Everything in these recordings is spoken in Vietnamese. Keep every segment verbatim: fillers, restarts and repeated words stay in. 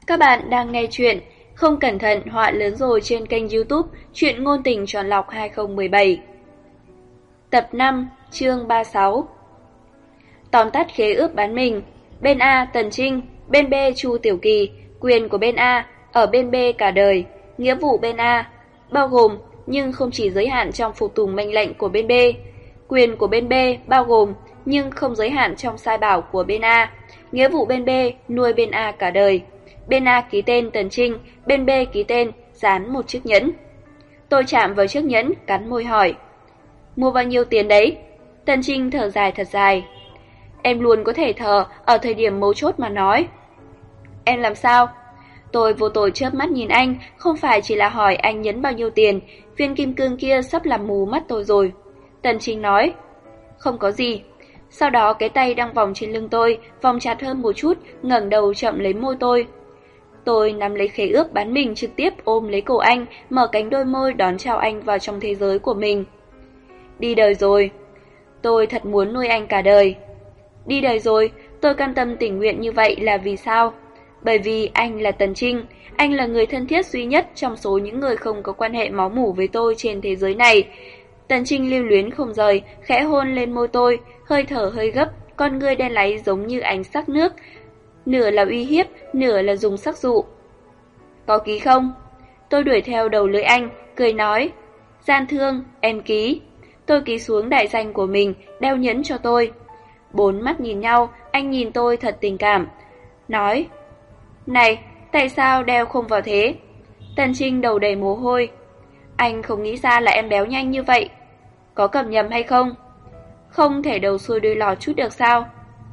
Các bạn đang nghe chuyện Không cẩn thận họa lớn rồi trên kênh YouTube Chuyện ngôn tình chọn lọc hai không một bảy. Tập năm, chương ba mươi sáu. Tóm tắt khế ước bán mình. Bên A Tần Trinh, bên B Chu Tiểu Kỳ. Quyền của bên A ở bên B cả đời. Nghĩa vụ bên A bao gồm nhưng không chỉ giới hạn trong phục tùng mệnh lệnh của bên B. Quyền của bên B bao gồm nhưng không giới hạn trong sai bảo của bên A. Nghĩa vụ bên B nuôi bên A cả đời. Bên A ký tên Tần Trinh, bên B ký tên, dán một chiếc nhẫn. Tôi chạm vào chiếc nhẫn, cắn môi hỏi. Mua bao nhiêu tiền đấy? Tần Trinh thở dài thật dài. Em luôn có thể thở ở thời điểm mấu chốt mà nói. Em làm sao? Tôi vô tội chớp mắt nhìn anh, không phải chỉ là hỏi anh nhấn bao nhiêu tiền, viên kim cương kia sắp làm mù mắt tôi rồi. Tần Trinh nói. Không có gì. Sau đó cái tay đang vòng trên lưng tôi, vòng chặt hơn một chút, ngẩng đầu chậm lấy môi tôi. Tôi nắm lấy khế ước bán mình trực tiếp ôm lấy cổ anh, mở cánh đôi môi đón chào anh vào trong thế giới của mình. Đi đời rồi. Tôi thật muốn nuôi anh cả đời. Đi đời rồi, tôi cam tâm tình nguyện như vậy là vì sao? Bởi vì anh là Tần Trinh, anh là người thân thiết duy nhất trong số những người không có quan hệ máu mủ với tôi trên thế giới này. Tần Trinh lưu luyến không rời, khẽ hôn lên môi tôi, hơi thở hơi gấp, con ngươi đen láy giống như ánh sắc nước, nửa là uy hiếp, nửa là dùng sắc dụ. Có ký không? Tôi đuổi theo đầu lưỡi anh, cười nói. Gian thương, em ký. Tôi ký xuống đại danh của mình, đeo nhẫn cho tôi. Bốn mắt nhìn nhau, anh nhìn tôi thật tình cảm. Nói. Này, tại sao đeo không vào thế? Tần Trinh đầu đầy mồ hôi. Anh không nghĩ ra là em béo nhanh như vậy. Có cầm nhầm hay không? Không thể đầu xuôi đuôi lò chút được sao?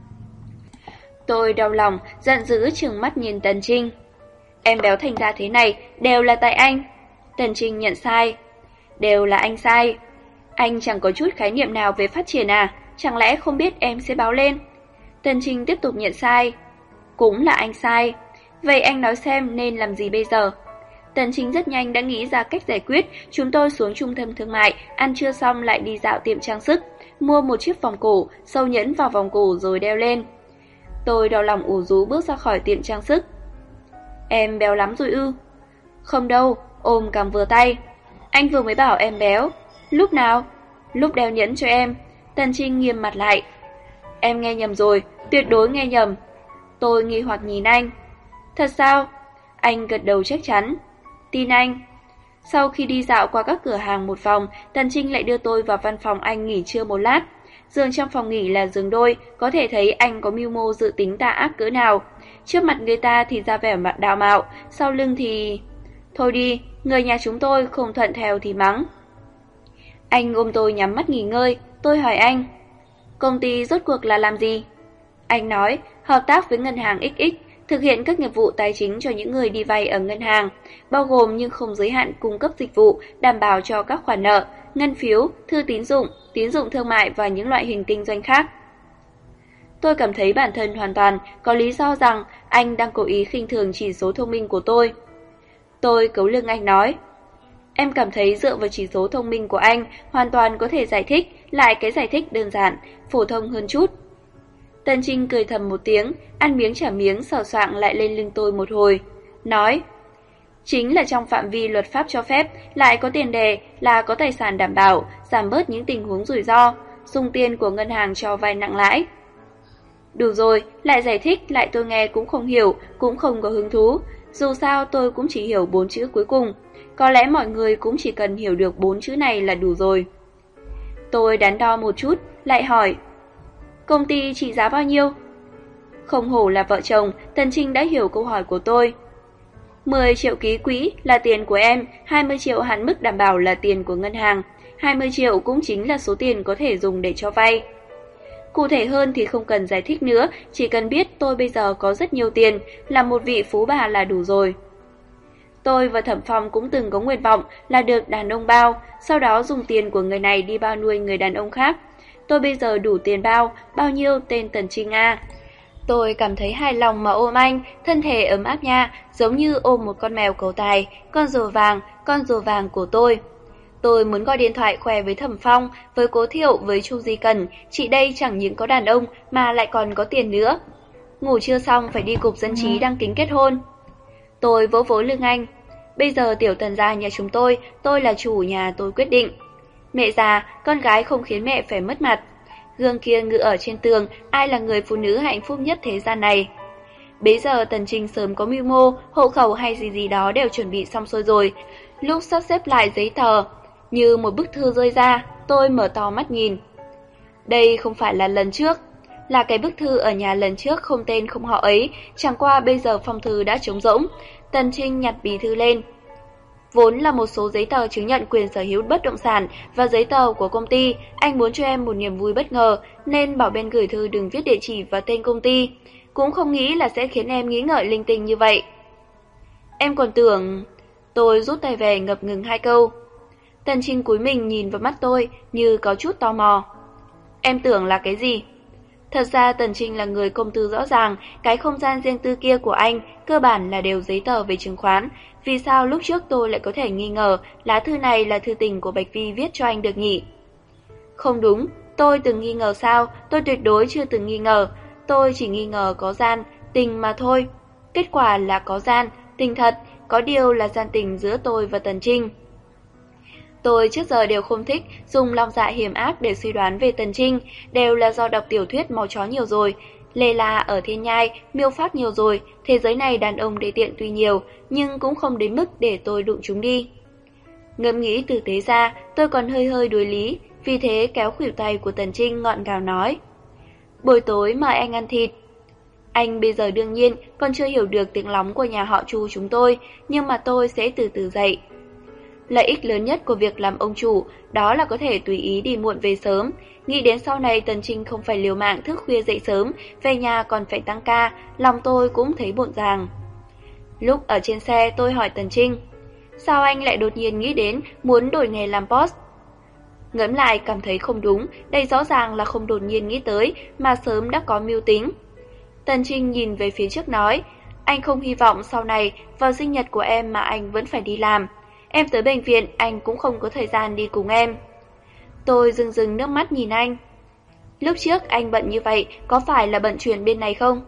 Tôi đau lòng, giận dữ trừng mắt nhìn Tần Trinh. Em béo thành ra thế này, đều là tại anh. Tần Trinh nhận sai. Đều là anh sai. Anh chẳng có chút khái niệm nào về phát triển à? Chẳng lẽ không biết em sẽ báo lên? Tần Trinh tiếp tục nhận sai. Cũng là anh sai. Vậy anh nói xem nên làm gì bây giờ? Tần Trinh rất nhanh đã nghĩ ra cách giải quyết. Chúng tôi xuống trung tâm thương mại, ăn trưa xong lại đi dạo tiệm trang sức, mua một chiếc vòng cổ, sâu nhẫn vào vòng cổ rồi đeo lên. Tôi đau lòng ủ rú bước ra khỏi tiệm trang sức. Em béo lắm rồi ư? Không đâu, ôm càng vừa tay. Anh vừa mới bảo em béo. Lúc nào? Lúc đeo nhẫn cho em. Tần Trinh nghiêm mặt lại. Em nghe nhầm rồi, tuyệt đối nghe nhầm. Tôi nghi hoặc nhìn anh. Thật sao? Anh gật đầu chắc chắn. Tin anh. Sau khi đi dạo qua các cửa hàng một vòng, Tần Trinh lại đưa tôi vào văn phòng anh nghỉ trưa một lát. Giường trong phòng nghỉ là giường đôi, có thể thấy anh có mưu mô dự tính tà ác cỡ nào. Trước mặt người ta thì ra vẻ mặt đạo mạo, sau lưng thì... Thôi đi, người nhà chúng tôi không thuận theo thì mắng. Anh ôm tôi nhắm mắt nghỉ ngơi, tôi hỏi anh. Công ty rốt cuộc là làm gì? Anh nói, hợp tác với ngân hàng ích ích, thực hiện các nghiệp vụ tài chính cho những người đi vay ở ngân hàng, bao gồm nhưng không giới hạn cung cấp dịch vụ, đảm bảo cho các khoản nợ, ngân phiếu, thư tín dụng, tín dụng thương mại và những loại hình kinh doanh khác. Tôi cảm thấy bản thân hoàn toàn có lý do rằng anh đang cố ý khinh thường chỉ số thông minh của tôi. Tôi cấu lưng anh nói. Em cảm thấy dựa vào chỉ số thông minh của anh hoàn toàn có thể giải thích lại cái giải thích đơn giản, phổ thông hơn chút. Tần Trinh cười thầm một tiếng, ăn miếng trả miếng sờ soạng lại lên lưng tôi một hồi. Nói. Chính là trong phạm vi luật pháp cho phép, lại có tiền đề là có tài sản đảm bảo, giảm bớt những tình huống rủi ro, dùng tiền của ngân hàng cho vay nặng lãi. Đủ rồi, lại giải thích lại tôi nghe cũng không hiểu, cũng không có hứng thú. Dù sao tôi cũng chỉ hiểu bốn chữ cuối cùng. Có lẽ mọi người cũng chỉ cần hiểu được bốn chữ này là đủ rồi. Tôi đắn đo một chút, lại hỏi. Công ty trị giá bao nhiêu? Không hổ là vợ chồng, Tần Trinh đã hiểu câu hỏi của tôi. mười triệu ký quỹ là tiền của em, hai mươi triệu hạn mức đảm bảo là tiền của ngân hàng, hai mươi triệu cũng chính là số tiền có thể dùng để cho vay. Cụ thể hơn thì không cần giải thích nữa, chỉ cần biết tôi bây giờ có rất nhiều tiền, là một vị phú bà là đủ rồi. Tôi và Thẩm Phong cũng từng có nguyện vọng là được đàn ông bao, sau đó dùng tiền của người này đi bao nuôi người đàn ông khác. Tôi bây giờ đủ tiền bao, bao nhiêu tên Tần Trinh A. Tôi cảm thấy hài lòng mà ôm anh, thân thể ấm áp nha, giống như ôm một con mèo cầu tài, con rùa vàng, con rùa vàng của tôi. Tôi muốn gọi điện thoại khoe với Thẩm Phong, với Cố Thiệu, với Chu Di Cần, chị đây chẳng những có đàn ông mà lại còn có tiền nữa. Ngủ chưa xong phải đi cục dân trí đăng ký kết hôn. Tôi vỗ vỗ lưng anh. Bây giờ tiểu Tần gia nhà chúng tôi, tôi là chủ nhà, tôi quyết định. Mẹ già, con gái không khiến mẹ phải mất mặt. Gương kia ngự ở trên tường, ai là người phụ nữ hạnh phúc nhất thế gian này. Bấy giờ Tần Trinh sớm có mưu mô, hộ khẩu hay gì gì đó đều chuẩn bị xong xuôi rồi. Lúc sắp xếp lại giấy tờ, như một bức thư rơi ra, tôi mở to mắt nhìn. Đây không phải là lần trước, là cái bức thư ở nhà lần trước không tên không họ ấy, chẳng qua bây giờ phong thư đã trống rỗng. Tần Trinh nhặt bì thư lên. Vốn là một số giấy tờ chứng nhận quyền sở hữu bất động sản và giấy tờ của công ty, anh muốn cho em một niềm vui bất ngờ nên bảo bên gửi thư đừng viết địa chỉ và tên công ty. Cũng không nghĩ là sẽ khiến em nghĩ ngợi linh tinh như vậy. Em còn tưởng... Tôi rút tay về ngập ngừng hai câu. Tần Trinh cúi mình nhìn vào mắt tôi như có chút tò mò. Em tưởng là cái gì? Thật ra Tần Trinh là người công tư rõ ràng, cái không gian riêng tư kia của anh cơ bản là đều giấy tờ về chứng khoán. Vì sao lúc trước tôi lại có thể nghi ngờ lá thư này là thư tình của Bạch Vi viết cho anh được nhỉ? Không đúng, tôi từng nghi ngờ sao? Tôi tuyệt đối chưa từng nghi ngờ. Tôi chỉ nghi ngờ có gian, tình mà thôi. Kết quả là có gian, tình thật, có điều là gian tình giữa tôi và Tần Trinh. Tôi trước giờ đều không thích dùng lòng dạ hiểm ác để suy đoán về Tần Trinh, đều là do đọc tiểu thuyết máu chó nhiều rồi. Lê La ở Thiên Nhai, miêu phát nhiều rồi, thế giới này đàn ông đê tiện tuy nhiều, nhưng cũng không đến mức để tôi đụng chúng đi. Ngẫm nghĩ tử tế ra, tôi còn hơi hơi đối lý, vì thế kéo khuỷu tay của Tần Trinh ngọn gào nói. Buổi tối mời anh ăn thịt. Anh bây giờ đương nhiên còn chưa hiểu được tiếng lóng của nhà họ Chu chúng tôi, nhưng mà tôi sẽ từ từ dậy. Lợi ích lớn nhất của việc làm ông chủ đó là có thể tùy ý đi muộn về sớm. Nghĩ đến sau này Tần Trinh không phải liều mạng thức khuya dậy sớm, về nhà còn phải tăng ca, lòng tôi cũng thấy bộn ràng. Lúc ở trên xe tôi hỏi Tần Trinh, sao anh lại đột nhiên nghĩ đến muốn đổi nghề làm boss? Ngẫm lại cảm thấy không đúng, đây rõ ràng là không đột nhiên nghĩ tới mà sớm đã có mưu tính. Tần Trinh nhìn về phía trước nói, anh không hy vọng sau này vào sinh nhật của em mà anh vẫn phải đi làm. Em tới bệnh viện anh cũng không có thời gian đi cùng em. Tôi rưng rưng nước mắt nhìn anh. Lúc trước anh bận như vậy có phải là bận chuyển bên này không?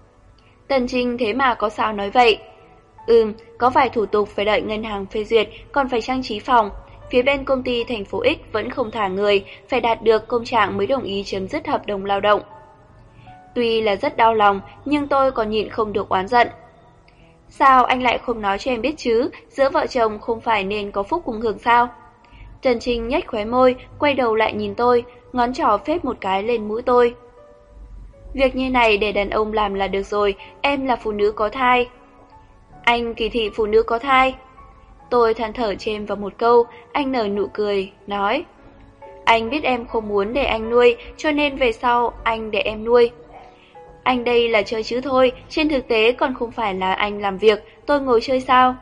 Tần Trinh thế mà có sao nói vậy? Ừm, có vài thủ tục phải đợi ngân hàng phê duyệt, còn phải trang trí phòng. Phía bên công ty thành phố X vẫn không thả người, phải đạt được công trạng mới đồng ý chấm dứt hợp đồng lao động. Tuy là rất đau lòng, nhưng tôi còn nhịn không được oán giận. Sao anh lại không nói cho em biết chứ, giữa vợ chồng không phải nên có phúc cùng hưởng sao? Tần Trinh nhếch khóe môi, quay đầu lại nhìn tôi, ngón trỏ phết một cái lên mũi tôi. Việc như này để đàn ông làm là được rồi, em là phụ nữ có thai. Anh kỳ thị phụ nữ có thai. Tôi than thở chêm vào một câu, anh nở nụ cười, nói. Anh biết em không muốn để anh nuôi, cho nên về sau anh để em nuôi. Anh đây là chơi chứ thôi, trên thực tế còn không phải là anh làm việc, tôi ngồi chơi sao?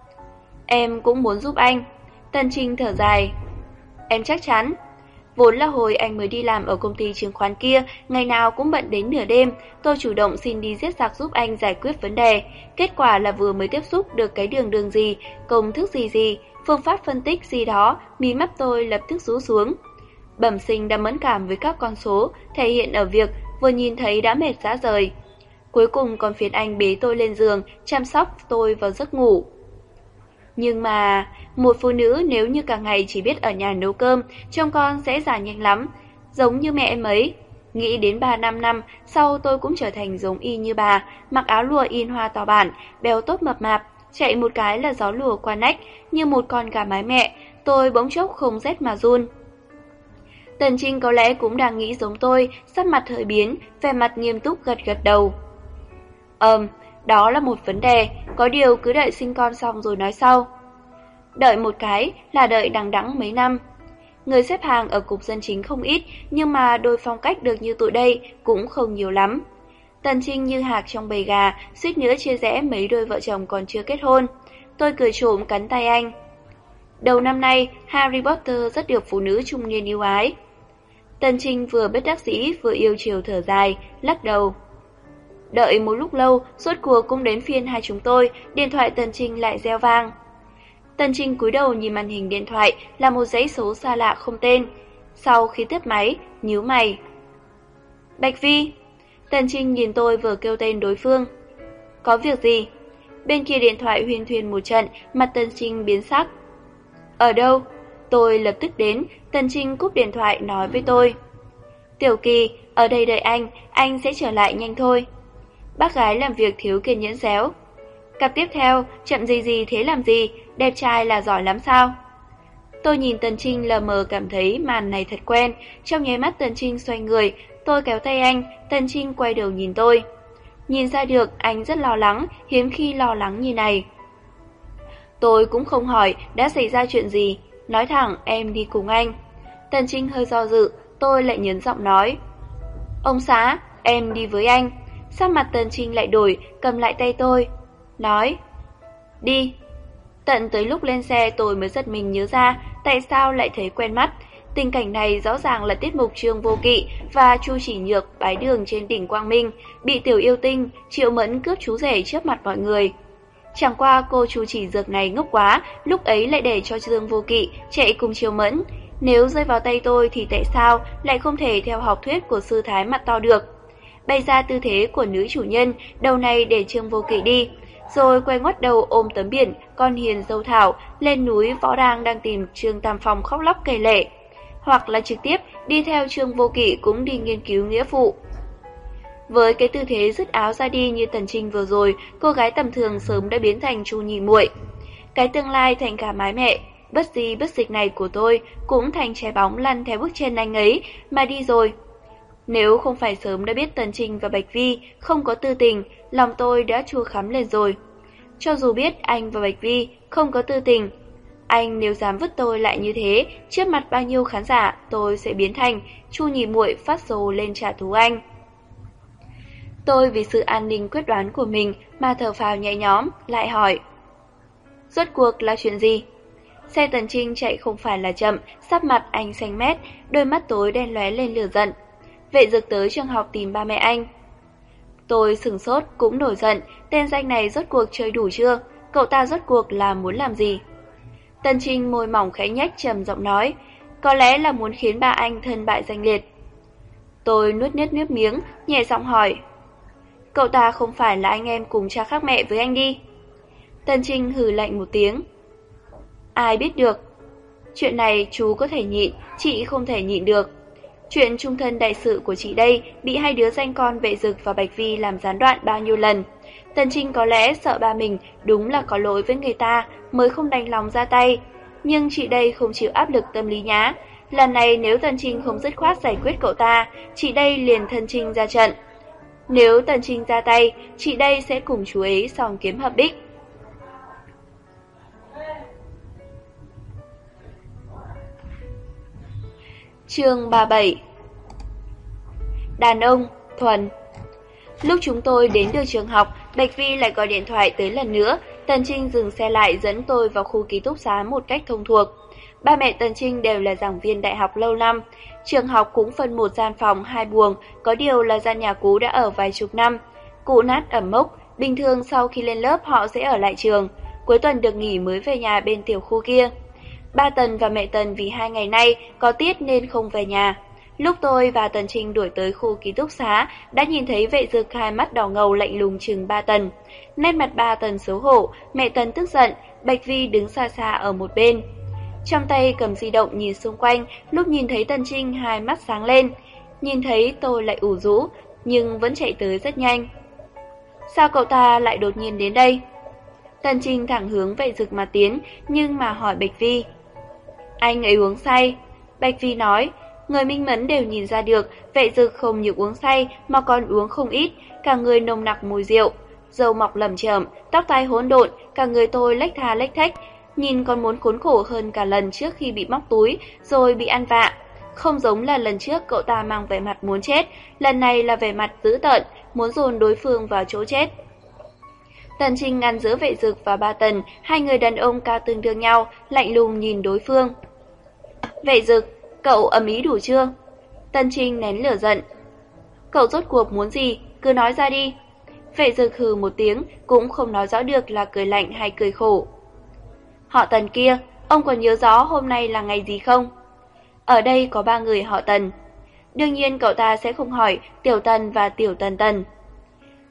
Em cũng muốn giúp anh. Tần Trinh thở dài. Em chắc chắn. Vốn là hồi anh mới đi làm ở công ty chứng khoán kia, ngày nào cũng bận đến nửa đêm, tôi chủ động xin đi giết giặc giúp anh giải quyết vấn đề. Kết quả là vừa mới tiếp xúc được cái đường đường gì, công thức gì gì, phương pháp phân tích gì đó, mí mắt tôi lập tức rũ xuống. Bẩm sinh đã mẫn cảm với các con số, thể hiện ở việc vừa nhìn thấy đã mệt rã rời. Cuối cùng còn phiền anh bế tôi lên giường, chăm sóc tôi vào giấc ngủ. Nhưng mà, một phụ nữ nếu như cả ngày chỉ biết ở nhà nấu cơm, trông con sẽ già nhanh lắm, giống như mẹ em ấy. Nghĩ đến ba năm năm, sau tôi cũng trở thành giống y như bà, mặc áo lụa in hoa to bản, béo tốt mập mạp, chạy một cái là gió lùa qua nách, như một con gà mái mẹ, tôi bỗng chốc không rét mà run. Tần Trinh có lẽ cũng đang nghĩ giống tôi, sắc mặt hơi biến, vẻ mặt nghiêm túc gật gật đầu. Ừm, đó là một vấn đề, có điều cứ đợi sinh con xong rồi nói sau. Đợi một cái là đợi đằng đẵng mấy năm. Người xếp hàng ở cục dân chính không ít, nhưng mà đôi phong cách được như tụi đây cũng không nhiều lắm. Tần Trinh như hạc trong bầy gà, suýt nữa chia rẽ mấy đôi vợ chồng còn chưa kết hôn. Tôi cười trộm cắn tay anh. Đầu năm nay, Harry Potter rất được phụ nữ trung niên yêu ái. Tần Trinh vừa bất đắc dĩ vừa yêu chiều thở dài, lắc đầu. Đợi một lúc lâu, rốt cuộc cũng đến phiên hai chúng tôi, điện thoại Tần Trinh lại reo vang. Tần Trinh cúi đầu nhìn màn hình điện thoại là một dãy số xa lạ không tên. Sau khi tiếp máy, nhíu mày. Bạch Vi. Tần Trinh nhìn tôi vừa kêu tên đối phương. Có việc gì? bên kia điện thoại huyên thuyên một trận, mặt Tần Trinh biến sắc. Ở đâu? Tôi lập tức đến, Tần Trinh cúp điện thoại nói với tôi. Tiểu Kỳ, ở đây đợi anh, anh sẽ trở lại nhanh thôi. Bác gái làm việc thiếu kiên nhẫn réo. Cặp tiếp theo, chậm gì gì thế làm gì, đẹp trai là giỏi lắm sao? Tôi nhìn Tần Trinh lờ mờ cảm thấy màn này thật quen, trong nháy mắt Tần Trinh xoay người, tôi kéo tay anh, Tần Trinh quay đầu nhìn tôi. Nhìn ra được anh rất lo lắng, hiếm khi lo lắng như này. Tôi cũng không hỏi đã xảy ra chuyện gì, nói thẳng em đi cùng anh. Tần Trinh hơi do dự, tôi lại nhấn giọng nói. Ông xã, em đi với anh. Sắc mặt Tần Trinh lại đổi, cầm lại tay tôi, nói. Đi. Tận tới lúc lên xe tôi mới giật mình nhớ ra tại sao lại thấy quen mắt. Tình cảnh này rõ ràng là tiết mục Trương Vô Kỵ và Chu Chỉ Nhược bái đường trên đỉnh Quang Minh, bị tiểu yêu tinh Triệu Mẫn cướp chú rể trước mặt mọi người. Chẳng qua cô Chu Chỉ Nhược này ngốc quá, lúc ấy lại để cho Trương Vô Kỵ chạy cùng Triệu Mẫn. Nếu rơi vào tay tôi thì tại sao lại không thể theo học thuyết của sư thái mặt to được. Bày ra tư thế của nữ chủ nhân, đầu này để Trương Vô Kỵ đi, rồi quay ngoắt đầu ôm tấm biển con hiền dâu thảo lên núi Võ Đang đang tìm Trương Tam Phong khóc lóc kể lể, hoặc là trực tiếp đi theo Trương Vô Kỵ cũng đi nghiên cứu nghĩa vụ. Với cái tư thế dứt áo ra đi như Tần Trinh vừa rồi, cô gái tầm thường sớm đã biến thành Chu nhị muội. Cái tương lai thành cả mái mẹ bất di bất dịch này của tôi cũng thành trái bóng lăn theo bước chân anh ấy mà đi rồi. Nếu không phải sớm đã biết Tần Trinh và Bạch Vi không có tư tình, lòng tôi đã chua khắm lên rồi. Cho dù biết anh và Bạch Vi không có tư tình, anh nếu dám vứt tôi lại như thế, trước mặt bao nhiêu khán giả, tôi sẽ biến thành Chu nhị muội phát rồ lên trả thù anh. Tôi vì sự an ninh quyết đoán của mình mà thở phào nhẹ nhõm, lại hỏi. Rốt cuộc là chuyện gì? Xe Tần Trinh chạy không phải là chậm, sắc mặt anh xanh mét, đôi mắt tối đen lóe lên lửa giận. Vệ Dực tới trường học tìm ba mẹ anh. Tôi sửng sốt cũng nổi giận, tên danh này rốt cuộc chơi đủ chưa? Cậu ta rốt cuộc là muốn làm gì? Tần Trinh môi mỏng khẽ nhếch trầm giọng nói, có lẽ là muốn khiến ba anh thân bại danh liệt. Tôi nuốt nước nước miếng, nhẹ giọng hỏi, cậu ta không phải là anh em cùng cha khác mẹ với anh đi? Tần Trinh hừ lạnh một tiếng. Ai biết được? Chuyện này chú có thể nhịn, chị không thể nhịn được. Chuyện trung thân đại sự của chị đây bị hai đứa danh con Vệ Dực và Bạch Vi làm gián đoạn bao nhiêu lần. Tần Trinh có lẽ sợ ba mình đúng là có lỗi với người ta mới không đành lòng ra tay. Nhưng chị đây không chịu áp lực tâm lý nhá. Lần này nếu Tần Trinh không dứt khoát giải quyết cậu ta, chị đây liền thân Trinh ra trận. Nếu Tần Trinh ra tay, chị đây sẽ cùng chú ấy song kiếm hợp bích. Chương ba mươi bảy. Đàn ông, thuần. Lúc chúng tôi đến được trường học, Bạch Vi lại gọi điện thoại tới lần nữa. Tần Trinh dừng xe lại dẫn tôi vào khu ký túc xá một cách thông thuộc. Ba mẹ Tần Trinh đều là giảng viên đại học lâu năm. Trường học cũng phân một gian phòng, hai buồng, có điều là gian nhà cũ đã ở vài chục năm. Cũ nát ẩm mốc, bình thường sau khi lên lớp họ sẽ ở lại trường. Cuối tuần được nghỉ mới về nhà bên tiểu khu kia. Ba Tần và mẹ Tần vì hai ngày nay có tiết nên không về nhà. Lúc tôi và Tần Trinh đuổi tới khu ký túc xá, đã nhìn thấy Vệ Dực hai mắt đỏ ngầu lạnh lùng chừng ba Tần. Nét mặt ba Tần xấu hổ, mẹ Tần tức giận, Bạch Vi đứng xa xa ở một bên. Trong tay cầm di động nhìn xung quanh, lúc nhìn thấy Tần Trinh hai mắt sáng lên. Nhìn thấy tôi lại ủ rũ, nhưng vẫn chạy tới rất nhanh. Sao cậu ta lại đột nhiên đến đây? Tần Trinh thẳng hướng Vệ Dực mà tiến, nhưng mà hỏi Bạch Vi. Anh ấy uống say. Bạch Vi nói, người minh mẫn đều nhìn ra được, Vệ Dực không những uống say mà còn uống không ít, cả người nồng nặc mùi rượu, râu mọc lẩm chởm, tóc tai hỗn độn, cả người tôi lếch tha lếch thếch, nhìn còn muốn khốn khổ hơn cả lần trước khi bị móc túi rồi bị ăn vạ. Không giống là lần trước cậu ta mang vẻ mặt muốn chết, lần này là vẻ mặt dữ tợn, muốn dồn đối phương vào chỗ chết. Tần Trinh ngăn giữa Vệ Dực và ba Tần, hai người đàn ông cao tương đương nhau, lạnh lùng nhìn đối phương. Vệ Dực, cậu ầm ý đủ chưa? Tần Trinh nén lửa giận. Cậu rốt cuộc muốn gì, cứ nói ra đi. Vệ Dực hừ một tiếng, cũng không nói rõ được là cười lạnh hay cười khổ. Họ Tần kia, ông còn nhớ rõ hôm nay là ngày gì không? Ở đây có ba người họ Tần. Đương nhiên cậu ta sẽ không hỏi Tiểu Tần và Tiểu Tần Tần.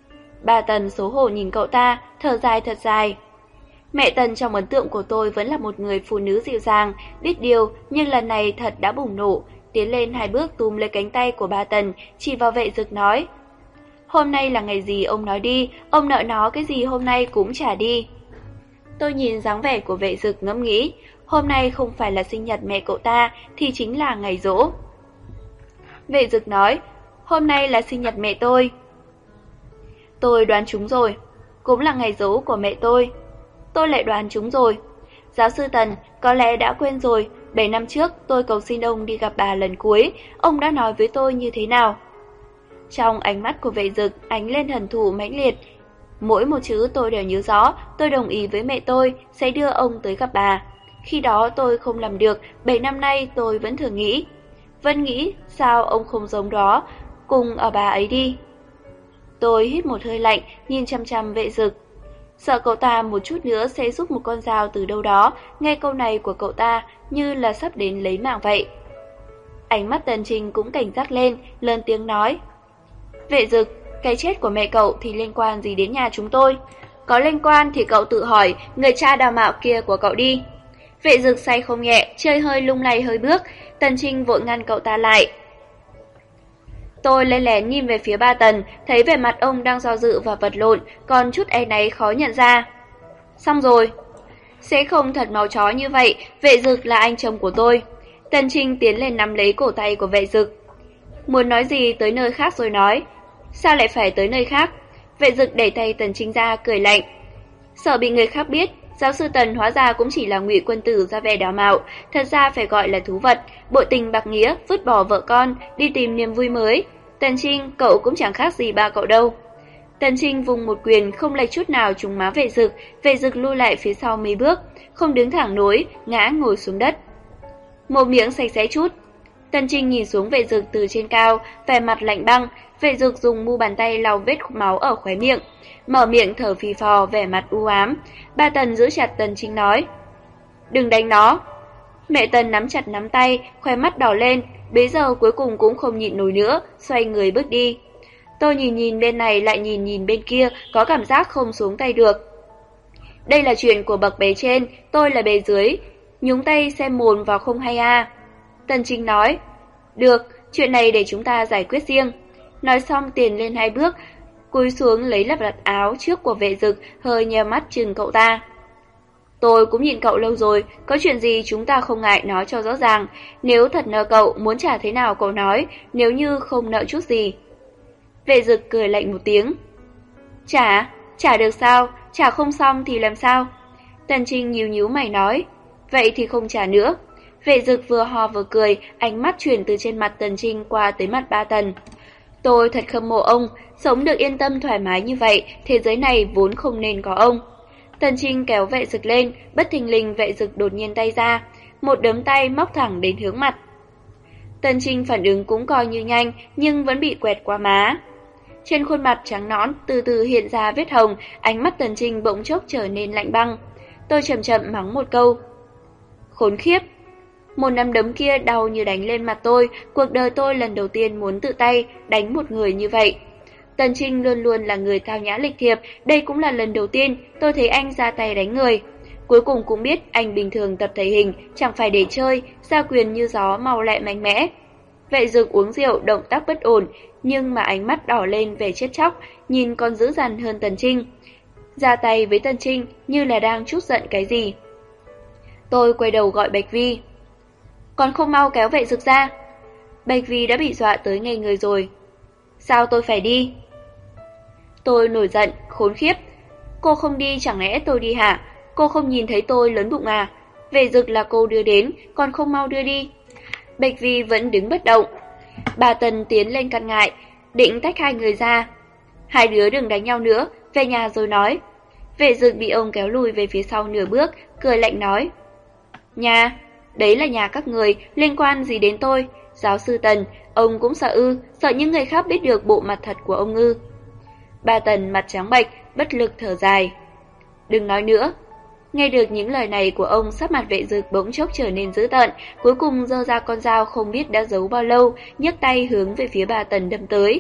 Bà Tần xấu hổ nhìn cậu ta, thở dài thật dài. Mẹ Tần trong ấn tượng của tôi vẫn là một người phụ nữ dịu dàng, biết điều, nhưng lần này thật đã bùng nổ. Tiến lên hai bước túm lấy cánh tay của bà Tần, chỉ vào Vệ Dực nói. Hôm nay là ngày gì ông nói đi, ông nợ nó cái gì hôm nay cũng trả đi. Tôi nhìn dáng vẻ của Vệ Dực ngẫm nghĩ, hôm nay không phải là sinh nhật mẹ cậu ta thì chính là ngày giỗ. Vệ Dực nói, hôm nay là sinh nhật mẹ tôi. Tôi đoán trúng rồi, cũng là ngày giỗ của mẹ tôi. Tôi lại đoán trúng rồi. Giáo sư Tần có lẽ đã quên rồi, bảy năm trước tôi cầu xin ông đi gặp bà lần cuối, ông đã nói với tôi như thế nào? Trong ánh mắt của Vệ Dực ánh lên hận thù mãnh liệt. Mỗi một chữ tôi đều nhớ rõ, tôi đồng ý với mẹ tôi sẽ đưa ông tới gặp bà. Khi đó tôi không làm được, bảy năm nay tôi vẫn thường nghĩ. Vẫn nghĩ sao ông không giống đó, cùng ở bà ấy đi. Tôi hít một hơi lạnh, nhìn chăm chăm Vệ Dực. Sợ cậu ta một chút nữa sẽ rút một con dao từ đâu đó, nghe câu này của cậu ta như là sắp đến lấy mạng vậy. Ánh mắt Tần Trình cũng cảnh giác lên, lớn tiếng nói. Vệ Dực, cái chết của mẹ cậu thì liên quan gì đến nhà chúng tôi? Có liên quan thì cậu tự hỏi người cha đào mạo kia của cậu đi. Vệ Dực say không nhẹ, chơi hơi lung lay hơi bước, Tần Trình vội ngăn cậu ta lại. Tôi lén lén nhìn về phía ba Tần, thấy vẻ mặt ông đang do dự và vật lộn, còn chút áy náy khó nhận ra. Xong rồi. Sẽ không thật máu chó như vậy, Vệ Dực là anh chồng của tôi. Tần Trình tiến lên nắm lấy cổ tay của Vệ Dực. Muốn nói gì tới nơi khác rồi nói. Sao lại phải tới nơi khác? Vệ Dực đẩy tay Tần Trình ra, cười lạnh. Sợ bị người khác biết, giáo sư Tần hóa ra cũng chỉ là ngụy quân tử ra vẻ đào mạo, thật ra phải gọi là thú vật, bội tình bạc nghĩa, vứt bỏ vợ con, đi tìm niềm vui mới. Tần Trình, cậu cũng chẳng khác gì ba cậu đâu. Tần Trình vùng một quyền không lệch chút nào trúng má Vệ Dực, Vệ Dực lui lại phía sau mấy bước, không đứng thẳng nổi, ngã ngồi xuống đất. Một miệng sạch sẽ chút. Tần Trình nhìn xuống Vệ Dực từ trên cao, vẻ mặt lạnh băng. Vệ Dực dùng mu bàn tay lau vết máu ở khóe miệng, mở miệng thở phì phò, vẻ mặt u ám. Ba Tần giữ chặt Tần Trình nói, đừng đánh nó. Mẹ Tần nắm chặt nắm tay, khóe mắt đỏ lên, bấy giờ cuối cùng cũng không nhịn nổi nữa, xoay người bước đi. Tôi nhìn nhìn bên này lại nhìn nhìn bên kia, có cảm giác không xuống tay được. Đây là chuyện của bậc bề trên, tôi là bề dưới, nhúng tay xem mồn vào không hay à. Tần Trình nói, được, chuyện này để chúng ta giải quyết riêng. Nói xong tiền lên hai bước, cúi xuống lấy lắp đặt áo trước của Vệ Dực, hơi nheo mắt chừng cậu ta. Tôi cũng nhìn cậu lâu rồi, có chuyện gì chúng ta không ngại nói cho rõ ràng. Nếu thật nợ cậu, muốn trả thế nào cậu nói, nếu như không nợ chút gì. Vệ Dực cười lạnh một tiếng. Trả? Trả được sao? Trả không xong thì làm sao? Tần Trình nhíu nhíu mày nói. Vậy thì không trả nữa. Vệ Dực vừa ho vừa cười, ánh mắt chuyển từ trên mặt Tần Trình qua tới mặt ba Tần. Tôi thật khâm mộ ông, sống được yên tâm thoải mái như vậy, thế giới này vốn không nên có ông. Tần Trình kéo Vệ Dực lên, bất thình lình Vệ Dực đột nhiên tay ra, một đấm tay móc thẳng đến hướng mặt. Tần Trình phản ứng cũng coi như nhanh, nhưng vẫn bị quẹt qua má. Trên khuôn mặt trắng nõn từ từ hiện ra vết hồng, ánh mắt Tần Trình bỗng chốc trở nên lạnh băng. Tôi chậm chậm mắng một câu. Khốn khiếp! Một nắm đấm kia đau như đánh lên mặt tôi, cuộc đời tôi lần đầu tiên muốn tự tay đánh một người như vậy. Tần Trình luôn luôn là người tao nhã lịch thiệp, đây cũng là lần đầu tiên tôi thấy anh ra tay đánh người. Cuối cùng cũng biết anh bình thường tập thể hình, chẳng phải để chơi, ra quyền như gió mau lẹ mạnh mẽ. Vệ Dực uống rượu, động tác bất ổn, nhưng mà ánh mắt đỏ lên về chết chóc, nhìn còn dữ dằn hơn Tần Trình. Ra tay với Tần Trình như là đang trút giận cái gì. Tôi quay đầu gọi Bạch Vi. Còn không mau kéo Vệ Dực ra. Bạch Vi đã bị dọa tới ngây người rồi. Sao tôi phải đi? Tôi nổi giận, khốn khiếp. Cô không đi chẳng lẽ tôi đi hả? Cô không nhìn thấy tôi lớn bụng à? Vệ Dực là cô đưa đến, còn không mau đưa đi. Bạch Vi vẫn đứng bất động. Bà Tần tiến lên căn ngại, định tách hai người ra. Hai đứa đừng đánh nhau nữa, về nhà rồi nói. Vệ Dực bị ông kéo lùi về phía sau nửa bước, cười lạnh nói. Nhà, đấy là nhà các người, liên quan gì đến tôi? Giáo sư Tần, ông cũng sợ ư, sợ những người khác biết được bộ mặt thật của ông ư. Bà Tần mặt trắng bệch, bất lực thở dài. Đừng nói nữa. Nghe được những lời này của ông, sắc mặt Vệ Dực bỗng chốc trở nên dữ tợn, cuối cùng giơ ra con dao không biết đã giấu bao lâu, nhấc tay hướng về phía bà Tần đâm tới.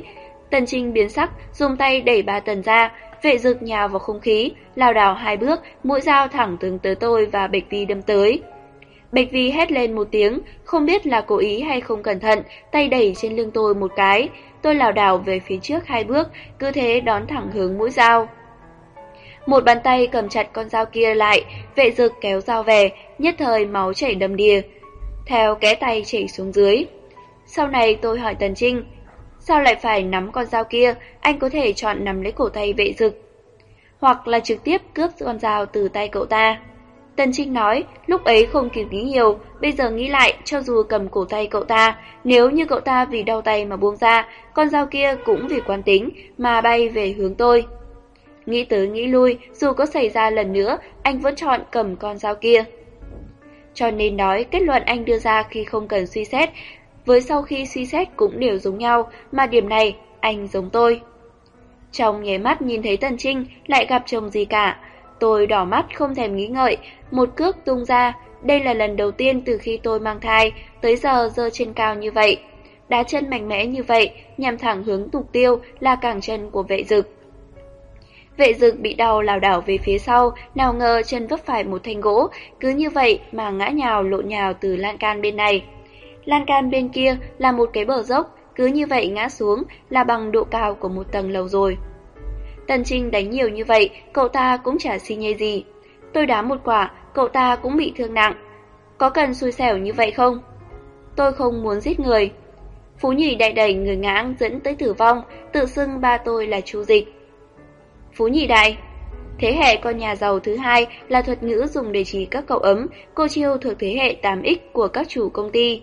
Tần Trinh biến sắc, dùng tay đẩy bà Tần ra, Vệ Dực nhào vào không khí, lảo đảo hai bước, mũi dao thẳng hướng tới tôi và Bạch Vi đâm tới. Bạch Vi hét lên một tiếng, không biết là cố ý hay không cẩn thận, tay đẩy trên lưng tôi một cái, tôi lảo đảo về phía trước hai bước, cứ thế đón thẳng hướng mũi dao. Một bàn tay cầm chặt con dao kia lại, Vệ Dực kéo dao về, nhất thời máu chảy đầm đìa, theo kẽ tay chảy xuống dưới. Sau này tôi hỏi Tần Trinh, sao lại phải nắm con dao kia, anh có thể chọn nắm lấy cổ tay Vệ Dực, hoặc là trực tiếp cướp con dao từ tay cậu ta. Tần Trinh nói, lúc ấy không kịp nghĩ nhiều, bây giờ nghĩ lại, cho dù cầm cổ tay cậu ta, nếu như cậu ta vì đau tay mà buông ra, con dao kia cũng vì quán tính mà bay về hướng tôi. Nghĩ tới nghĩ lui, dù có xảy ra lần nữa, anh vẫn chọn cầm con dao kia. Cho nên nói, kết luận anh đưa ra khi không cần suy xét, với sau khi suy xét cũng đều giống nhau, mà điểm này, anh giống tôi. Trong nháy mắt nhìn thấy Tần Trinh, lại gặp chồng gì cả. Tôi đỏ mắt không thèm nghĩ ngợi, một cước tung ra, đây là lần đầu tiên từ khi tôi mang thai, tới giờ giơ trên cao như vậy. Đá chân mạnh mẽ như vậy, nhằm thẳng hướng mục tiêu là cẳng chân của Vệ Dực. Vệ Dực bị đau lảo đảo về phía sau, nào ngờ chân vấp phải một thanh gỗ, cứ như vậy mà ngã nhào lộn nhào từ lan can bên này. Lan can bên kia là một cái bờ dốc, cứ như vậy ngã xuống là bằng độ cao của một tầng lầu rồi. Tần Trinh đánh nhiều như vậy, cậu ta cũng chả xi nhê gì. Tôi đá một quả, cậu ta cũng bị thương nặng. Có cần xui xẻo như vậy không? Tôi không muốn giết người. Phú Nhì đại đẩy người ngã dẫn tới tử vong, tự xưng ba tôi là Chu Dịch. Phú Nhì đại, thế hệ con nhà giàu thứ hai là thuật ngữ dùng để chỉ các cậu ấm, cô chiêu thuộc thế hệ tám x của các chủ công ty.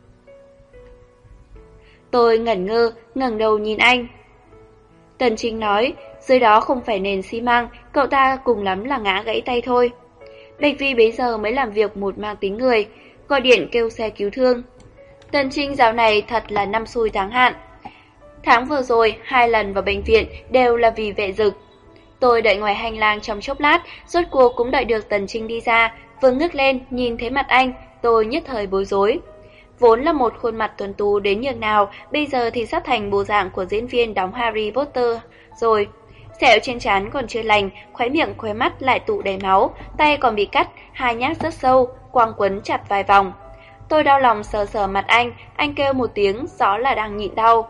Tôi ngẩn ngơ, ngẩng đầu nhìn anh. Tần Trinh nói, dưới đó không phải nền xi măng, cậu ta cùng lắm là ngã gãy tay thôi. Bạch Vi bấy giờ mới làm việc một mang tính người, gọi điện kêu xe cứu thương. Tần Trinh dạo này thật là năm xui tháng hạn. Tháng vừa rồi, hai lần vào bệnh viện đều là vì Vệ Dực. Tôi đợi ngoài hành lang trong chốc lát, rốt cuộc cũng đợi được Tần Trinh đi ra, vừa ngước lên nhìn thấy mặt anh, tôi nhất thời bối rối. Vốn là một khuôn mặt tuấn tú đến nhường nào, bây giờ thì sắp thành bộ dạng của diễn viên đóng Harry Potter rồi. Sẹo trên trán còn chưa lành, khóe miệng khóe mắt lại tụ đầy máu, tay còn bị cắt, hai nhát rất sâu, quàng quấn chặt vài vòng. Tôi đau lòng sờ sờ mặt anh, anh kêu một tiếng, rõ là đang nhịn đau.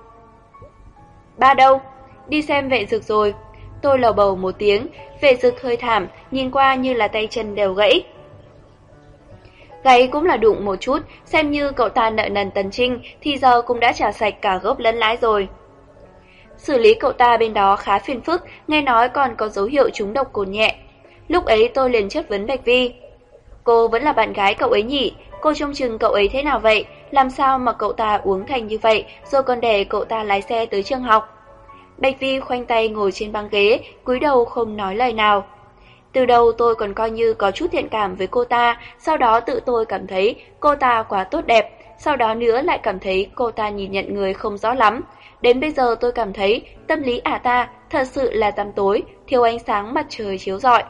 Ba đâu? Đi xem Vệ Dực rồi. Tôi lầu bầu một tiếng, Vệ Dực hơi thảm, nhìn qua như là tay chân đều gãy. Gáy cũng là đụng một chút, xem như cậu ta nợ nần Tần Trinh thì giờ cũng đã trả sạch cả gốc lẫn lãi rồi. Xử lý cậu ta bên đó khá phiền phức, nghe nói còn có dấu hiệu trúng độc cồn nhẹ. Lúc ấy tôi liền chất vấn Bạch Vi. Cô vẫn là bạn gái cậu ấy nhỉ? Cô trông chừng cậu ấy thế nào vậy? Làm sao mà cậu ta uống thành như vậy, rồi còn để cậu ta lái xe tới trường học? Bạch Vi khoanh tay ngồi trên băng ghế, cúi đầu không nói lời nào. Từ đầu tôi còn coi như có chút thiện cảm với cô ta, sau đó tự tôi cảm thấy cô ta quá tốt đẹp, sau đó nữa lại cảm thấy cô ta nhìn nhận người không rõ lắm. Đến bây giờ tôi cảm thấy tâm lý ả ta thật sự là tăm tối, thiếu ánh sáng mặt trời chiếu rọi.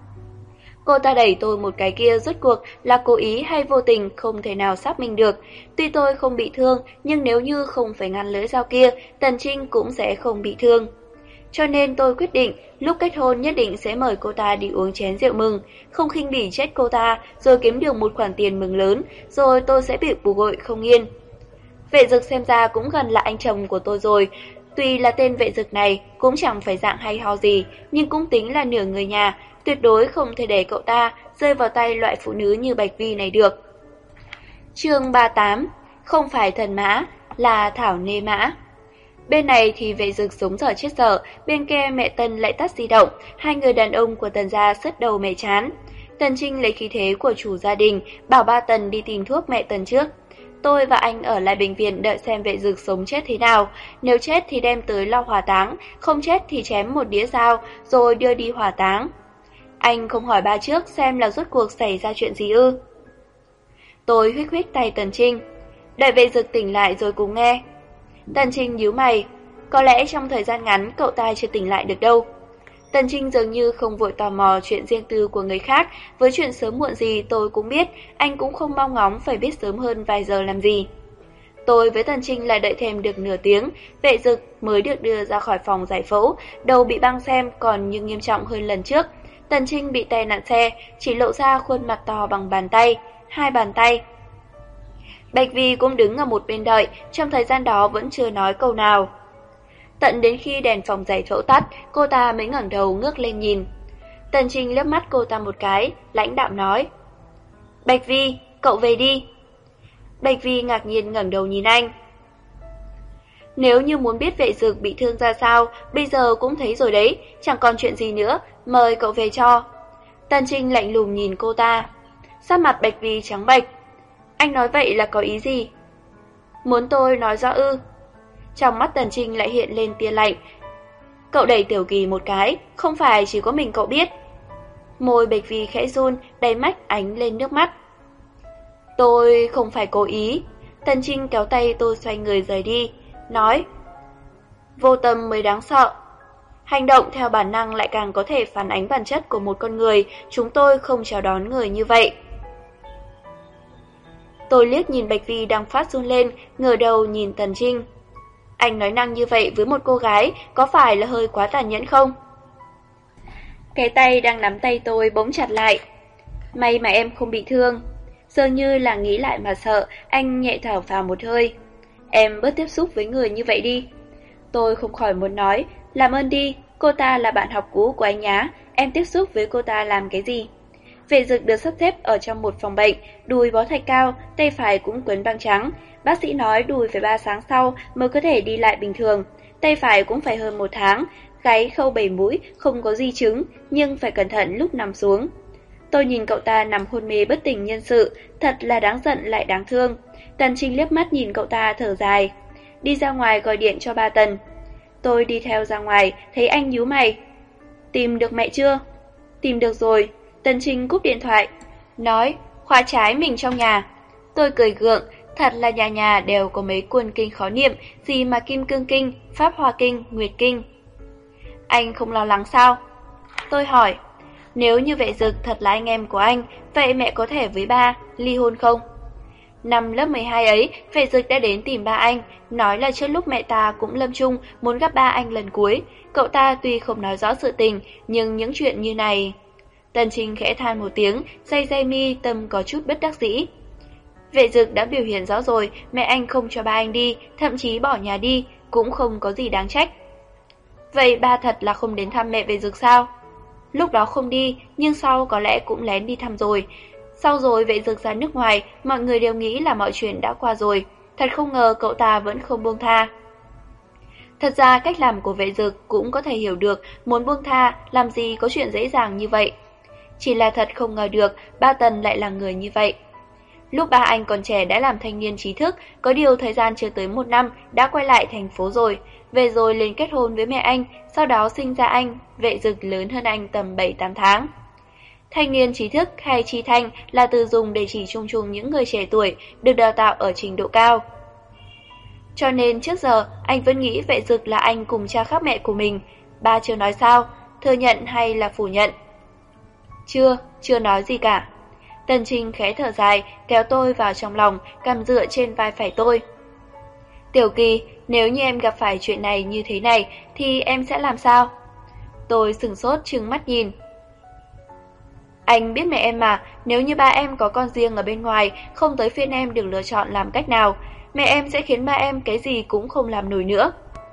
Cô ta đẩy tôi một cái kia rốt cuộc là cố ý hay vô tình không thể nào xác minh được. Tuy tôi không bị thương, nhưng nếu như không phải ngăn lưỡi dao kia, Tần Trinh cũng sẽ không bị thương. Cho nên tôi quyết định lúc kết hôn nhất định sẽ mời cô ta đi uống chén rượu mừng, không khinh bỉ chết cô ta, rồi kiếm được một khoản tiền mừng lớn, rồi tôi sẽ bị bù gội không yên. Vệ Dực xem ra cũng gần là anh chồng của tôi rồi. Tuy là tên Vệ Dực này cũng chẳng phải dạng hay ho gì, nhưng cũng tính là nửa người nhà, tuyệt đối không thể để cậu ta rơi vào tay loại phụ nữ như Bạch Vi này được. Chương ba mươi tám, không phải thần mã, là thảo nê mã. Bên này thì Vệ Dực sống dở chết dở, bên kia mẹ Tần lại tắt di động, hai người đàn ông của Tần gia sứt đầu mẻ chán. Tần Trinh lấy khí thế của chủ gia đình, bảo ba Tần đi tìm thuốc mẹ Tần trước. Tôi và anh ở lại bệnh viện đợi xem Vệ Dực sống chết thế nào, nếu chết thì đem tới lo hỏa táng, không chết thì chém một đĩa dao rồi đưa đi hỏa táng. Anh không hỏi ba trước xem là rốt cuộc xảy ra chuyện gì ư? Tôi huých huých tay Tần Trinh, đợi Vệ Dực tỉnh lại rồi cùng nghe. Tần Trinh nhíu mày, có lẽ trong thời gian ngắn cậu ta chưa tỉnh lại được đâu. Tần Trinh dường như không vội tò mò chuyện riêng tư của người khác, với chuyện sớm muộn gì tôi cũng biết, anh cũng không mong ngóng phải biết sớm hơn vài giờ làm gì. Tôi với Tần Trinh lại đợi thêm được nửa tiếng, Vệ Dực mới được đưa ra khỏi phòng giải phẫu, đầu bị băng xem còn nhưng nghiêm trọng hơn lần trước. Tần Trinh bị tai nạn xe, chỉ lộ ra khuôn mặt to bằng bàn tay, hai bàn tay. Bạch Vi cũng đứng ở một bên đợi, trong thời gian đó vẫn chưa nói câu nào. Tận đến khi đèn phòng giải phẫu tắt, cô ta mới ngẩng đầu ngước lên nhìn. Tần Trinh liếc mắt cô ta một cái, lãnh đạm nói: Bạch Vi, cậu về đi. Bạch Vi ngạc nhiên ngẩng đầu nhìn anh. Nếu như muốn biết Vệ Dực bị thương ra sao, bây giờ cũng thấy rồi đấy, chẳng còn chuyện gì nữa, mời cậu về cho. Tần Trinh lạnh lùng nhìn cô ta. Sắc mặt Bạch Vi trắng bệch. Anh nói vậy là có ý gì? Muốn tôi nói rõ ư? Trong mắt Tần Trinh lại hiện lên tia lạnh. Cậu đẩy Tiểu Kỳ một cái, không phải chỉ có mình cậu biết. Môi Bạch Vi khẽ run, đáy mắt ánh lên nước mắt. Tôi không phải cố ý. Tần Trinh kéo tay tôi xoay người rời đi, nói: Vô tâm mới đáng sợ. Hành động theo bản năng lại càng có thể phản ánh bản chất của một con người, chúng tôi không chào đón người như vậy. Tôi liếc nhìn Bạch Vi đang phát run lên, ngửa đầu nhìn Tần Trinh. Anh nói năng như vậy với một cô gái, có phải là hơi quá tàn nhẫn không? Cái tay đang nắm tay tôi bỗng chặt lại. May mà em không bị thương. Dường như là nghĩ lại mà sợ, anh nhẹ thở phào một hơi. Em bớt tiếp xúc với người như vậy đi. Tôi không khỏi muốn nói, làm ơn đi, cô ta là bạn học cũ của anh nhá, em tiếp xúc với cô ta làm cái gì? Vệ Dực được sắp xếp ở trong một phòng bệnh, đùi bó thạch cao, tay phải cũng quấn băng trắng. Bác sĩ nói đùi phải ba sáng sau mới có thể đi lại bình thường, tay phải cũng phải hơn một tháng, gáy khâu bảy mũi, không có di chứng, nhưng phải cẩn thận lúc nằm xuống. Tôi nhìn cậu ta nằm hôn mê bất tỉnh nhân sự, thật là đáng giận lại đáng thương. Tần Trinh liếc mắt nhìn cậu ta thở dài. Đi ra ngoài gọi điện cho ba Tần. Tôi đi theo ra ngoài, thấy anh nhíu mày. Tìm được mẹ chưa? Tìm được rồi. Tần Trinh cúp điện thoại, nói khóa trái mình trong nhà. Tôi cười gượng, thật là nhà nhà đều có mấy cuốn kinh khó niệm, gì mà Kim Cương Kinh, Pháp Hoa Kinh, Nguyệt Kinh. Anh không lo lắng sao? Tôi hỏi. Nếu như Vệ Dực thật là anh em của anh, vậy mẹ có thể với ba ly hôn không? Năm lớp mười hai ấy, Vệ Dực đã đến tìm ba anh, nói là trước lúc mẹ ta cũng lâm chung muốn gặp ba anh lần cuối. Cậu ta tuy không nói rõ sự tình, nhưng những chuyện như này... Tần Trinh khẽ than một tiếng, day day mi, tâm có chút bất đắc dĩ. Vệ Dực đã biểu hiện rõ rồi, mẹ anh không cho ba anh đi, thậm chí bỏ nhà đi, cũng không có gì đáng trách. Vậy ba thật là không đến thăm mẹ Vệ Dực sao? Lúc đó không đi, nhưng sau có lẽ cũng lén đi thăm rồi. Sau rồi Vệ Dực ra nước ngoài, mọi người đều nghĩ là mọi chuyện đã qua rồi. Thật không ngờ cậu ta vẫn không buông tha. Thật ra cách làm của Vệ Dực cũng có thể hiểu được, muốn buông tha, làm gì có chuyện dễ dàng như vậy. Chỉ là thật không ngờ được, ba Tần lại là người như vậy. Lúc ba anh còn trẻ đã làm thanh niên trí thức, có điều thời gian chưa tới một năm đã quay lại thành phố rồi. Về rồi liền kết hôn với mẹ anh, sau đó sinh ra anh, Vệ Dực lớn hơn anh tầm bảy tám tháng. Thanh niên trí thức hay tri thanh là từ dùng để chỉ chung chung những người trẻ tuổi được đào tạo ở trình độ cao. Cho nên trước giờ anh vẫn nghĩ Vệ Dực là anh cùng cha khác mẹ của mình. Ba chưa nói sao, thừa nhận hay là phủ nhận? Chưa, chưa nói gì cả. Tần Trinh khẽ thở dài, kéo tôi vào trong lòng, cằm dựa trên vai phải tôi. Tiểu Kỳ, nếu như em gặp phải chuyện này như thế này, thì em sẽ làm sao? Tôi sửng sốt trừng mắt nhìn. Anh biết mẹ em mà, nếu như ba em có con riêng ở bên ngoài, không tới phiên em được lựa chọn làm cách nào, mẹ em sẽ khiến ba em cái gì cũng không làm nổi nữa.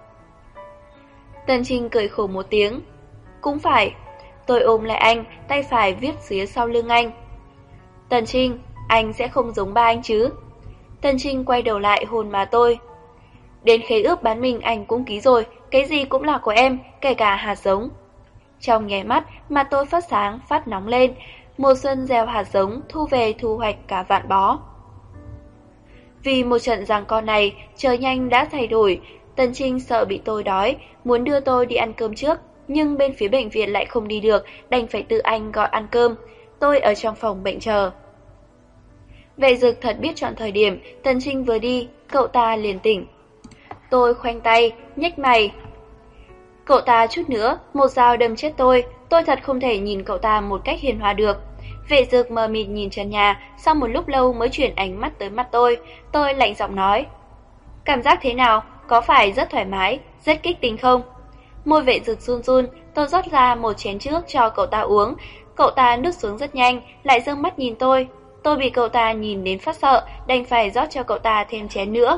Tần Trinh cười khổ một tiếng. Cũng phải. Tôi ôm lại anh, tay phải viết phía sau lưng anh. Tần Trinh, anh sẽ không giống ba anh chứ? Tần Trinh quay đầu lại hôn má tôi. Đến khế ước bán mình anh cũng ký rồi, cái gì cũng là của em, kể cả hạt giống. Trong nháy mắt, mặt tôi phát sáng, phát nóng lên. Mùa xuân gieo hạt giống, thu về thu hoạch cả vạn bó. Vì một trận giằng co này, trời nhanh đã thay đổi. Tần Trinh sợ bị tôi đói, muốn đưa tôi đi ăn cơm trước. Nhưng bên phía bệnh viện lại không đi được, đành phải tự anh gọi ăn cơm. Tôi ở trong phòng bệnh chờ. Vệ Dực thật biết chọn thời điểm, Tần Trinh vừa đi, cậu ta liền tỉnh. Tôi khoanh tay, nhếch mày. Cậu ta chút nữa, một dao đâm chết tôi, tôi thật không thể nhìn cậu ta một cách hiền hòa được. Vệ Dực mờ mịt nhìn trần nhà, sau một lúc lâu mới chuyển ánh mắt tới mắt tôi, tôi lạnh giọng nói. Cảm giác thế nào? Có phải rất thoải mái, rất kích tình không? Môi Vệ Dực run run, tôi rót ra một chén trước cho cậu ta uống. Cậu ta nuốt xuống rất nhanh, lại giương mắt nhìn tôi. Tôi bị cậu ta nhìn đến phát sợ, đành phải rót cho cậu ta thêm chén nữa.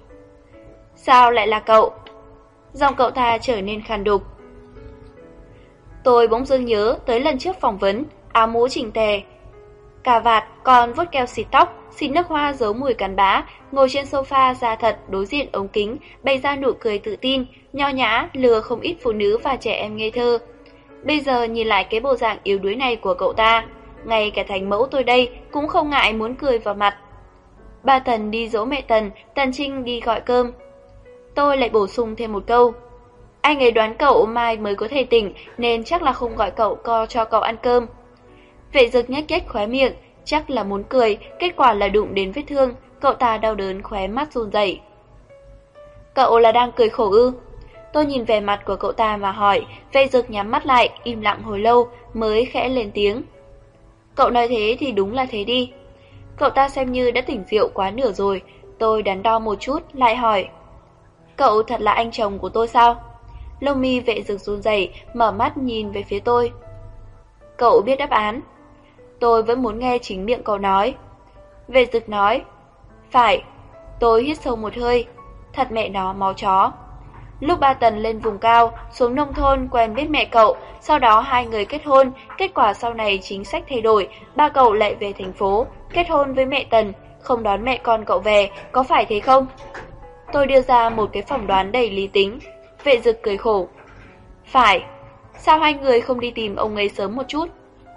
Sao lại là cậu? Giọng cậu ta trở nên khàn đục. Tôi bỗng dưng nhớ tới lần trước phỏng vấn, áo mũ chỉnh tề, cà vạt, còn vuốt keo xịt tóc, xịt nước hoa giấu mùi cắn bã, ngồi trên sofa da thật đối diện ống kính, bày ra nụ cười tự tin, nho nhã, lừa không ít phụ nữ và trẻ em ngây thơ. Bây giờ nhìn lại cái bộ dạng yếu đuối này của cậu ta, ngay cả thành mẫu tôi đây cũng không ngại muốn cười vào mặt. Ba Tần đi dỗ mẹ Tần, Tần Trinh đi gọi cơm. Tôi lại bổ sung thêm một câu. Anh ấy đoán cậu mai mới có thể tỉnh nên chắc là không gọi cậu co cho cậu ăn cơm. Vệ Dực nhếch nhếch khóe miệng, chắc là muốn cười, kết quả là đụng đến vết thương, cậu ta đau đớn khóe mắt run rẩy. Cậu là đang cười khổ ư? Tôi nhìn vẻ mặt của cậu ta mà hỏi, Vệ Dực nhắm mắt lại, im lặng hồi lâu mới khẽ lên tiếng. Cậu nói thế thì đúng là thế đi. Cậu ta xem như đã tỉnh rượu quá nửa rồi, tôi đắn đo một chút, lại hỏi. Cậu thật là anh chồng của tôi sao? Lông mi Vệ Dực run rẩy, mở mắt nhìn về phía tôi. Cậu biết đáp án. Tôi vẫn muốn nghe chính miệng cậu nói. Vệ Dực nói. Phải. Tôi hít sâu một hơi. Thật mẹ nó máu chó. Lúc Ba Tần lên vùng cao, xuống nông thôn quen biết mẹ cậu, sau đó hai người kết hôn, kết quả sau này chính sách thay đổi, ba cậu lại về thành phố, kết hôn với mẹ Tần, không đón mẹ con cậu về, có phải thế không? Tôi đưa ra một cái phỏng đoán đầy lý tính. Vệ Dực cười khổ. Phải. Sao hai người không đi tìm ông ấy sớm một chút?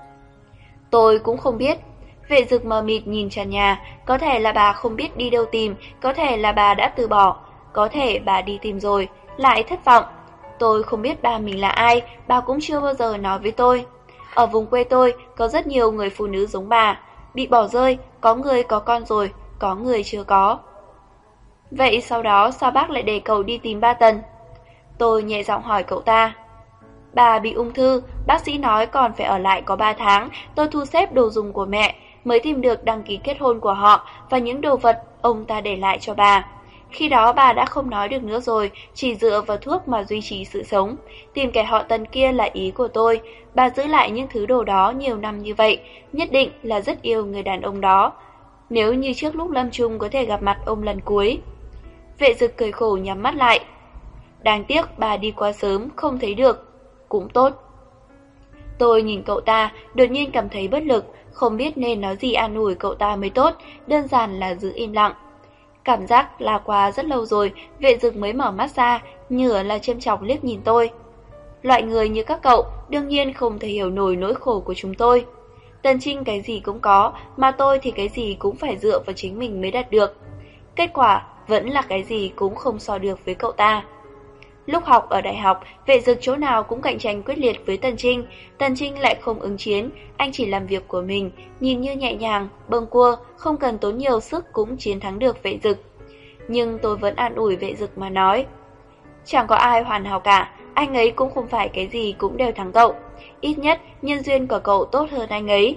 Tôi cũng không biết. Vệ Dực mờ mịt nhìn trần nhà, có thể là bà không biết đi đâu tìm, có thể là bà đã từ bỏ, có thể bà đi tìm rồi, lại thất vọng. Tôi không biết ba mình là ai, bà cũng chưa bao giờ nói với tôi. Ở vùng quê tôi có rất nhiều người phụ nữ giống bà, bị bỏ rơi, có người có con rồi, có người chưa có. Vậy sau đó sao bác lại để cậu đi tìm Ba Tần? Tôi nhẹ giọng hỏi cậu ta. Bà bị ung thư, bác sĩ nói còn phải ở lại có ba tháng, tôi thu xếp đồ dùng của mẹ, mới tìm được đăng ký kết hôn của họ và những đồ vật ông ta để lại cho bà. Khi đó bà đã không nói được nữa rồi, chỉ dựa vào thuốc mà duy trì sự sống. Tìm kẻ họ Tần kia là ý của tôi, bà giữ lại những thứ đồ đó nhiều năm như vậy, nhất định là rất yêu người đàn ông đó. Nếu như trước lúc lâm chung có thể gặp mặt ông lần cuối. Vệ Dực cười khổ nhắm mắt lại. Đáng tiếc bà đi quá sớm, không thấy được. Cũng tốt. Tôi nhìn cậu ta, đột nhiên cảm thấy bất lực, không biết nên nói gì an ủi cậu ta mới tốt, đơn giản là giữ im lặng. Cảm giác là qua rất lâu rồi, Vệ Dực mới mở mắt ra, nhửa là châm chọc liếc nhìn tôi. Loại người như các cậu đương nhiên không thể hiểu nổi nỗi khổ của chúng tôi. Tần Trinh cái gì cũng có, mà tôi thì cái gì cũng phải dựa vào chính mình mới đạt được. Kết quả vẫn là cái gì cũng không so được với cậu ta. Lúc học ở đại học, Vệ Dực chỗ nào cũng cạnh tranh quyết liệt với Tần Trinh. Tần Trinh lại không ứng chiến, anh chỉ làm việc của mình, nhìn như nhẹ nhàng, bâng quơ, không cần tốn nhiều sức cũng chiến thắng được Vệ Dực. Nhưng tôi vẫn an ủi Vệ Dực mà nói. Chẳng có ai hoàn hảo cả, anh ấy cũng không phải cái gì cũng đều thắng cậu. Ít nhất, nhân duyên của cậu tốt hơn anh ấy.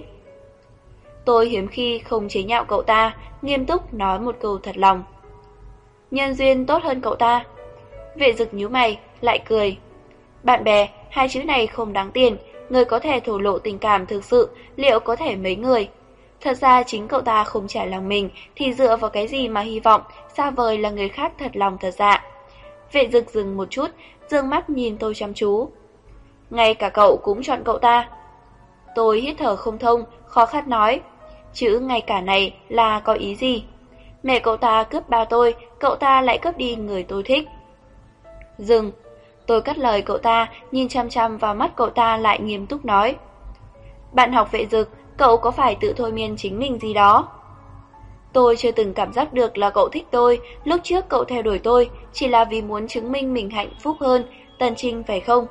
Tôi hiếm khi không chế nhạo cậu ta, nghiêm túc nói một câu thật lòng. Nhân duyên tốt hơn cậu ta. Vệ Dực nhíu mày, lại cười. Bạn bè, hai chữ này không đáng tiền, người có thể thổ lộ tình cảm thực sự, liệu có thể mấy người? Thật ra chính cậu ta không trải lòng mình, thì dựa vào cái gì mà hy vọng, xa vời là người khác thật lòng thật dạ. Vệ Dực dừng một chút, dương mắt nhìn tôi chăm chú. Ngay cả cậu cũng chọn cậu ta. Tôi hít thở không thông, khó khăn nói. Chữ ngay cả này là có ý gì? Mẹ cậu ta cướp ba tôi, cậu ta lại cướp đi người tôi thích. Dừng. Tôi cắt lời cậu ta, nhìn chăm chăm vào mắt cậu ta lại nghiêm túc nói. Bạn học Vệ Dực, cậu có phải tự thôi miên chính mình gì đó? Tôi chưa từng cảm giác được là cậu thích tôi, lúc trước cậu theo đuổi tôi, chỉ là vì muốn chứng minh mình hạnh phúc hơn, Tần Trinh phải không?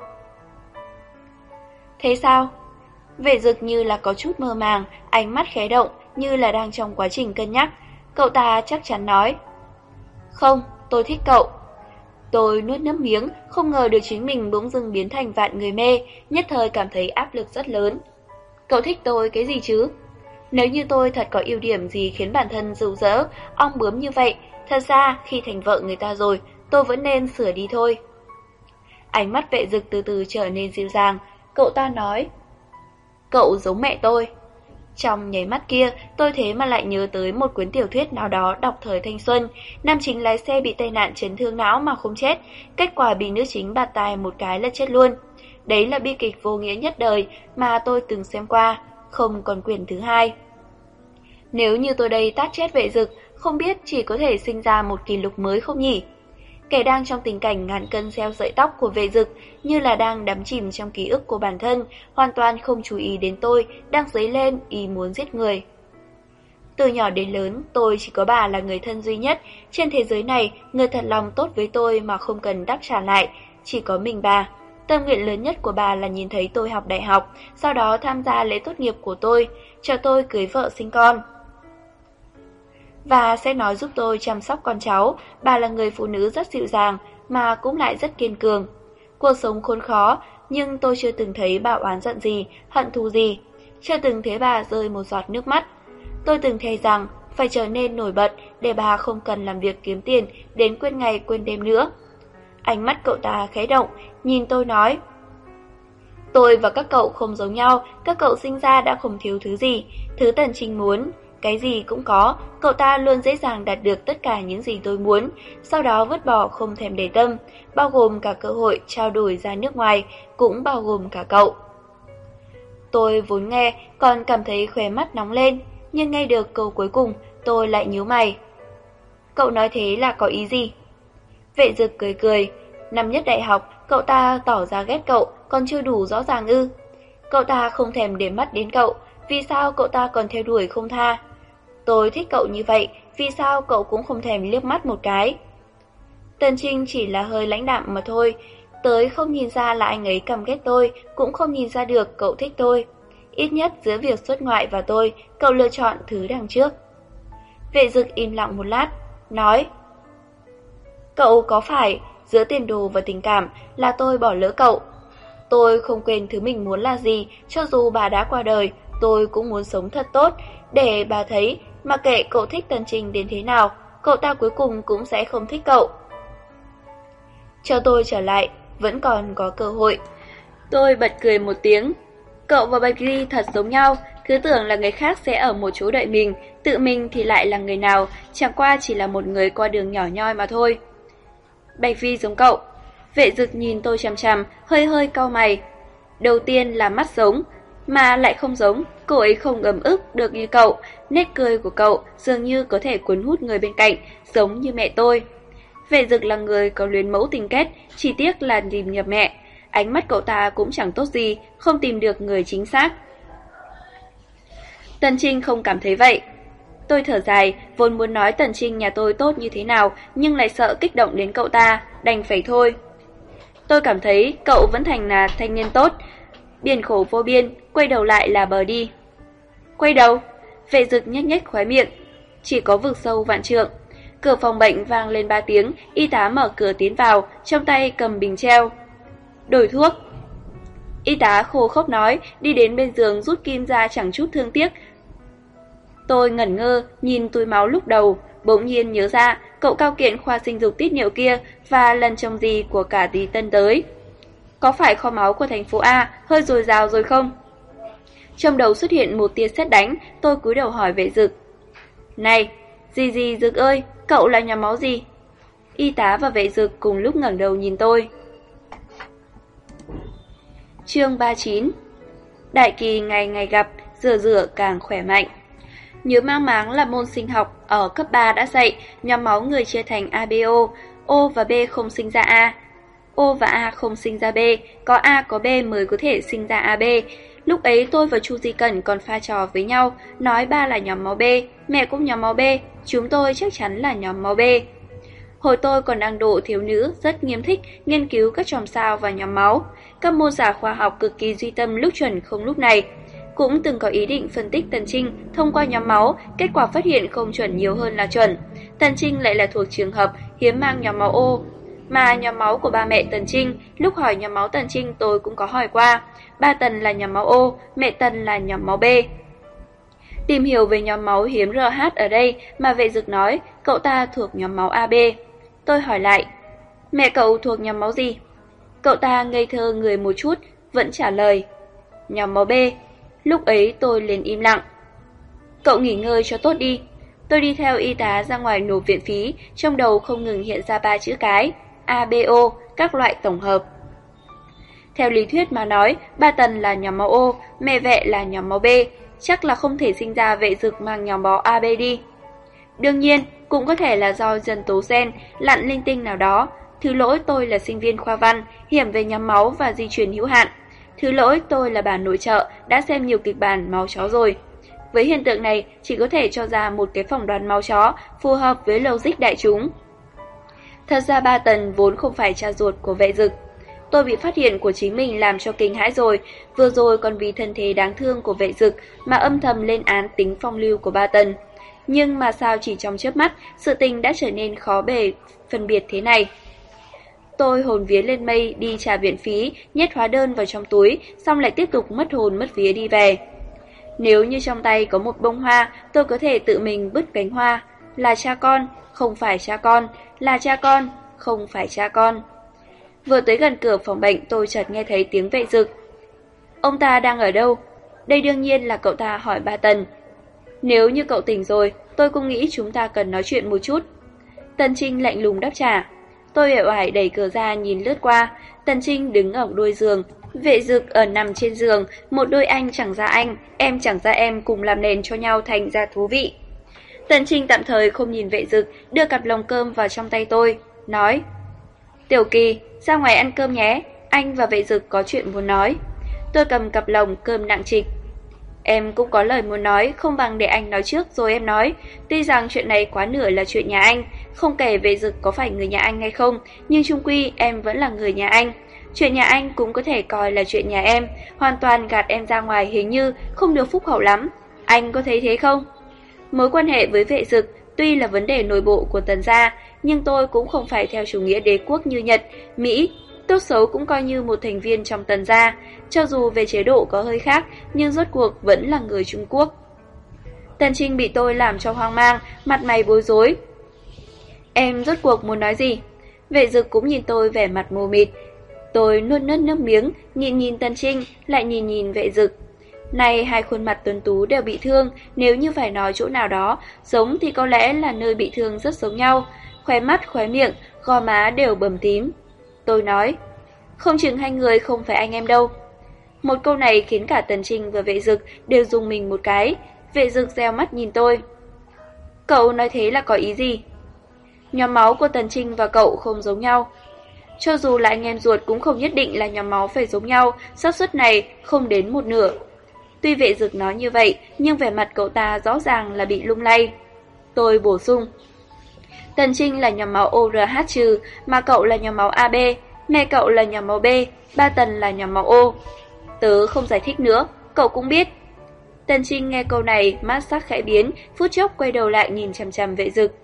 Thế sao? Vệ Dực như là có chút mơ màng, ánh mắt khẽ động, như là đang trong quá trình cân nhắc. Cậu ta chắc chắn nói. Không, tôi thích cậu. Tôi nuốt nước miếng, không ngờ được chính mình bỗng dưng biến thành vạn người mê, nhất thời cảm thấy áp lực rất lớn. Cậu thích tôi cái gì chứ? Nếu như tôi thật có ưu điểm gì khiến bản thân rực rỡ, ong bướm như vậy, Thật ra, khi thành vợ người ta rồi, tôi vẫn nên sửa đi thôi. Ánh mắt Vệ Dực từ từ trở nên dịu dàng, cậu ta nói, cậu giống mẹ tôi. Trong nháy mắt kia, tôi thế mà lại nhớ tới một cuốn tiểu thuyết nào đó đọc thời thanh xuân. Nam chính lái xe bị tai nạn chấn thương não mà không chết, kết quả bị nữ chính bạt tai một cái là chết luôn. Đấy là bi kịch vô nghĩa nhất đời mà tôi từng xem qua, không còn quyển thứ hai. Nếu như tôi đây tát chết Vệ Dực, không biết chỉ có thể sinh ra một kỷ lục mới không nhỉ? Kẻ đang trong tình cảnh ngàn cân treo sợi tóc của Vệ Dực như là đang đắm chìm trong ký ức của bản thân, hoàn toàn không chú ý đến tôi đang dấy lên ý muốn giết người. Từ nhỏ đến lớn, tôi chỉ có bà là người thân duy nhất. Trên thế giới này, người thật lòng tốt với tôi mà không cần đáp trả lại, chỉ có mình bà. Tâm nguyện lớn nhất của bà là nhìn thấy tôi học đại học, sau đó tham gia lễ tốt nghiệp của tôi, cho tôi cưới vợ sinh con. Và sẽ nói giúp tôi chăm sóc con cháu. Bà là người phụ nữ rất dịu dàng mà cũng lại rất kiên cường. Cuộc sống khốn khó, nhưng tôi chưa từng thấy bà oán giận gì, hận thù gì. Chưa từng thấy bà rơi một giọt nước mắt. Tôi từng thề rằng phải trở nên nổi bật để bà không cần làm việc kiếm tiền đến quên ngày quên đêm nữa. Ánh mắt cậu ta khẽ động, nhìn tôi nói, tôi và các cậu không giống nhau, các cậu sinh ra đã không thiếu thứ gì. Thứ Tần Trinh muốn, cái gì cũng có, cậu ta luôn dễ dàng đạt được tất cả những gì tôi muốn, sau đó vứt bỏ không thèm để tâm, bao gồm cả cơ hội trao đổi ra nước ngoài, cũng bao gồm cả cậu. Tôi vốn nghe còn cảm thấy khóe mắt nóng lên, nhưng nghe được câu cuối cùng, tôi lại nhíu mày. Cậu nói thế là có ý gì? Vệ Dực cười cười, năm nhất đại học, cậu ta tỏ ra ghét cậu, còn chưa đủ rõ ràng ư? Cậu ta không thèm để mắt đến cậu, vì sao cậu ta còn theo đuổi không tha? Tôi thích cậu như vậy, vì sao cậu cũng không thèm liếc mắt một cái? Tần Trinh chỉ là hơi lãnh đạm mà thôi, tới không nhìn ra là anh ấy căm ghét tôi, cũng không nhìn ra được cậu thích tôi. Ít nhất giữa việc xuất ngoại và tôi, cậu lựa chọn thứ đằng trước. Vệ Dực im lặng một lát, nói, cậu có phải giữa tiền đồ và tình cảm là tôi bỏ lỡ cậu? Tôi không quên thứ mình muốn là gì, cho dù bà đã qua đời, tôi cũng muốn sống thật tốt, để bà thấy, mà kệ cậu thích Tần Trinh đến thế nào, cậu ta cuối cùng cũng sẽ không thích cậu. Cho tôi trở lại, vẫn còn có cơ hội. Tôi bật cười một tiếng. Cậu và Bạch Ly thật giống nhau, cứ tưởng là người khác sẽ ở một chỗ đợi mình, tự mình thì lại là người nào, chẳng qua chỉ là một người qua đường nhỏ nhoi mà thôi. Bạch Vi giống cậu. Vệ Dực nhìn tôi chằm chằm, hơi hơi cau mày. Đầu tiên là mắt giống, mà lại không giống, cô ấy không ấm ức được như cậu, nét cười của cậu dường như có thể cuốn hút người bên cạnh, giống như mẹ tôi. Vệ Dực là người có luyến mẫu tình kết, chỉ tiếc là tìm nhập mẹ. Ánh mắt cậu ta cũng chẳng tốt gì, không tìm được người chính xác. Tần Trinh không cảm thấy vậy. Tôi thở dài, vốn muốn nói Tần Trinh nhà tôi tốt như thế nào, nhưng lại sợ kích động đến cậu ta, đành phải thôi. Tôi cảm thấy cậu vẫn thành là thanh niên tốt, biển khổ vô biên, quay đầu lại là bờ đi. Quay đầu? Vệ Dực nhếch nhếch khóe miệng. Chỉ có vực sâu vạn trượng. Cửa phòng bệnh vang lên ba tiếng, y tá mở cửa tiến vào, trong tay cầm bình treo. Đổi thuốc. Y tá khô khốc nói, đi đến bên giường rút kim ra chẳng chút thương tiếc. Tôi ngẩn ngơ, nhìn túi máu lúc đầu, bỗng nhiên nhớ ra cậu cao kiện khoa sinh dục tiết niệu kia và lần chồng gì của cả Tí Tân tới. Có phải kho máu của thành phố A hơi dồi dào rồi không? Trong đầu xuất hiện một tia sét đánh, tôi cúi đầu hỏi Vệ Dực. Này, gì gì Dực ơi, cậu là nhóm máu gì? Y tá và Vệ Dực cùng lúc ngẩng đầu nhìn tôi. Chương ba mươi chín. Đại kỳ ngày ngày gặp, rửa rửa càng khỏe mạnh. Nhớ mang máng là môn sinh học ở cấp ba đã dạy, nhóm máu người chia thành a bê o, O và B không sinh ra A. O và A không sinh ra B, có A có B mới có thể sinh ra a bê. Lúc ấy tôi và Chu Di Cẩn còn pha trò với nhau, nói ba là nhóm máu B, mẹ cũng nhóm máu B, chúng tôi chắc chắn là nhóm máu B. Hồi tôi còn đang độ thiếu nữ, rất nghiêm thích nghiên cứu các chòm sao và nhóm máu. Các môn giả khoa học cực kỳ duy tâm lúc chuẩn không lúc này. Cũng từng có ý định phân tích Tần Trinh thông qua nhóm máu, kết quả phát hiện không chuẩn nhiều hơn là chuẩn. Tần Trinh lại là thuộc trường hợp hiếm mang nhóm máu O, mà nhóm máu của ba mẹ Tần Trinh, lúc hỏi nhóm máu Tần Trinh tôi cũng có hỏi qua. Ba Tần là nhóm máu O, mẹ Tần là nhóm máu B. Tìm hiểu về nhóm máu hiếm rờ hát ở đây mà vệ dực nói cậu ta thuộc nhóm máu a bê. Tôi hỏi lại, mẹ cậu thuộc nhóm máu gì? Cậu ta ngây thơ người một chút, vẫn trả lời, nhóm máu B. Lúc ấy tôi liền im lặng. Cậu nghỉ ngơi cho tốt đi. Tôi đi theo y tá ra ngoài nộp viện phí, trong đầu không ngừng hiện ra ba chữ cái, A, B, O, các loại tổng hợp. Theo lý thuyết mà nói, ba Tần là nhóm máu O, mẹ Vệ là nhóm máu B, chắc là không thể sinh ra Vệ Dực mang nhóm máu a bê đi. Đương nhiên, cũng có thể là do dân tố gen, lặn linh tinh nào đó. Thứ lỗi tôi là sinh viên khoa văn, hiểm về nhóm máu và di truyền hữu hạn. Thứ lỗi tôi là bà nội trợ, đã xem nhiều kịch bản máu chó rồi. Với hiện tượng này, chỉ có thể cho ra một cái phỏng đoán máu chó phù hợp với logic đại chúng. Thật ra ba Tần vốn không phải cha ruột của Vệ Dực. Tôi bị phát hiện của chính mình làm cho kinh hãi rồi, vừa rồi còn vì thân thế đáng thương của Vệ Dực mà âm thầm lên án tính phong lưu của ba Tần. Nhưng mà sao chỉ trong chớp mắt, sự tình đã trở nên khó bề phân biệt thế này. Tôi hồn vía lên mây đi trả viện phí, nhét hóa đơn vào trong túi, xong lại tiếp tục mất hồn mất vía đi về. Nếu như trong tay có một bông hoa, tôi có thể tự mình bứt cánh hoa. Là cha con, không phải cha con, là cha con, không phải cha con. Vừa tới gần cửa phòng bệnh, tôi chợt nghe thấy tiếng Vệ Dực. Ông ta đang ở đâu? Đây đương nhiên là cậu ta hỏi ba Tần. Nếu như cậu tỉnh rồi, tôi cũng nghĩ chúng ta cần nói chuyện một chút. Tần Trinh lạnh lùng đáp trả. Tôi uể oải đẩy cửa ra nhìn lướt qua. Tần Trinh đứng ở đuôi giường, Vệ Dực ở nằm trên giường, một đôi anh chẳng ra anh, em chẳng ra em cùng làm nền cho nhau thành ra thú vị. Tần Trinh tạm thời không nhìn Vệ Dực, đưa cặp lồng cơm vào trong tay tôi, nói: Tiểu Kỳ, ra ngoài ăn cơm nhé, anh và Vệ Dực có chuyện muốn nói. Tôi cầm cặp lồng cơm nặng trịch. Em cũng có lời muốn nói, không bằng để anh nói trước rồi em nói. Tuy rằng chuyện này quá nửa là chuyện nhà anh, không kể Vệ Dực có phải người nhà anh hay không, nhưng chung quy em vẫn là người nhà anh. Chuyện nhà anh cũng có thể coi là chuyện nhà em, hoàn toàn gạt em ra ngoài hình như không được phúc hậu lắm. Anh có thấy thế không? Mối quan hệ với Vệ Dực tuy là vấn đề nội bộ của Tần gia, nhưng tôi cũng không phải theo chủ nghĩa đế quốc như Nhật, Mỹ, tốt xấu cũng coi như một thành viên trong Tần gia, cho dù về chế độ có hơi khác, nhưng rốt cuộc vẫn là người Trung Quốc. Tần Trinh bị tôi làm cho hoang mang, mặt mày bối rối. Em rốt cuộc muốn nói gì? Vệ Dực cũng nhìn tôi vẻ mặt mù mịt. Tôi nuốt nứt nước miếng, nhìn nhìn Tần Trinh, lại nhìn nhìn Vệ Dực. Này hai khuôn mặt tuấn tú đều bị thương, nếu như phải nói chỗ nào đó giống thì có lẽ là nơi bị thương rất giống nhau, khóe mắt, khóe miệng, gò má đều bầm tím. Tôi nói, không chừng hai người không phải anh em đâu. Một câu này khiến cả Tần Trinh và Vệ Dực đều rùng mình một cái. Vệ Dực reo mắt nhìn tôi. Cậu nói thế là có ý gì? Nhóm máu của Tần Trinh và cậu không giống nhau. Cho dù là anh em ruột cũng không nhất định là nhóm máu phải giống nhau, xác suất này không đến một nửa. Tuy Vệ Dực nói như vậy, nhưng vẻ mặt cậu ta rõ ràng là bị lung lay. Tôi bổ sung. Tần Trinh là nhóm máu O R H trừ, mà cậu là nhóm máu a bê, mẹ cậu là nhóm máu B, ba Tần là nhóm máu O. Tớ không giải thích nữa, cậu cũng biết. Tần Trinh nghe câu này, mắt sắc khẽ biến, phút chốc quay đầu lại nhìn chằm chằm Vệ Dực.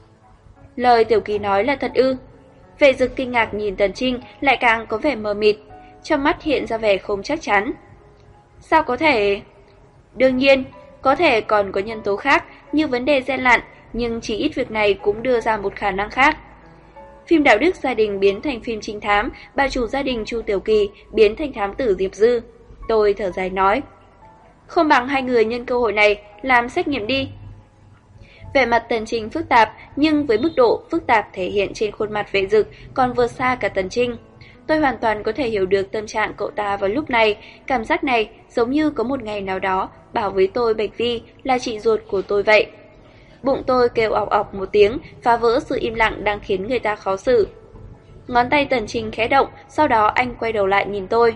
Lời Tiểu Kỳ nói là thật ư? Vệ Dực kinh ngạc nhìn Tần Trinh, lại càng có vẻ mờ mịt, trong mắt hiện ra vẻ không chắc chắn. Sao có thể? Đương nhiên, có thể còn có nhân tố khác như vấn đề gen lặn, nhưng chỉ ít việc này cũng đưa ra một khả năng khác. Phim đạo đức gia đình biến thành phim trinh thám, bà chủ gia đình Chu Tiểu Kỳ biến thành thám tử Diệp Dư. Tôi thở dài nói, không bằng hai người nhân cơ hội này làm xét nghiệm đi. Vẻ mặt Tần Trinh phức tạp, nhưng với mức độ phức tạp thể hiện trên khuôn mặt Vệ Dực còn vượt xa cả Tần Trinh. Tôi hoàn toàn có thể hiểu được tâm trạng cậu ta vào lúc này, cảm giác này giống như có một ngày nào đó bảo với tôi Bạch Vi là chị ruột của tôi vậy. Bụng tôi kêu ọc ọc một tiếng, phá vỡ sự im lặng đang khiến người ta khó xử. Ngón tay Tần Trinh khẽ động, sau đó anh quay đầu lại nhìn tôi.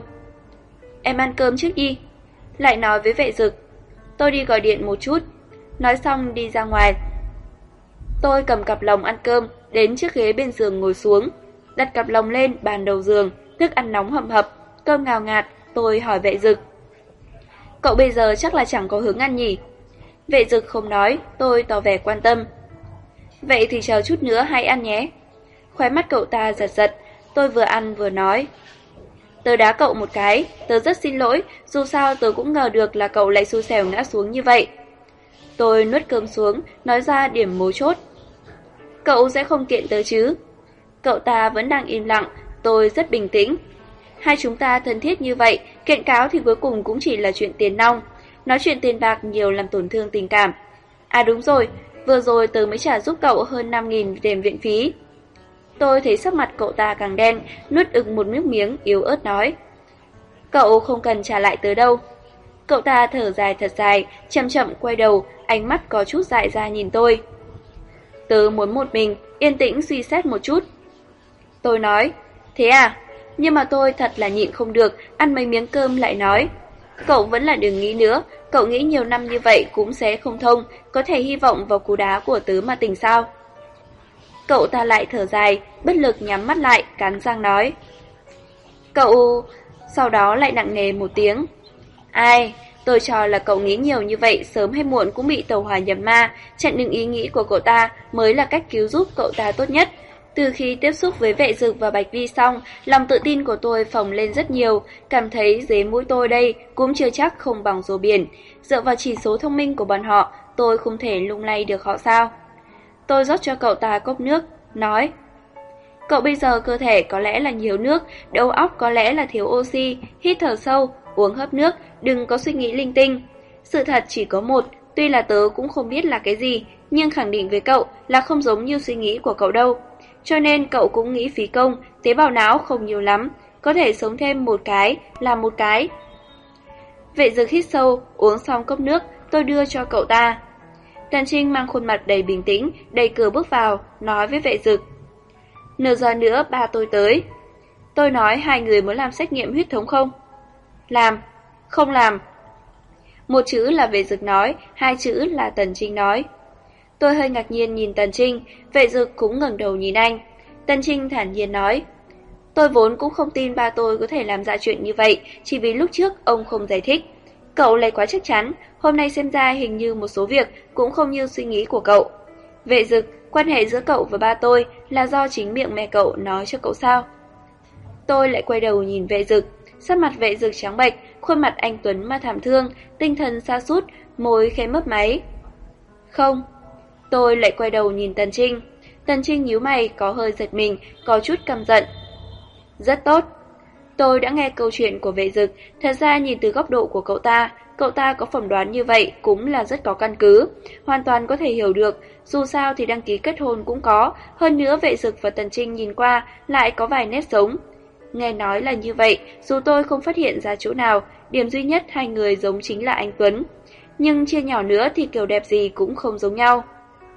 Em ăn cơm trước đi. Lại nói với Vệ Dực, tôi đi gọi điện một chút. Nói xong đi ra ngoài. Tôi cầm cặp lồng ăn cơm, đến chiếc ghế bên giường ngồi xuống, đặt cặp lồng lên bàn đầu giường, thức ăn nóng hầm hập, cơm ngào ngạt. Tôi hỏi Vệ Dực, cậu bây giờ chắc là chẳng có hứng ăn nhỉ? Vệ Dực không nói, tôi tỏ vẻ quan tâm. Vậy thì chờ chút nữa hãy ăn nhé. Khóe mắt cậu ta giật giật, tôi vừa ăn vừa nói. Tớ đá cậu một cái, tớ rất xin lỗi, dù sao tớ cũng ngờ được là cậu lại xui xẻo ngã xuống như vậy. Tôi nuốt cơm xuống, nói ra điểm mấu chốt. Cậu sẽ không kiện tớ chứ? Cậu ta vẫn đang im lặng, tôi rất bình tĩnh. Hai chúng ta thân thiết như vậy, kiện cáo thì cuối cùng cũng chỉ là chuyện tiền nong. Nói chuyện tiền bạc nhiều làm tổn thương tình cảm. À đúng rồi, vừa rồi tớ mới trả giúp cậu hơn năm nghìn tiền viện phí. Tôi thấy sắc mặt cậu ta càng đen, nuốt ực một nước miếng, yếu ớt nói. Cậu không cần trả lại tớ đâu. Cậu ta thở dài thật dài, chậm chậm quay đầu, ánh mắt có chút dại ra nhìn tôi. Tớ muốn một mình, yên tĩnh suy xét một chút. Tôi nói, thế à? Nhưng mà tôi thật là nhịn không được, ăn mấy miếng cơm lại nói. Cậu vẫn là đừng nghĩ nữa, cậu nghĩ nhiều năm như vậy cũng sẽ không thông, có thể hy vọng vào cú đá của tớ mà tỉnh sao? Cậu ta lại thở dài, bất lực nhắm mắt lại, cắn răng nói. Cậu... Sau đó lại nặng nề một tiếng. Ai, tôi cho là cậu nghĩ nhiều như vậy sớm hay muộn cũng bị tàu hỏa nhập ma, chặn đứng ý nghĩ của cậu ta mới là cách cứu giúp cậu ta tốt nhất. Từ khi tiếp xúc với Vệ Dực và Bạch Vi xong, lòng tự tin của tôi phồng lên rất nhiều, cảm thấy dưới mũi tôi đây cũng chưa chắc không bằng rùa biển. Dựa vào chỉ số thông minh của bọn họ, tôi không thể lung lay được họ sao? Tôi rót cho cậu ta cốc nước, nói. Cậu bây giờ cơ thể có lẽ là nhiều nước, đầu óc có lẽ là thiếu oxy, hít thở sâu, uống hớp nước, đừng có suy nghĩ linh tinh. Sự thật chỉ có một, tuy là tớ cũng không biết là cái gì, nhưng khẳng định với cậu là không giống như suy nghĩ của cậu đâu. Cho nên cậu cũng nghĩ phí công, tế bào não không nhiều lắm, có thể sống thêm một cái, làm một cái. Vệ Dực hít sâu, uống xong cốc nước, tôi đưa cho cậu ta. Tần Trinh mang khuôn mặt đầy bình tĩnh, đẩy cửa bước vào, nói với Vệ Dực. Nửa giờ nữa ba tôi tới. Tôi nói hai người muốn làm xét nghiệm huyết thống không? Làm. Không làm. Một chữ là Vệ Dực nói, hai chữ là Tần Trinh nói. Tôi hơi ngạc nhiên nhìn Tần Trinh, Vệ Dực cũng ngẩng đầu nhìn anh. Tần Trinh thản nhiên nói. Tôi vốn cũng không tin ba tôi có thể làm ra chuyện như vậy, chỉ vì lúc trước ông không giải thích. Cậu lại quá chắc chắn, hôm nay xem ra hình như một số việc cũng không như suy nghĩ của cậu. Vệ Dực, quan hệ giữa cậu và ba tôi là do chính miệng mẹ cậu nói cho cậu sao? Tôi lại quay đầu nhìn Vệ Dực, sắc mặt Vệ Dực trắng bệch, khuôn mặt anh tuấn mà thảm thương, tinh thần sa sút, môi khẽ mấp máy. Không. Tôi lại quay đầu nhìn Tần Trinh. Tần Trinh nhíu mày, có hơi giật mình, có chút căm giận. Rất tốt. Tôi đã nghe câu chuyện của Vệ Dực, thật ra nhìn từ góc độ của cậu ta, cậu ta có phỏng đoán như vậy cũng là rất có căn cứ, hoàn toàn có thể hiểu được, dù sao thì đăng ký kết hôn cũng có, hơn nữa Vệ Dực và Tần Trinh nhìn qua lại có vài nét giống. Nghe nói là như vậy, dù tôi không phát hiện ra chỗ nào, điểm duy nhất hai người giống chính là anh Tuấn. Nhưng chia nhỏ nữa thì kiểu đẹp gì cũng không giống nhau.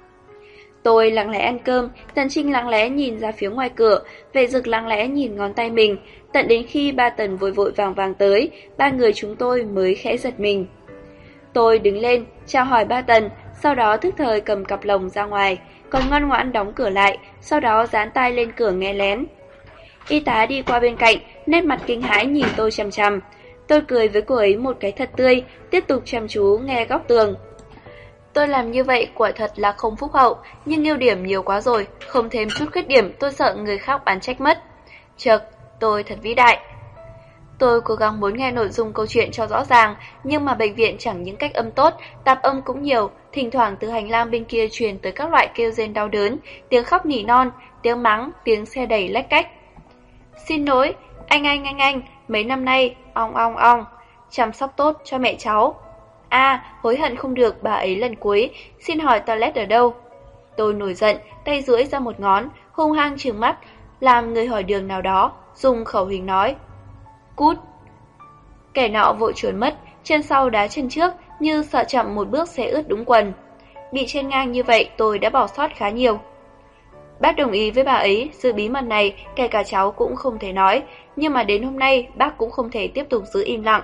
Tôi lặng lẽ ăn cơm, Tần Trinh lặng lẽ nhìn ra phía ngoài cửa, Vệ Dực lặng lẽ nhìn ngón tay mình, tận đến khi ba Tần vội vội vàng vàng tới, ba người chúng tôi mới khẽ giật mình. Tôi đứng lên, chào hỏi ba Tần, sau đó thức thời cầm cặp lồng ra ngoài, còn ngoan ngoãn đóng cửa lại, sau đó dán tai lên cửa nghe lén. Y tá đi qua bên cạnh, nét mặt kinh hãi nhìn tôi chằm chằm. Tôi cười với cô ấy một cái thật tươi, tiếp tục chăm chú nghe góc tường. Tôi làm như vậy quả thật là không phúc hậu, nhưng ưu điểm nhiều quá rồi, không thêm chút khuyết điểm tôi sợ người khác bán trách mất. Chật, tôi thật vĩ đại. Tôi cố gắng muốn nghe nội dung câu chuyện cho rõ ràng, nhưng mà bệnh viện chẳng những cách âm tốt, tạp âm cũng nhiều, thỉnh thoảng từ hành lang bên kia truyền tới các loại kêu rên đau đớn, tiếng khóc nỉ non, tiếng mắng, tiếng xe đẩy lách cách. Xin lỗi, anh anh anh anh, mấy năm nay, ong ong ong, chăm sóc tốt cho mẹ cháu. À, hối hận không được bà ấy lần cuối, xin hỏi toilet ở đâu? Tôi nổi giận, tay duỗi ra một ngón, hung hăng trừng mắt, làm người hỏi đường nào đó, dùng khẩu hình nói. Cút! Kẻ nọ vội trốn mất, chân sau đá chân trước, như sợ chậm một bước sẽ ướt đúng quần. Bị chen ngang như vậy tôi đã bỏ sót khá nhiều. Bác đồng ý với bà ấy, sự bí mật này kể cả cháu cũng không thể nói, nhưng mà đến hôm nay bác cũng không thể tiếp tục giữ im lặng.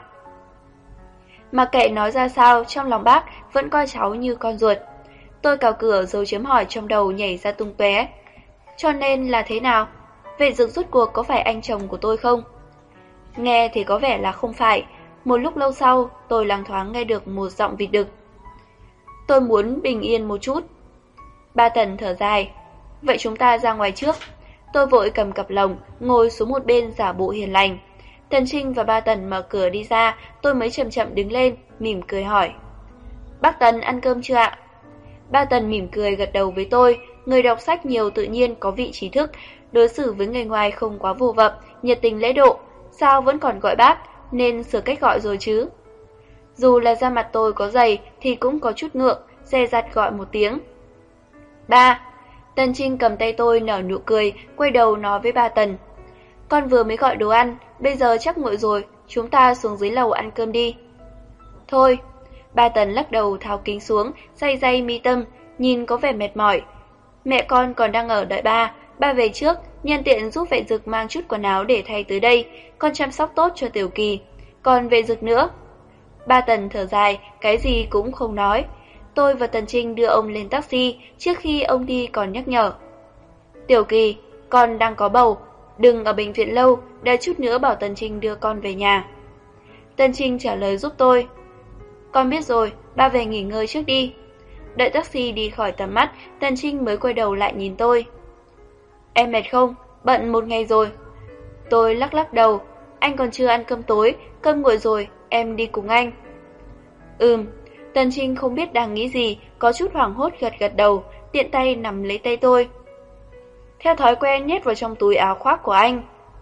Mà kệ nói ra sao, trong lòng bác vẫn coi cháu như con ruột. Tôi cào cửa dấu chấm hỏi trong đầu nhảy ra tung tóe. Cho nên là thế nào? Vệ Dực rốt cuộc có phải anh chồng của tôi không? Nghe thì có vẻ là không phải. Một lúc lâu sau, tôi loáng thoáng nghe được một giọng vịt đực. Tôi muốn bình yên một chút. Ba Tần thở dài. Vậy chúng ta ra ngoài trước. Tôi vội cầm cặp lồng, ngồi xuống một bên giả bộ hiền lành. Tần Trinh và ba Tần mở cửa đi ra, tôi mới chậm chậm đứng lên, mỉm cười hỏi. Bác Tần ăn cơm chưa ạ? Ba Tần mỉm cười gật đầu với tôi, người đọc sách nhiều tự nhiên có vị trí thức, đối xử với người ngoài không quá vô vập, nhiệt tình lễ độ, sao vẫn còn gọi bác, nên sửa cách gọi rồi chứ. Dù là da mặt tôi có dày thì cũng có chút ngượng, dè dặt gọi một tiếng. Ba. Tần Trinh cầm tay tôi nở nụ cười, quay đầu nói với ba Tần. Con vừa mới gọi đồ ăn, bây giờ chắc nguội rồi, chúng ta xuống dưới lầu ăn cơm đi. Thôi. Ba Tần lắc đầu tháo kính xuống, day day mi tâm, nhìn có vẻ mệt mỏi. Mẹ con còn đang ở đợi ba, ba về trước, nhân tiện giúp vệ dực mang chút quần áo để thay tới đây, con chăm sóc tốt cho Tiểu Kỳ. Còn vệ dực nữa. Ba Tần thở dài, cái gì cũng không nói. Tôi và Tần Trinh đưa ông lên taxi, trước khi ông đi còn nhắc nhở. Tiểu Kỳ, con đang có bầu, đừng ở bệnh viện lâu, đợi chút nữa bảo Tần Trinh đưa con về nhà. Tần Trinh trả lời giúp tôi. Con biết rồi, ba về nghỉ ngơi trước đi. Đợi taxi đi khỏi tầm mắt, Tần Trinh mới quay đầu lại nhìn tôi. Em mệt không? Bận một ngày rồi. Tôi lắc lắc đầu. Anh còn chưa ăn cơm tối, cơm nguội rồi, em đi cùng anh. Ừm. Tần Trinh không biết đang nghĩ gì, có chút hoảng hốt gật gật đầu, tiện tay nắm lấy tay tôi. Theo thói quen nhét vào trong túi áo khoác của anh.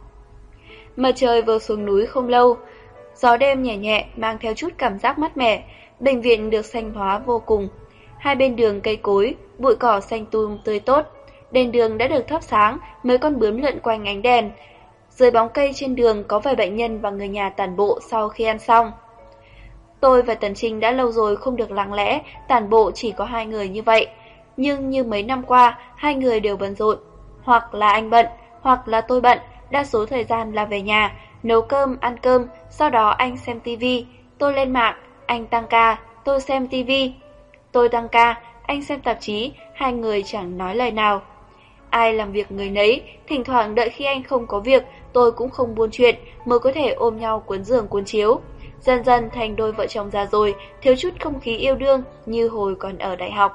Mặt trời vừa xuống núi không lâu, gió đêm nhẹ nhẹ mang theo chút cảm giác mát mẻ, bệnh viện được xanh hóa vô cùng. Hai bên đường cây cối, bụi cỏ xanh tươm tươi tốt, đèn đường đã được thắp sáng, mấy con bướm lượn quanh ánh đèn. Dưới bóng cây trên đường có vài bệnh nhân và người nhà tản bộ sau khi ăn xong. Tôi và Tần Trinh đã lâu rồi không được lặng lẽ, tản bộ chỉ có hai người như vậy. Nhưng như mấy năm qua, hai người đều bận rộn. Hoặc là anh bận, hoặc là tôi bận, đa số thời gian là về nhà, nấu cơm, ăn cơm, sau đó anh xem tivi, tôi lên mạng, anh tăng ca, tôi xem tivi. Tôi tăng ca, anh xem tạp chí, hai người chẳng nói lời nào. Ai làm việc người nấy, thỉnh thoảng đợi khi anh không có việc, tôi cũng không buôn chuyện, mới có thể ôm nhau cuốn giường cuốn chiếu. Dần dần thành đôi vợ chồng già rồi, thiếu chút không khí yêu đương như hồi còn ở đại học.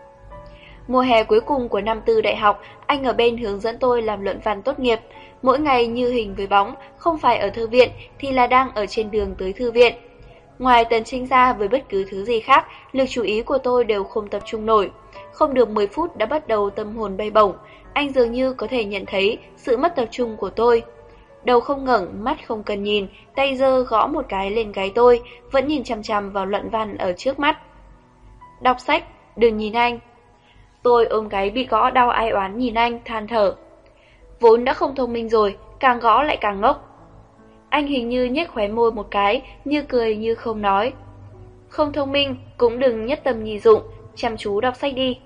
Mùa hè cuối cùng của năm tư đại học, anh ở bên hướng dẫn tôi làm luận văn tốt nghiệp. Mỗi ngày như hình với bóng, không phải ở thư viện thì là đang ở trên đường tới thư viện. Ngoài Tần Trinh ra với bất cứ thứ gì khác, lực chú ý của tôi đều không tập trung nổi. Không được mười phút đã bắt đầu tâm hồn bay bổng, anh dường như có thể nhận thấy sự mất tập trung của tôi. Đầu không ngẩng, mắt không cần nhìn, tay giơ gõ một cái lên gáy tôi, vẫn nhìn chằm chằm vào luận văn ở trước mắt. Đọc sách, đừng nhìn anh. Tôi ôm gáy bị gõ đau ai oán nhìn anh, than thở. Vốn đã không thông minh rồi, càng gõ lại càng ngốc. Anh hình như nhếch khóe môi một cái, như cười như không nói. Không thông minh, cũng đừng nhất tâm nhị dụng, chăm chú đọc sách đi.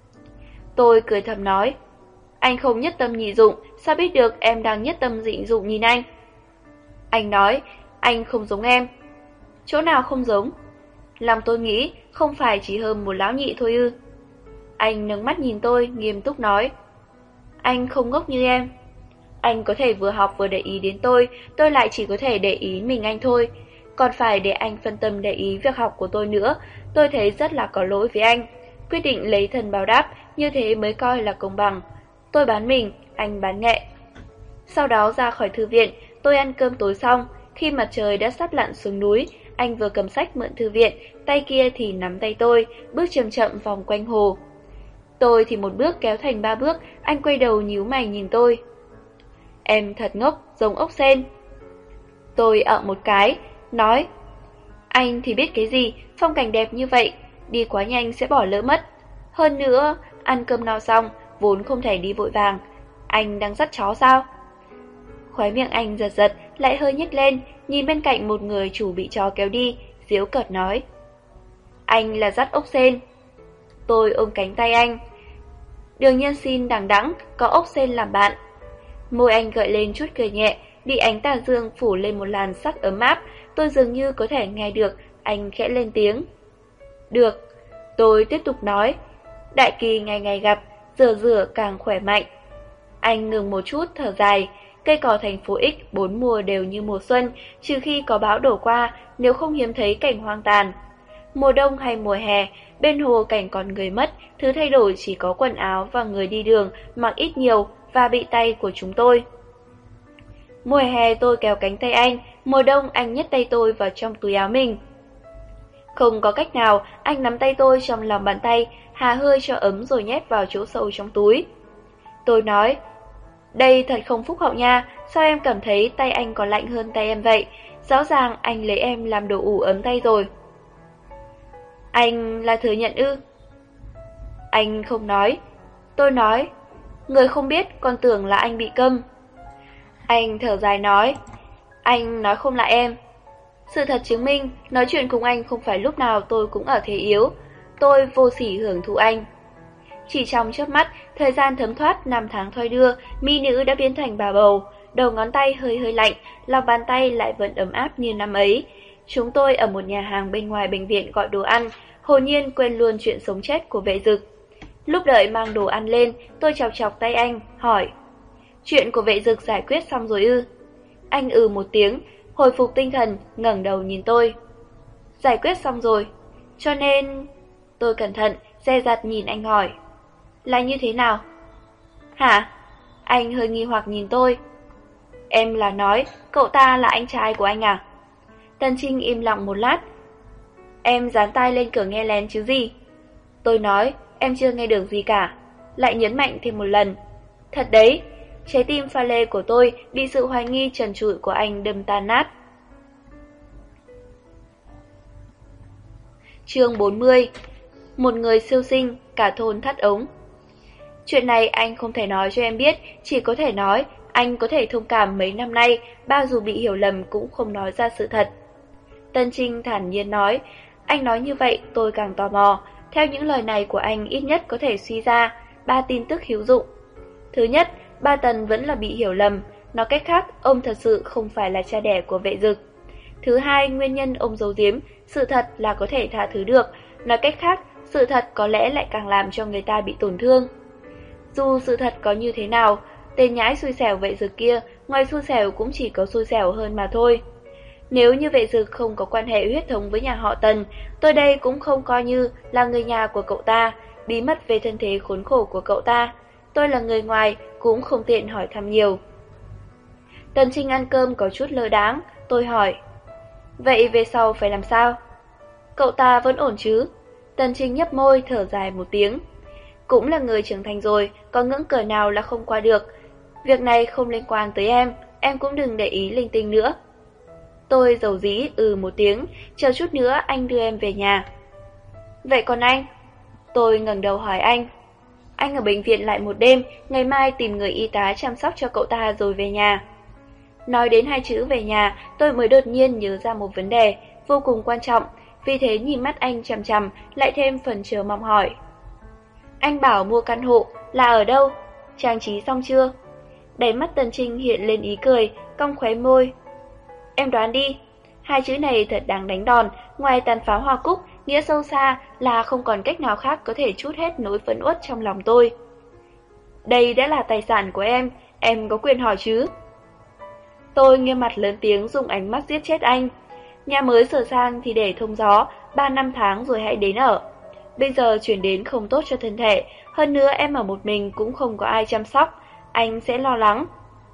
Tôi cười thầm nói. Anh không nhất tâm nhị dụng, sao biết được em đang nhất tâm dị dụng nhìn anh? Anh nói, anh không giống em. Chỗ nào không giống? Lòng tôi nghĩ, không phải chỉ hơn một lão nhị thôi ư. Anh nâng mắt nhìn tôi, nghiêm túc nói. Anh không ngốc như em. Anh có thể vừa học vừa để ý đến tôi, tôi lại chỉ có thể để ý mình anh thôi. Còn phải để anh phân tâm để ý việc học của tôi nữa, tôi thấy rất là có lỗi với anh. Quyết định lấy thân báo đáp, như thế mới coi là công bằng. Tôi bán mình, anh bán nghệ. Sau đó ra khỏi thư viện, tôi ăn cơm tối xong. Khi mặt trời đã sắp lặn xuống núi, anh vừa cầm sách mượn thư viện, tay kia thì nắm tay tôi, bước chậm chậm vòng quanh hồ. Tôi thì một bước kéo thành ba bước, anh quay đầu nhíu mày nhìn tôi. Em thật ngốc, giống ốc sên. Tôi ợ một cái, nói. Anh thì biết cái gì, phong cảnh đẹp như vậy, đi quá nhanh sẽ bỏ lỡ mất. Hơn nữa, ăn cơm no xong, vốn không thể đi vội vàng. Anh đang dắt chó sao? Khóe miệng anh giật giật, lại hơi nhếch lên, nhìn bên cạnh một người chủ bị chó kéo đi, giễu cợt nói. Anh là dắt ốc sên. Tôi ôm cánh tay anh. Đường nhân xin đằng đẵng, có ốc sên làm bạn. Môi anh gợi lên chút cười nhẹ, bị ánh tà dương phủ lên một làn sắc ấm áp, tôi dường như có thể nghe được, anh khẽ lên tiếng. Được, tôi tiếp tục nói. Đại kỳ ngày ngày gặp, rửa rửa càng khỏe mạnh. Anh ngừng một chút thở dài, cây cỏ thành phố X bốn mùa đều như mùa xuân, trừ khi có bão đổ qua, nếu không hiếm thấy cảnh hoang tàn. Mùa đông hay mùa hè, bên hồ cảnh còn người mất, thứ thay đổi chỉ có quần áo và người đi đường mặc ít nhiều và bị tay của chúng tôi. Mùa hè tôi kéo cánh tay anh, mùa đông anh nhét tay tôi vào trong túi áo mình. Không có cách nào, anh nắm tay tôi trong lòng bàn tay, hà hơi cho ấm rồi nhét vào chỗ sâu trong túi. Tôi nói, đây thật không phúc hậu nha, sao em cảm thấy tay anh còn lạnh hơn tay em vậy? Rõ ràng anh lấy em làm đồ ủ ấm tay rồi. Anh là thừa nhận ư? Anh không nói. Tôi nói, người không biết còn tưởng là anh bị câm. Anh thở dài nói, anh nói không lại em. Sự thật chứng minh, nói chuyện cùng anh không phải lúc nào tôi cũng ở thế yếu. Tôi vô sỉ hưởng thụ anh. Chỉ trong chớp mắt, thời gian thấm thoát năm tháng thoi đưa, mỹ nữ đã biến thành bà bầu. Đầu ngón tay hơi hơi lạnh, lòng bàn tay lại vẫn ấm áp như năm ấy. Chúng tôi ở một nhà hàng bên ngoài bệnh viện gọi đồ ăn, hồn nhiên quên luôn chuyện sống chết của vệ dực. Lúc đợi mang đồ ăn lên, tôi chọc chọc tay anh, hỏi, chuyện của vệ dực giải quyết xong rồi ư? Anh ừ một tiếng, hồi phục tinh thần, ngẩng đầu nhìn tôi. Giải quyết xong rồi, cho nên... Tôi cẩn thận, dè dặt nhìn anh hỏi, là như thế nào? Hả? Anh hơi nghi hoặc nhìn tôi. Em là nói, cậu ta là anh trai của anh à? Tân Trinh im lặng một lát. Em dán tai lên cửa nghe lén chứ gì? Tôi nói, em chưa nghe được gì cả. Lại nhấn mạnh thêm một lần. Thật đấy, trái tim pha lê của tôi bị sự hoài nghi trần trụi của anh đâm tan nát. Chương bốn mươi. Một người siêu sinh, cả thôn thắt ống. Chuyện này anh không thể nói cho em biết, chỉ có thể nói anh có thể thông cảm mấy năm nay, bao dù bị hiểu lầm cũng không nói ra sự thật. Tân Trinh thản nhiên nói, anh nói như vậy tôi càng tò mò. Theo những lời này của anh ít nhất có thể suy ra ba tin tức hữu dụng. Thứ nhất, ba Tần vẫn là bị hiểu lầm, nói cách khác ông thật sự không phải là cha đẻ của vệ dực. Thứ hai, nguyên nhân ông giấu giếm, sự thật là có thể tha thứ được, nói cách khác sự thật có lẽ lại càng làm cho người ta bị tổn thương. Dù sự thật có như thế nào, tên nhãi xui xẻo vệ dực kia, ngoài xui xẻo cũng chỉ có xui xẻo hơn mà thôi. Nếu như vệ dực không có quan hệ huyết thống với nhà họ Tần, tôi đây cũng không coi như là người nhà của cậu ta, bí mật về thân thế khốn khổ của cậu ta. Tôi là người ngoài, cũng không tiện hỏi thăm nhiều. Tần Trinh ăn cơm có chút lơ đáng, tôi hỏi, vậy về sau phải làm sao? Cậu ta vẫn ổn chứ? Tần Trinh nhấp môi thở dài một tiếng. Cũng là người trưởng thành rồi, có ngưỡng cửa nào là không qua được. Việc này không liên quan tới em, em cũng đừng để ý linh tinh nữa. Tôi dầu dĩ ừ một tiếng, chờ chút nữa anh đưa em về nhà. Vậy còn anh? Tôi ngẩng đầu hỏi anh. Anh ở bệnh viện lại một đêm, ngày mai tìm người y tá chăm sóc cho cậu ta rồi về nhà. Nói đến hai chữ về nhà, tôi mới đột nhiên nhớ ra một vấn đề vô cùng quan trọng, vì thế nhìn mắt anh chằm chằm, lại thêm phần chờ mong hỏi. Anh bảo mua căn hộ, là ở đâu? Trang trí xong chưa? Đáy mắt Tần Trinh hiện lên ý cười, cong khóe môi. Em đoán đi, hai chữ này thật đáng đánh đòn, ngoài tàn pháo hoa cúc, nghĩa sâu xa là không còn cách nào khác có thể trút hết nỗi phẫn uất trong lòng tôi. Đây đã là tài sản của em, em có quyền hỏi chứ? Tôi nghiêm mặt lớn tiếng dùng ánh mắt giết chết anh. Nhà mới sửa sang thì để thông gió, ba năm tháng rồi hãy đến ở. Bây giờ chuyển đến không tốt cho thân thể, hơn nữa em ở một mình cũng không có ai chăm sóc, anh sẽ lo lắng.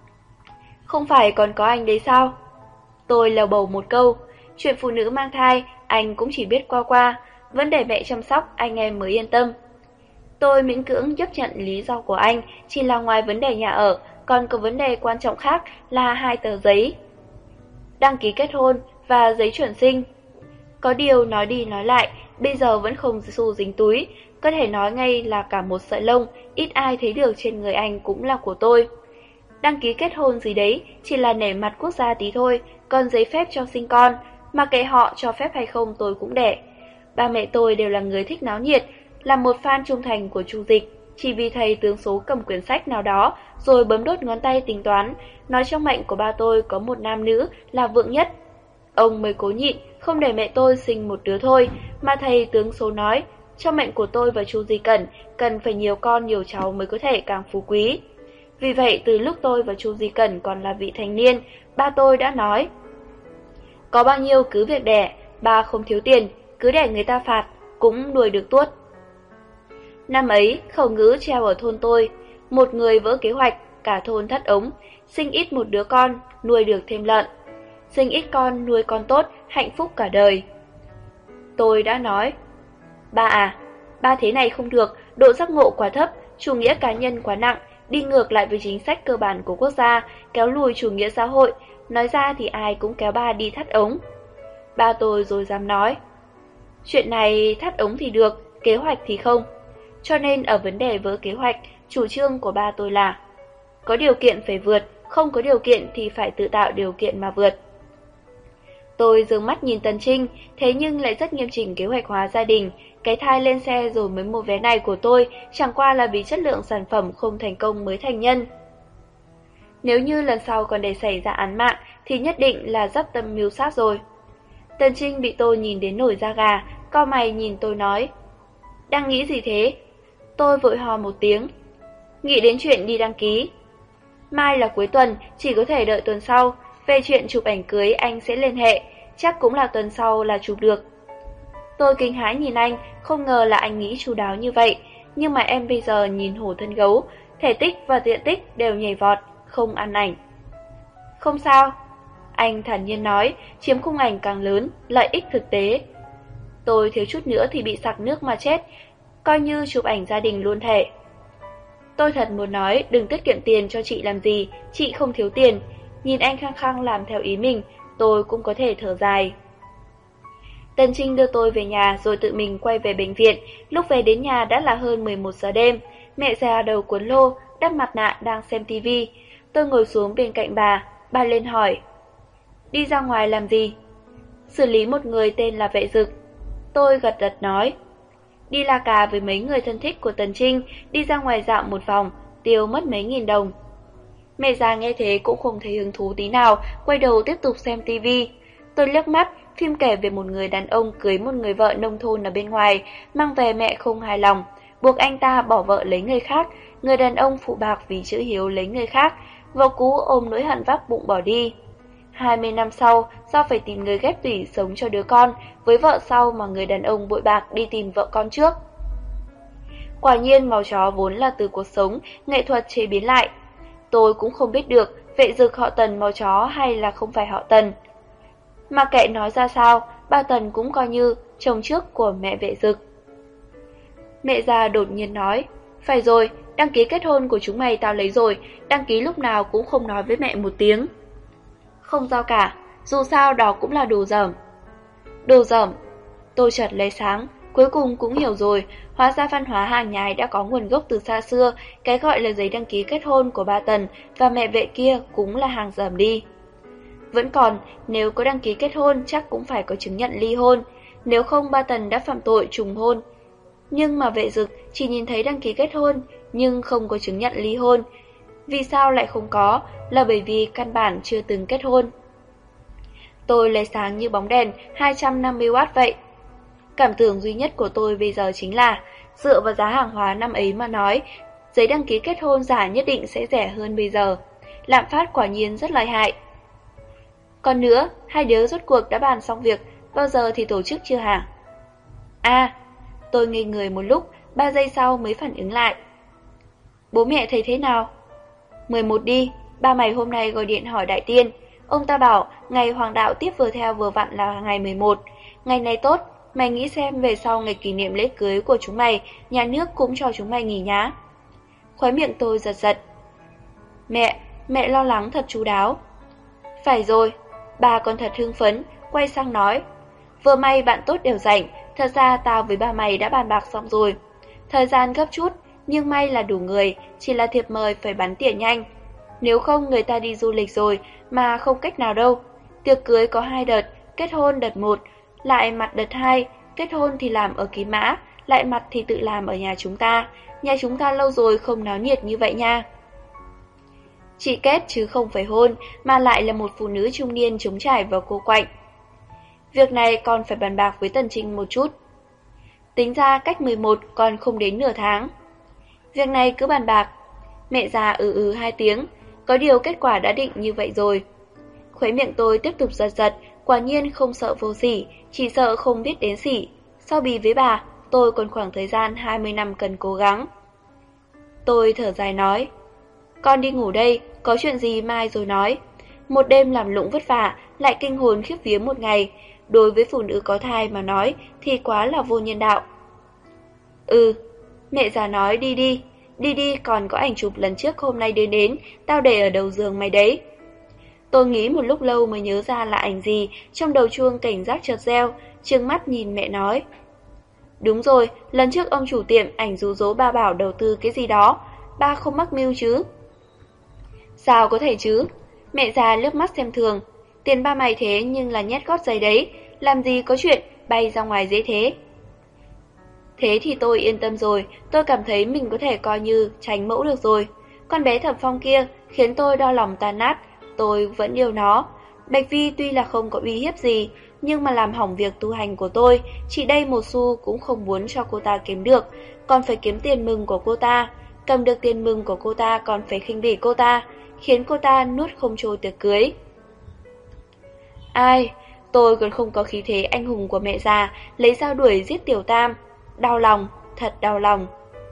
Không phải còn có anh đấy sao? Tôi lầu bầu một câu, chuyện phụ nữ mang thai, anh cũng chỉ biết qua qua, vấn đề mẹ chăm sóc anh em mới yên tâm. Tôi miễn cưỡng chấp nhận lý do của anh, chỉ là ngoài vấn đề nhà ở, còn có vấn đề quan trọng khác là hai tờ giấy. Đăng ký kết hôn và giấy chuẩn sinh. Có điều nói đi nói lại, bây giờ vẫn không xu dính túi, có thể nói ngay là cả một sợi lông, ít ai thấy được trên người anh cũng là của tôi. Đăng ký kết hôn gì đấy, chỉ là nể mặt quốc gia tí thôi, còn giấy phép cho sinh con, mà kệ họ cho phép hay không tôi cũng để. Ba mẹ tôi đều là người thích náo nhiệt, là một fan trung thành của Chu Dịch, chỉ vì thầy tướng số cầm quyển sách nào đó, rồi bấm đốt ngón tay tính toán, nói trong mệnh của ba tôi có một nam nữ là vượng nhất. Ông mới cố nhịn, không để mẹ tôi sinh một đứa thôi, mà thầy tướng số nói, trong mệnh của tôi và Chu Di Cẩn cần phải nhiều con nhiều cháu mới có thể càng phú quý. Vì vậy từ lúc tôi và Chu Di Cẩn còn là vị thành niên, ba tôi đã nói, có bao nhiêu cứ việc đẻ, ba không thiếu tiền, cứ để người ta phạt, cũng nuôi được tuốt. Năm ấy, khẩu ngữ treo ở thôn tôi, một người vỡ kế hoạch, cả thôn thắt ống, sinh ít một đứa con, nuôi được thêm lợn. Sinh ít con, nuôi con tốt, hạnh phúc cả đời. Tôi đã nói, ba à, ba thế này không được, độ giác ngộ quá thấp, chủ nghĩa cá nhân quá nặng, đi ngược lại với chính sách cơ bản của quốc gia, kéo lùi chủ nghĩa xã hội, nói ra thì ai cũng kéo ba đi thắt ống. Ba tôi rồi dám nói, chuyện này thắt ống thì được, kế hoạch thì không. Cho nên ở vấn đề vỡ kế hoạch, chủ trương của ba tôi là có điều kiện phải vượt, không có điều kiện thì phải tự tạo điều kiện mà vượt. Tôi dương mắt nhìn Tần Trinh, thế nhưng lại rất nghiêm chỉnh kế hoạch hóa gia đình. Cái thai lên xe rồi mới mua vé này của tôi, chẳng qua là vì chất lượng sản phẩm không thành công mới thành nhân. Nếu như lần sau còn để xảy ra án mạng, thì nhất định là dắp tâm mưu sát rồi. Tần Trinh bị tôi nhìn đến nổi da gà, cau mày nhìn tôi nói, đang nghĩ gì thế? Tôi vội hò một tiếng, nghĩ đến chuyện đi đăng ký. Mai là cuối tuần, chỉ có thể đợi tuần sau. Về chuyện chụp ảnh cưới anh sẽ liên hệ, chắc cũng là tuần sau là chụp được. Tôi kinh hãi nhìn anh, không ngờ là anh nghĩ chu đáo như vậy. Nhưng mà em bây giờ nhìn hổ thân gấu, thể tích và diện tích đều nhảy vọt, không ăn ảnh. Không sao, anh thản nhiên nói, chiếm khung ảnh càng lớn, lợi ích thực tế. Tôi thiếu chút nữa thì bị sặc nước mà chết, coi như chụp ảnh gia đình luôn thể. Tôi thật muốn nói đừng tiết kiệm tiền cho chị làm gì, chị không thiếu tiền. Nhìn anh khăng khăng làm theo ý mình, tôi cũng có thể thở dài. Tần Trinh đưa tôi về nhà rồi tự mình quay về bệnh viện. Lúc về đến nhà đã là hơn mười một giờ đêm. Mẹ già đầu cuốn lô, đắp mặt nạ đang xem tivi. Tôi ngồi xuống bên cạnh bà, bà lên hỏi, đi ra ngoài làm gì? Xử lý một người tên là Vệ Dực. Tôi gật gật nói, đi la cà với mấy người thân thích của Tần Trinh, đi ra ngoài dạo một vòng, tiêu mất mấy nghìn đồng. Mẹ già nghe thế cũng không thấy hứng thú tí nào, quay đầu tiếp tục xem tivi. Tôi liếc mắt, phim kể về một người đàn ông cưới một người vợ nông thôn ở bên ngoài, mang về mẹ không hài lòng, buộc anh ta bỏ vợ lấy người khác. Người đàn ông phụ bạc vì chữ hiếu lấy người khác, vợ cũ ôm nỗi hận vác bụng bỏ đi. Hai mươi năm sau, do phải tìm người ghép tủy sống cho đứa con với vợ sau mà người đàn ông bội bạc đi tìm vợ con trước. Quả nhiên máu chó vốn là từ cuộc sống, nghệ thuật chế biến lại. Tôi cũng không biết được Vệ Dực họ Tần máu chó hay là không phải họ Tần. Mà kệ nói ra sao, ba Tần cũng coi như chồng trước của mẹ Vệ Dực. Mẹ già đột nhiên nói, phải rồi, đăng ký kết hôn của chúng mày tao lấy rồi, đăng ký lúc nào cũng không nói với mẹ một tiếng. Không sao cả, dù sao đó cũng là đồ dởm. Đồ dởm, tôi chợt lấy sáng, cuối cùng cũng hiểu rồi, hóa ra văn hóa hàng nhái đã có nguồn gốc từ xa xưa, cái gọi là giấy đăng ký kết hôn của ba Tần và mẹ Vệ kia cũng là hàng dởm đi. Vẫn còn, nếu có đăng ký kết hôn chắc cũng phải có chứng nhận ly hôn, nếu không ba Tần đã phạm tội trùng hôn. Nhưng mà Vệ Dực chỉ nhìn thấy đăng ký kết hôn, nhưng không có chứng nhận ly hôn. Vì sao lại không có? Là bởi vì căn bản chưa từng kết hôn. Tôi lấy sáng như bóng đèn hai trăm năm mươi oát vậy. Cảm tưởng duy nhất của tôi bây giờ chính là, dựa vào giá hàng hóa năm ấy mà nói, giấy đăng ký kết hôn giả nhất định sẽ rẻ hơn bây giờ. Lạm phát quả nhiên rất lợi hại. Còn nữa, hai đứa rốt cuộc đã bàn xong việc, bao giờ thì tổ chức chưa hả? À, tôi ngây người một lúc, ba giây sau mới phản ứng lại. Bố mẹ thấy thế nào? mười một đi, ba mày hôm nay gọi điện hỏi Đại Tiên. Ông ta bảo ngày hoàng đạo tiếp vừa theo vừa vặn là ngày mười một. Ngày này tốt, mày nghĩ xem về sau ngày kỷ niệm lễ cưới của chúng mày, nhà nước cũng cho chúng mày nghỉ nhá. Khóe miệng tôi giật giật. Mẹ, mẹ lo lắng thật chu đáo. Phải rồi, bà còn thật hưng phấn, quay sang nói. Vừa may bạn tốt đều rảnh, thật ra tao với ba mày đã bàn bạc xong rồi. Thời gian gấp chút, nhưng may là đủ người, chỉ là thiệp mời phải bắn tỉa nhanh. Nếu không người ta đi du lịch rồi, mà không cách nào đâu. Tiệc cưới có hai đợt, kết hôn đợt một, lại mặt đợt hai, kết hôn thì làm ở Ký Mã, lại mặt thì tự làm ở nhà chúng ta. Nhà chúng ta lâu rồi không náo nhiệt như vậy nha. Chị kết chứ không phải hôn, mà lại là một phụ nữ trung niên trống trải và cô quạnh. Việc này còn phải bàn bạc với Tần Trinh một chút. Tính ra cách mười một còn không đến nửa tháng. Việc này cứ bàn bạc. Mẹ già ừ ừ hai tiếng, có điều kết quả đã định như vậy rồi. Khóe miệng tôi tiếp tục giật giật, quả nhiên không sợ vô sỉ, chỉ sợ không biết đến sỉ. Sau bì với bà, tôi còn khoảng thời gian hai mươi năm cần cố gắng. Tôi thở dài nói, con đi ngủ đây, có chuyện gì mai rồi nói. Một đêm làm lụng vất vả, lại kinh hồn khiếp vía một ngày. đối với phụ nữ có thai mà nói thì quá là vô nhân đạo. Ừ, mẹ già nói đi đi, đi đi, còn có ảnh chụp lần trước hôm nay đến đến, tao để ở đầu giường mày đấy. Tôi nghĩ một lúc lâu mới nhớ ra là ảnh gì, trong đầu chuông cảnh giác chợt reo, trừng mắt nhìn mẹ nói. Đúng rồi, lần trước ông chủ tiệm ảnh rụ rỗ ba bảo đầu tư cái gì đó, ba không mắc mưu chứ? Sao có thể chứ? Mẹ già lướt mắt xem thường. Tiền ba mày thế nhưng là nhét gót giày đấy, làm gì có chuyện bay ra ngoài dễ thế. Thế thì tôi yên tâm rồi, tôi cảm thấy mình có thể coi như tránh mẫu được rồi. Con bé Thẩm Phong kia khiến tôi đau lòng tan nát, tôi vẫn yêu nó. Bạch Vi tuy là không có uy hiếp gì, nhưng mà làm hỏng việc tu hành của tôi, chị đây một xu cũng không muốn cho cô ta kiếm được, còn phải kiếm tiền mừng của cô ta. Cầm được tiền mừng của cô ta còn phải khinh bỉ cô ta, khiến cô ta nuốt không trôi tiệc cưới. Ai, tôi còn không có khí thế anh hùng của mẹ già, lấy dao đuổi giết Tiểu Tam. Đau lòng, thật đau lòng.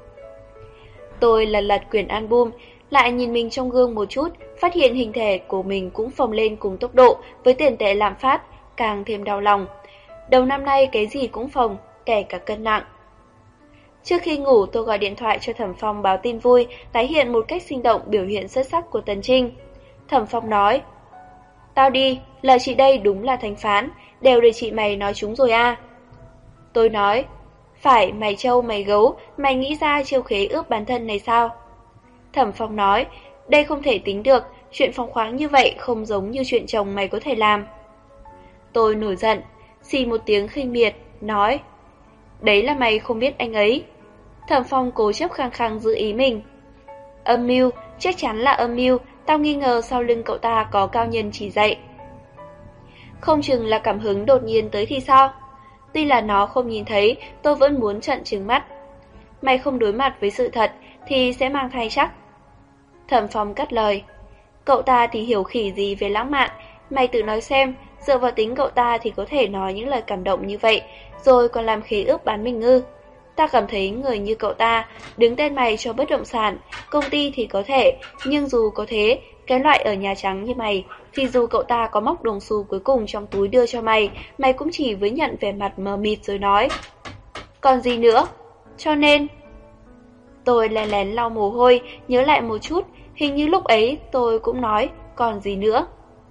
Tôi lật lật quyển album, lại nhìn mình trong gương một chút, phát hiện hình thể của mình cũng phồng lên cùng tốc độ với tiền tệ lạm phát, càng thêm đau lòng. Đầu năm nay cái gì cũng phồng, kể cả cân nặng. Trước khi ngủ tôi gọi điện thoại cho Thẩm Phong báo tin vui, tái hiện một cách sinh động biểu hiện xuất sắc của Tần Trinh. Thẩm Phong nói, tao đi, lời chị đây đúng là thánh phán, đều để chị mày nói chúng rồi à. Tôi nói, phải, mày trâu mày gấu, mày nghĩ ra chiêu khế ướp bản thân này sao? Thẩm Phong nói, đây không thể tính được, chuyện phóng khoáng như vậy không giống như chuyện chồng mày có thể làm. Tôi nổi giận, xì một tiếng khinh miệt, nói, đấy là mày không biết anh ấy. Thẩm Phong cố chấp khăng khăng giữ ý mình. Âm mưu, chắc chắn là âm mưu, tao nghi ngờ sau lưng cậu ta có cao nhân chỉ dạy. Không chừng là cảm hứng đột nhiên tới thì sao? Tuy là nó không nhìn thấy, tôi vẫn muốn trợn trừng mắt. Mày không đối mặt với sự thật thì sẽ mang thai chắc. Thẩm Phong cắt lời. Cậu ta thì hiểu khỉ gì về lãng mạn, mày tự nói xem, dựa vào tính cậu ta thì có thể nói những lời cảm động như vậy, rồi còn làm khế ước bán mình ngư. Ta cảm thấy người như cậu ta, đứng tên mày cho bất động sản, công ty thì có thể, nhưng dù có thế, cái loại ở Nhà Trắng như mày, thì dù cậu ta có móc đồng xu cuối cùng trong túi đưa cho mày, mày cũng chỉ với nhận vẻ mặt mờ mịt rồi nói. Còn gì nữa? Cho nên... Tôi lén lén lau mồ hôi, nhớ lại một chút, hình như lúc ấy tôi cũng nói, còn gì nữa?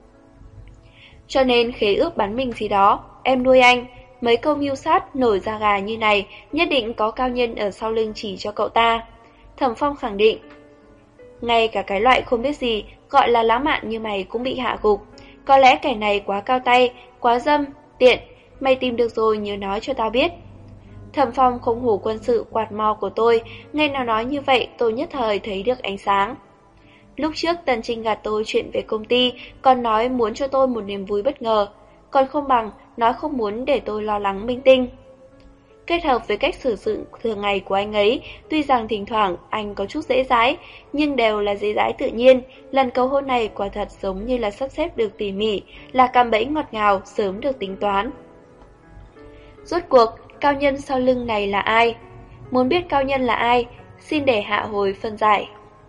Cho nên khế ước bán mình gì đó, em nuôi anh. Mấy câu mưu sát nổi da gà như này, nhất định có cao nhân ở sau lưng chỉ cho cậu ta. Thẩm Phong khẳng định. Ngay cả cái loại không biết gì, gọi là lãng mạn như mày cũng bị hạ gục. Có lẽ kẻ này quá cao tay, quá dâm, tiện. Mày tìm được rồi nhớ nói cho tao biết. Thẩm Phong không hổ quân sự quạt mo của tôi, nghe nào nói như vậy tôi nhất thời thấy được ánh sáng. Lúc trước Tần Trinh gạt tôi chuyện về công ty, còn nói muốn cho tôi một niềm vui bất ngờ, còn không bằng nói không muốn để tôi lo lắng minh tinh. Kết hợp với cách sử dụng thường ngày của anh ấy, tuy rằng thỉnh thoảng anh có chút dễ dãi, nhưng đều là dễ dãi tự nhiên. Lần cầu hôn này quả thật giống như là sắp xếp được tỉ mỉ, là cạm bẫy ngọt ngào, sớm được tính toán. Rốt cuộc, cao nhân sau lưng này là ai? Muốn biết cao nhân là ai? Xin để hạ hồi phân giải.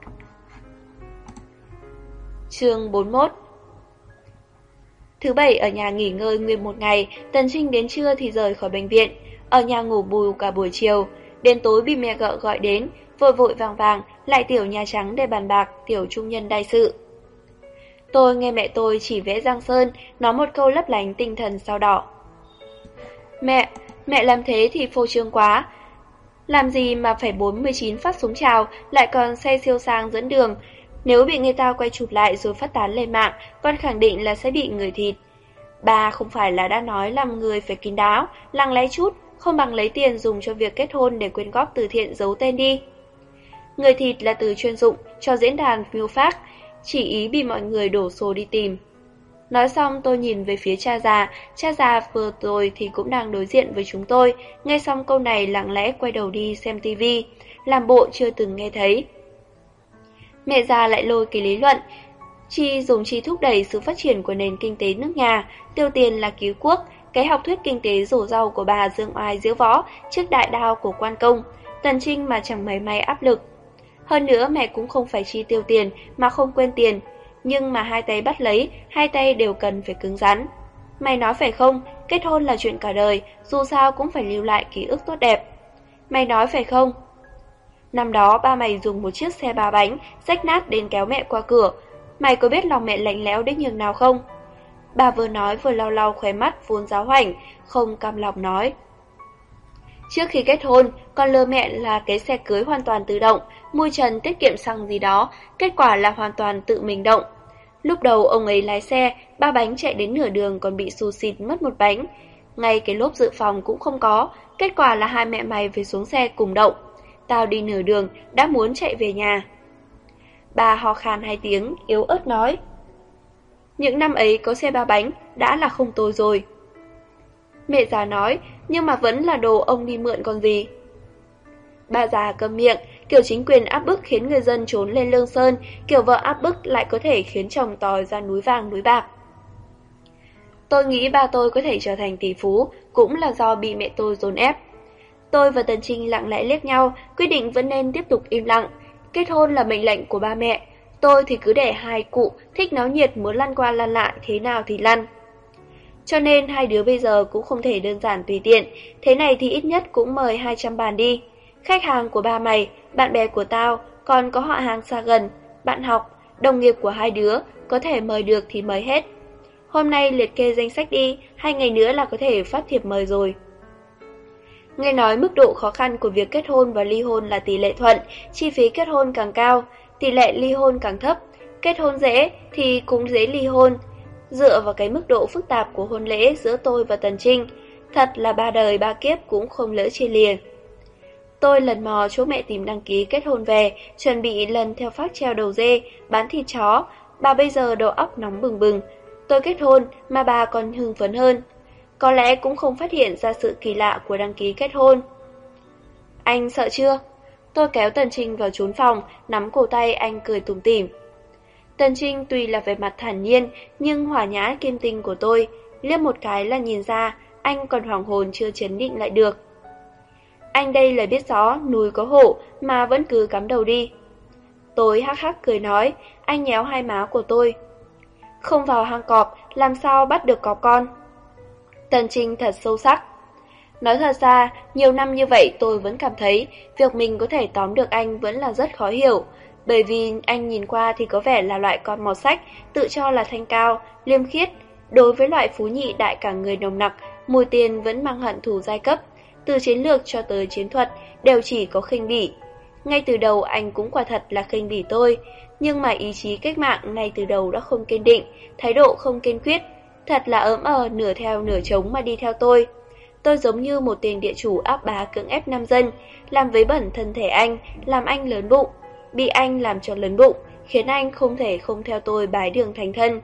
Chương bốn mươi mốt. Thứ bảy ở nhà nghỉ ngơi nguyên một ngày, Tần Trinh đến trưa thì rời khỏi bệnh viện, ở nhà ngủ bù cả buổi chiều, đến tối bị mẹ vợ gọi đến, vội vội vàng vàng lại tiểu Nhà Trắng để bàn bạc tiểu trung nhân đại sự. Tôi nghe mẹ tôi chỉ vẽ Giang Sơn, nói một câu lấp lánh tinh thần sao đỏ. Mẹ, mẹ làm thế thì phô trương quá. Làm gì mà phải bốn mươi chín phát súng chào, lại còn xe siêu sang dẫn đường. Nếu bị người ta quay chụp lại rồi phát tán lên mạng, con khẳng định là sẽ bị người thịt. Bà không phải là đã nói làm người phải kín đáo, lặng lẽ chút, không bằng lấy tiền dùng cho việc kết hôn để quyên góp từ thiện giấu tên đi. Người thịt là từ chuyên dụng cho diễn đàn miêu phác, chỉ ý bị mọi người đổ xô đi tìm. Nói xong tôi nhìn về phía cha già, cha già vừa rồi thì cũng đang đối diện với chúng tôi, nghe xong câu này lặng lẽ quay đầu đi xem tivi, làm bộ chưa từng nghe thấy. Mẹ già lại lôi cái lý luận, chi dùng chi thúc đẩy sự phát triển của nền kinh tế nước nhà, tiêu tiền là cứu quốc, cái học thuyết kinh tế rổ rau của bà dương oai diễu võ trước đại đao của quan công, Tần Trinh mà chẳng mấy may áp lực. Hơn nữa mẹ cũng không phải chi tiêu tiền mà không quên tiền, nhưng mà hai tay bắt lấy, hai tay đều cần phải cứng rắn. Mày nói phải không, kết hôn là chuyện cả đời, dù sao cũng phải lưu lại ký ức tốt đẹp. Mày nói phải không? Năm đó ba mày dùng một chiếc xe ba bánh, rách nát đến kéo mẹ qua cửa. Mày có biết lòng mẹ lạnh lẽo đến nhường nào không? Bà vừa nói vừa lau lau khóe mắt vốn giáo hoành, không cam lòng nói. Trước khi kết hôn, con lừa mẹ là cái xe cưới hoàn toàn tự động, mui trần tiết kiệm xăng gì đó, kết quả là hoàn toàn tự mình động. Lúc đầu ông ấy lái xe, ba bánh chạy đến nửa đường còn bị xù xịt mất một bánh. Ngay cái lốp dự phòng cũng không có, kết quả là hai mẹ mày phải xuống xe cùng động. Tao đi nửa đường, đã muốn chạy về nhà. Bà ho khan hai tiếng, yếu ớt nói. Những năm ấy có xe ba bánh, đã là không tồi rồi. Mẹ già nói, nhưng mà vẫn là đồ ông đi mượn còn gì. Bà già câm miệng, kiểu chính quyền áp bức khiến người dân trốn lên Lương Sơn, kiểu vợ áp bức lại có thể khiến chồng tòi ra núi vàng núi bạc. Tôi nghĩ ba tôi có thể trở thành tỷ phú, cũng là do bị mẹ tôi dồn ép. Tôi và Tần Trinh lặng lẽ liếc nhau, quyết định vẫn nên tiếp tục im lặng. Kết hôn là mệnh lệnh của ba mẹ, tôi thì cứ để hai cụ thích náo nhiệt muốn lăn qua lăn lại thế nào thì lăn. Cho nên hai đứa bây giờ cũng không thể đơn giản tùy tiện, thế này thì ít nhất cũng mời hai trăm bàn đi. Khách hàng của ba mày, bạn bè của tao, còn có họ hàng xa gần, bạn học, đồng nghiệp của hai đứa, có thể mời được thì mời hết. Hôm nay liệt kê danh sách đi, hai ngày nữa là có thể phát thiệp mời rồi. Nghe nói mức độ khó khăn của việc kết hôn và ly hôn là tỷ lệ thuận, chi phí kết hôn càng cao, tỷ lệ ly hôn càng thấp, kết hôn dễ thì cũng dễ ly hôn. Dựa vào cái mức độ phức tạp của hôn lễ giữa tôi và Tần Trinh, thật là ba đời ba kiếp cũng không lỡ chia lìa. Tôi lần mò chỗ mẹ tìm đăng ký kết hôn về, chuẩn bị lần theo phác treo đầu dê, bán thịt chó, bà bây giờ đầu óc nóng bừng bừng. Tôi kết hôn mà bà còn hưng phấn hơn. Có lẽ cũng không phát hiện ra sự kỳ lạ của đăng ký kết hôn. Anh sợ chưa? Tôi kéo Tần Trinh vào trốn phòng, nắm cổ tay anh cười tủm tỉm. Tần Trinh tuy là vẻ mặt thản nhiên, nhưng hỏa nhã kim tinh của tôi, liếc một cái là nhìn ra, anh còn hoàng hồn chưa chấn định lại được. Anh đây là biết rõ, núi có hổ, mà vẫn cứ cắm đầu đi. Tôi hắc hắc cười nói, anh nhéo hai má của tôi. Không vào hang cọp, làm sao bắt được cọp con? Tần Trinh thật sâu sắc. Nói thật ra, nhiều năm như vậy tôi vẫn cảm thấy việc mình có thể tóm được anh vẫn là rất khó hiểu. Bởi vì anh nhìn qua thì có vẻ là loại con mọt sách, tự cho là thanh cao, liêm khiết. Đối với loại phú nhị đại cả người nồng nặc, mùi tiền vẫn mang hận thù giai cấp. Từ chiến lược cho tới chiến thuật đều chỉ có khinh bỉ. Ngay từ đầu anh cũng quả thật là khinh bỉ tôi, nhưng mà ý chí cách mạng ngay từ đầu đã không kiên định, thái độ không kiên quyết, thật là ỡm ờ nửa theo nửa trống mà đi theo tôi. Tôi giống như một tên địa chủ áp bá cưỡng ép nam dân, làm vấy bẩn thân thể anh, làm anh lớn bụng, bị anh làm cho lớn bụng, khiến anh không thể không theo tôi bái đường thành thân.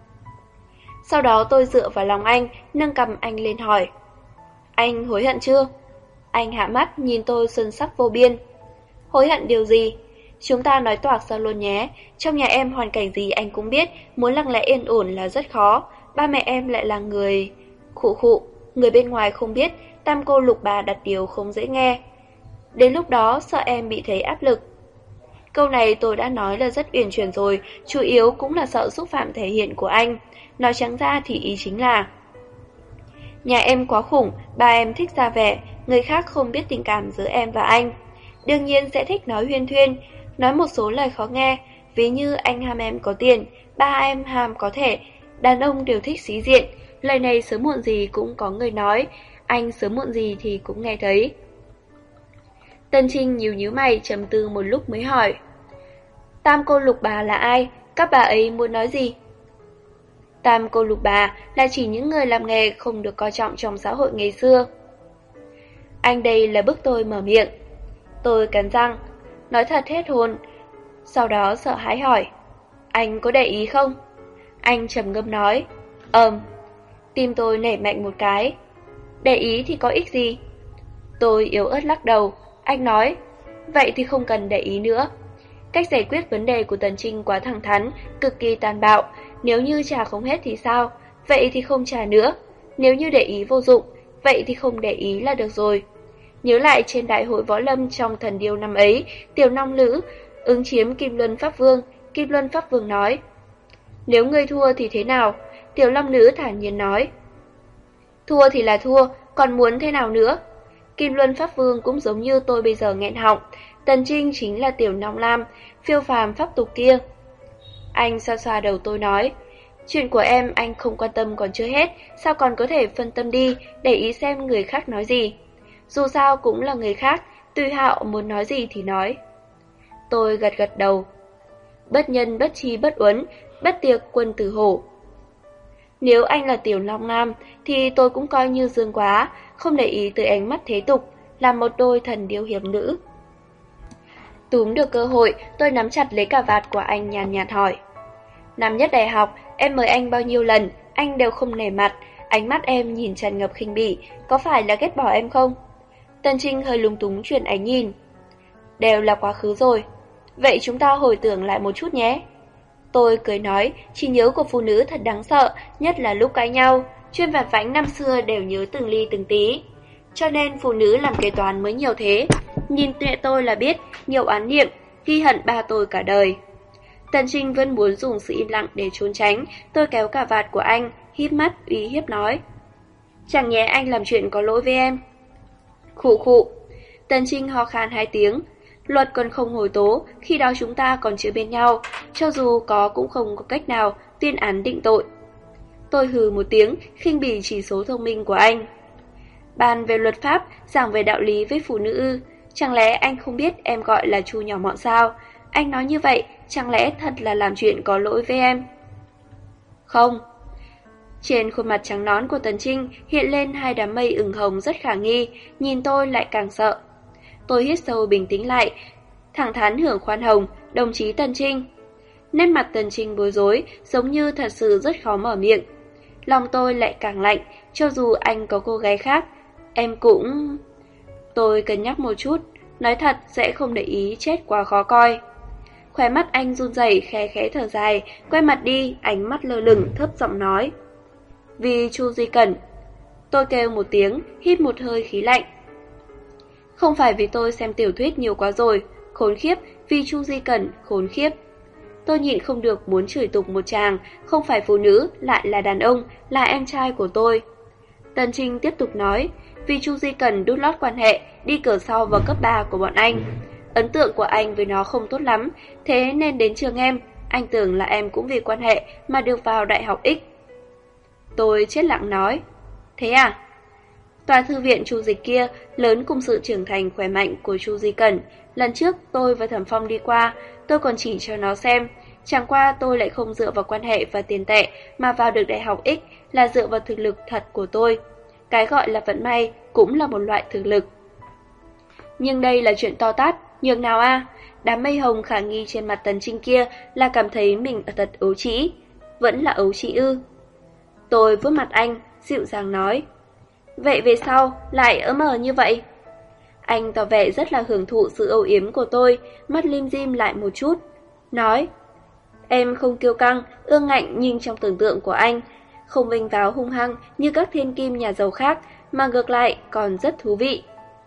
Sau đó tôi dựa vào lòng anh, nâng cầm anh lên hỏi. Anh hối hận chưa? Anh hạ mắt nhìn tôi xuân sắc vô biên. Hối hận điều gì? Chúng ta nói toạc ra luôn nhé. Trong nhà em hoàn cảnh gì anh cũng biết, muốn lặng lẽ yên ổn là rất khó. Ba mẹ em lại là người... Khụ khụ, người bên ngoài không biết, tam cô lục bà đặt điều không dễ nghe. Đến lúc đó sợ em bị thấy áp lực. Câu này tôi đã nói là rất uyển chuyển rồi, chủ yếu cũng là sợ xúc phạm thể hiện của anh. Nói trắng ra thì ý chính là nhà em quá khủng, ba em thích ra vẻ, người khác không biết tình cảm giữa em và anh. Đương nhiên sẽ thích nói huyên thuyên, nói một số lời khó nghe, ví như anh ham em có tiền, ba em ham có thể, đàn ông đều thích sĩ diện. Lời này sớm muộn gì cũng có người nói, anh sớm muộn gì thì cũng nghe thấy. Tân Trinh nhíu nhíu mày trầm tư một lúc mới hỏi. Tam cô lục bà là ai? Các bà ấy muốn nói gì? Tam cô lục bà là chỉ những người làm nghề không được coi trọng trong xã hội ngày xưa. Anh đây là bức tôi mở miệng. Tôi cắn răng, nói thật hết hồn. Sau đó sợ hãi hỏi. Anh có để ý không? Anh trầm ngâm nói. Ờm. Tim tôi nảy mạnh một cái. Để ý thì có ích gì? Tôi yếu ớt lắc đầu. Anh nói. Vậy thì không cần để ý nữa. Cách giải quyết vấn đề của Tần Trinh quá thẳng thắn, cực kỳ tàn bạo. Nếu như trả không hết thì sao? Vậy thì không trả nữa. Nếu như để ý vô dụng, vậy thì không để ý là được rồi. Nhớ lại trên đại hội võ lâm trong thần điêu năm ấy, Tiểu Long Lữ ứng chiếm Kim Luân Pháp Vương. Kim Luân Pháp Vương nói. Nếu ngươi thua thì thế nào? Tiểu Long Nữ thản nhiên nói. Thua thì là thua, còn muốn thế nào nữa? Kim Luân Pháp Vương cũng giống như tôi bây giờ nghẹn họng. Tần Trinh chính là tiểu Long Lam, phiêu phàm pháp tục kia. Anh xoa xoa đầu tôi nói, chuyện của em anh không quan tâm còn chưa hết, sao còn có thể phân tâm đi, để ý xem người khác nói gì. Dù sao cũng là người khác, tùy hạo muốn nói gì thì nói. Tôi gật gật đầu. Bất nhân bất chi bất uấn, bất tiệc quân tử hổ. Nếu anh là tiểu Long Nam thì tôi cũng coi như dương quá, không để ý tới ánh mắt thế tục, làm một đôi thần điêu hiệp nữ. Túm được cơ hội, tôi nắm chặt lấy cà vạt của anh nhàn nhạt hỏi. Năm nhất đại học, em mời anh bao nhiêu lần, anh đều không nể mặt, ánh mắt em nhìn tràn ngập khinh bỉ, có phải là ghét bỏ em không? Tần Trinh hơi lúng túng chuyển ánh nhìn. Đều là quá khứ rồi. Vậy chúng ta hồi tưởng lại một chút nhé. Tôi cười nói, trí nhớ của phụ nữ thật đáng sợ, nhất là lúc cãi nhau, chuyên vặt vãnh năm xưa đều nhớ từng ly từng tí. Cho nên phụ nữ làm kế toán mới nhiều thế. Nhìn tuệ tôi là biết, nhiều oán niệm, ghi hận ba tôi cả đời. Tần Trinh vẫn muốn dùng sự im lặng để trốn tránh, tôi kéo cà vạt của anh, híp mắt uy hiếp nói. Chẳng nhẽ anh làm chuyện có lỗi với em. Khụ khụ. Tần Trinh ho khan hai tiếng. Luật còn không hồi tố, khi đó chúng ta còn chưa bên nhau, cho dù có cũng không có cách nào tuyên án định tội. Tôi hừ một tiếng, khinh bỉ chỉ số thông minh của anh. Bàn về luật pháp, giảng về đạo lý với phụ nữ, chẳng lẽ anh không biết em gọi là chu nhỏ mọn sao? Anh nói như vậy, chẳng lẽ thật là làm chuyện có lỗi với em? Không. Trên khuôn mặt trắng nõn của Tần Trinh hiện lên hai đám mây ửng hồng rất khả nghi, nhìn tôi lại càng sợ. Tôi hít sâu bình tĩnh lại, thẳng thắn hưởng khoan hồng, đồng chí Tần Trinh. Nét mặt Tần Trinh bối rối, giống như thật sự rất khó mở miệng. Lòng tôi lại càng lạnh, cho dù anh có cô gái khác, em cũng... Tôi cân nhắc một chút, nói thật sẽ không để ý chết quá khó coi. Khóe mắt anh run rẩy, khẽ khẽ thở dài, quay mặt đi, ánh mắt lơ lửng, thấp giọng nói. Vì Chu Duy Cẩn. Tôi kêu một tiếng, hít một hơi khí lạnh. Không phải vì tôi xem tiểu thuyết nhiều quá rồi, khốn khiếp, vì Chu Duy Cẩn, khốn khiếp. Tôi nhịn không được muốn chửi tục một chàng, không phải phụ nữ, lại là đàn ông, là em trai của tôi. Tần Trinh tiếp tục nói, vì Chu Duy Cẩn đút lót quan hệ, đi cửa sau vào cấp ba của bọn anh. Ấn tượng của anh với nó không tốt lắm, thế nên đến trường em, anh tưởng là em cũng vì quan hệ mà được vào đại học X. Tôi chết lặng nói, thế à? Tòa thư viện Chu Dịch kia lớn cùng sự trưởng thành khỏe mạnh của Chu Di Cẩn. Lần trước tôi và Thẩm Phong đi qua, tôi còn chỉ cho nó xem. Chẳng qua tôi lại không dựa vào quan hệ và tiền tệ mà vào được đại học X là dựa vào thực lực thật của tôi. Cái gọi là vận may cũng là một loại thực lực. Nhưng đây là chuyện to tát, nhường nào a? Đám mây hồng khả nghi trên mặt Tần Trinh kia là cảm thấy mình ở thật ấu trĩ. Vẫn là ấu trĩ ư? Tôi vuốt mặt anh, dịu dàng nói. Vậy về sau lại ấm ờ như vậy? Anh tỏ vẻ rất là hưởng thụ sự âu yếm của tôi, mắt lim dim lại một chút. Nói, em không kiêu căng, ương ngạnh nhưng trong tưởng tượng của anh, không vênh váo hung hăng như các thiên kim nhà giàu khác, mà ngược lại còn rất thú vị.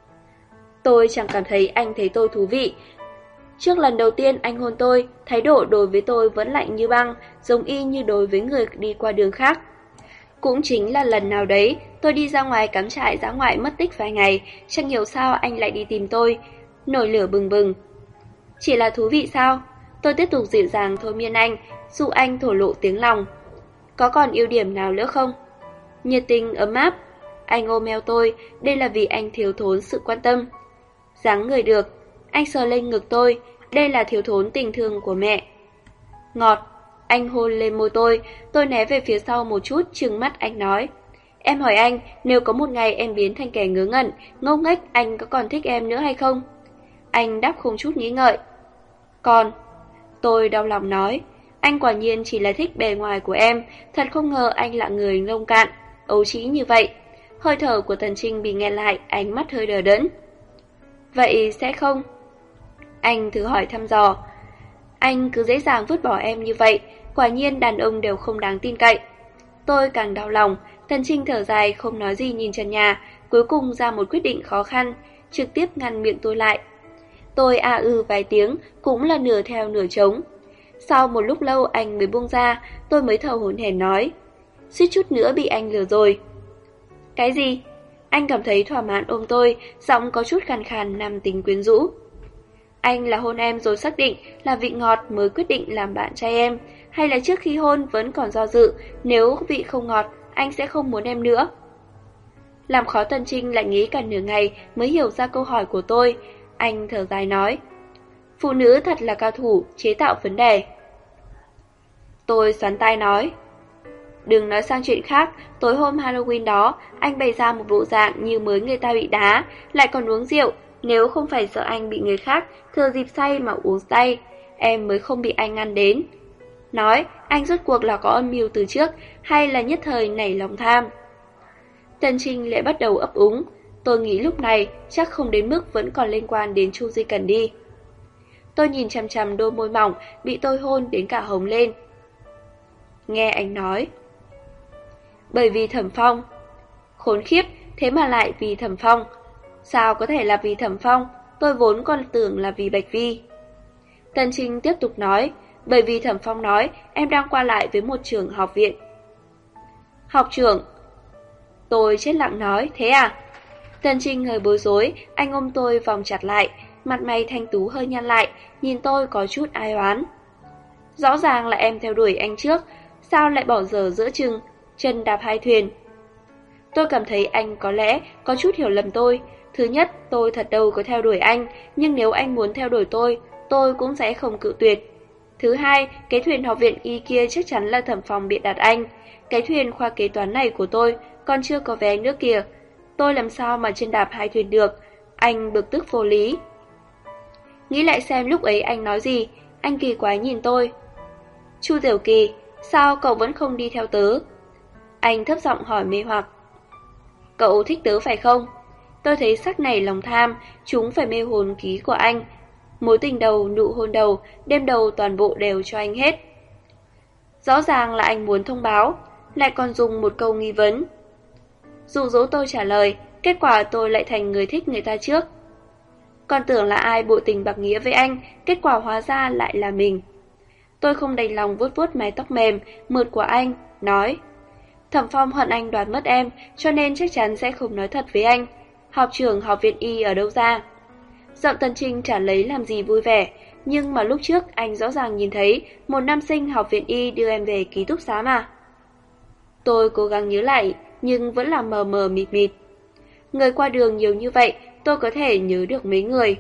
Tôi chẳng cảm thấy anh thấy tôi thú vị. Trước lần đầu tiên anh hôn tôi, thái độ đối với tôi vẫn lạnh như băng, giống y như đối với người đi qua đường khác. Cũng chính là lần nào đấy, tôi đi ra ngoài cắm trại dã ngoại mất tích vài ngày, chẳng hiểu sao anh lại đi tìm tôi, nổi lửa bừng bừng. Chỉ là thú vị sao? Tôi tiếp tục dịu dàng thôi miên anh, dụ anh thổ lộ tiếng lòng. Có còn ưu điểm nào nữa không? Nhiệt tình ấm áp. Anh ôm eo tôi, đây là vì anh thiếu thốn sự quan tâm. Dáng người được. Anh sờ lên ngực tôi, đây là thiếu thốn tình thương của mẹ. Ngọt. Anh hôn lên môi tôi, tôi né về phía sau một chút, trừng mắt anh nói. Em hỏi anh, nếu có một ngày em biến thành kẻ ngớ ngẩn, ngốc nghếch, anh có còn thích em nữa hay không? Anh đáp không chút nghĩ ngợi. Còn. Tôi đau lòng nói, anh quả nhiên chỉ là thích bề ngoài của em, thật không ngờ anh là người nông cạn, ấu trĩ như vậy. Hơi thở của Tần Trinh bị nghẹn lại, ánh mắt hơi đờ đẫn. Vậy sẽ không? Anh thử hỏi thăm dò. Anh cứ dễ dàng vứt bỏ em như vậy, quả nhiên đàn ông đều không đáng tin cậy. Tôi càng đau lòng, Tần Trinh thở dài không nói gì nhìn trần nhà, cuối cùng ra một quyết định khó khăn, trực tiếp ngăn miệng tôi lại. Tôi à ư vài tiếng, cũng là nửa theo nửa trống. Sau một lúc lâu anh mới buông ra, tôi mới thở hổn hển nói. Suýt chút nữa bị anh lừa rồi. Cái gì? Anh cảm thấy thỏa mãn ôm tôi, giọng có chút khàn khàn nam tính quyến rũ. Anh là hôn em rồi xác định là vị ngọt mới quyết định làm bạn trai em, hay là trước khi hôn vẫn còn do dự, nếu vị không ngọt, anh sẽ không muốn em nữa? Làm khó Tần Trinh lại nghĩ cả nửa ngày mới hiểu ra câu hỏi của tôi. Anh thở dài nói, phụ nữ thật là cao thủ chế tạo vấn đề. Tôi xoắn tai nói, đừng nói sang chuyện khác, tối hôm Halloween đó, anh bày ra một bộ dạng như mới người ta bị đá, lại còn uống rượu, nếu không phải sợ anh bị người khác thừa dịp say mà uống say, em mới không bị anh ngăn đến. Nói, anh rốt cuộc là có âm mưu từ trước, hay là nhất thời nảy lòng tham? Tần Trinh lại bắt đầu ấp úng, tôi nghĩ lúc này chắc không đến mức vẫn còn liên quan đến Chu Di Cần đi. Tôi nhìn chằm chằm đôi môi mỏng, bị tôi hôn đến cả hồng lên. Nghe anh nói, bởi vì Thẩm Phong. Khốn khiếp, thế mà lại vì Thẩm Phong. Sao có thể là vì Thẩm Phong, tôi vốn còn tưởng là vì Bạch Vi. Tần Trinh tiếp tục nói, bởi vì Thẩm Phong nói em đang qua lại với một trường học viện. Học trưởng? Tôi chết lặng nói, thế à? Tần Trinh hơi bối rối, anh ôm tôi vòng chặt lại, mặt mày thanh tú hơi nhăn lại, nhìn tôi có chút ai oán. Rõ ràng là em theo đuổi anh trước, sao lại bỏ dở giữa chừng, chân đạp hai thuyền? Tôi cảm thấy anh có lẽ có chút hiểu lầm tôi. Thứ nhất, tôi thật đâu có theo đuổi anh, nhưng nếu anh muốn theo đuổi tôi, tôi cũng sẽ không cự tuyệt. Thứ hai, cái thuyền học viện y kia chắc chắn là Thẩm Phong bịa đặt anh. Cái thuyền khoa kế toán này của tôi còn chưa có vé nước kìa. Tôi làm sao mà chân đạp hai thuyền được? Anh bực tức vô lý. Nghĩ lại xem lúc ấy anh nói gì, anh kỳ quái nhìn tôi. Chu Tiểu Kỳ, sao cậu vẫn không đi theo tớ? Anh thấp giọng hỏi mê hoặc. Cậu thích tớ phải không? Tôi thấy sắc này lòng tham, chúng phải mê hồn ký của anh. Mối tình đầu, nụ hôn đầu, đêm đầu toàn bộ đều cho anh hết. Rõ ràng là anh muốn thông báo, lại còn dùng một câu nghi vấn. Dụ dỗ tôi trả lời, kết quả tôi lại thành người thích người ta trước. Còn tưởng là ai bội tình bạc nghĩa với anh, kết quả hóa ra lại là mình. Tôi không đành lòng vuốt vuốt mái tóc mềm, mượt của anh, nói. Thẩm Phong hận anh đoạt mất em, cho nên chắc chắn sẽ không nói thật với anh. Học trưởng học viện y ở đâu ra? Giọng Tần Trinh trả lấy làm gì vui vẻ, nhưng mà lúc trước anh rõ ràng nhìn thấy một nam sinh học viện y đưa em về ký túc xá mà. Tôi cố gắng nhớ lại, nhưng vẫn là mờ mờ mịt mịt. Người qua đường nhiều như vậy, tôi có thể nhớ được mấy người.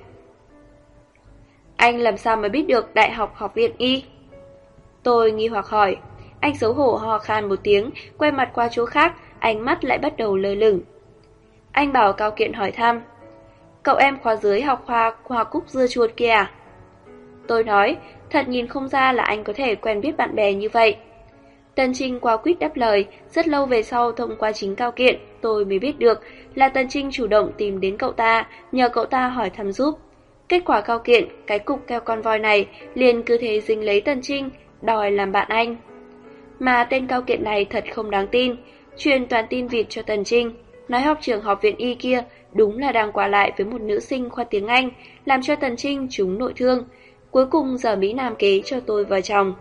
Anh làm sao mà biết được đại học học viện y? Tôi nghi hoặc hỏi. Anh xấu hổ ho khan một tiếng, quay mặt qua chỗ khác, ánh mắt lại bắt đầu lơ lửng. Anh bảo Cao Kiện hỏi thăm. Cậu em khóa dưới học khoa hoa cúc dưa chuột kia à? Tôi nói, thật nhìn không ra là anh có thể quen biết bạn bè như vậy. Tần Trinh qua quýt đáp lời, rất lâu về sau thông qua chính Cao Kiện, tôi mới biết được là Tần Trinh chủ động tìm đến cậu ta, nhờ cậu ta hỏi thăm giúp. Kết quả Cao Kiện, cái cục keo con voi này, liền cứ thế dính lấy Tần Trinh, đòi làm bạn anh. Mà tên Cao Kiện này thật không đáng tin, truyền toàn tin vịt cho Tần Trinh, nói học trường học viện y kia đúng là đang qua lại với một nữ sinh khoa tiếng Anh, làm cho Tần Trinh trúng nội thương, cuối cùng giờ Mỹ Nam kế cho tôi vào chồng.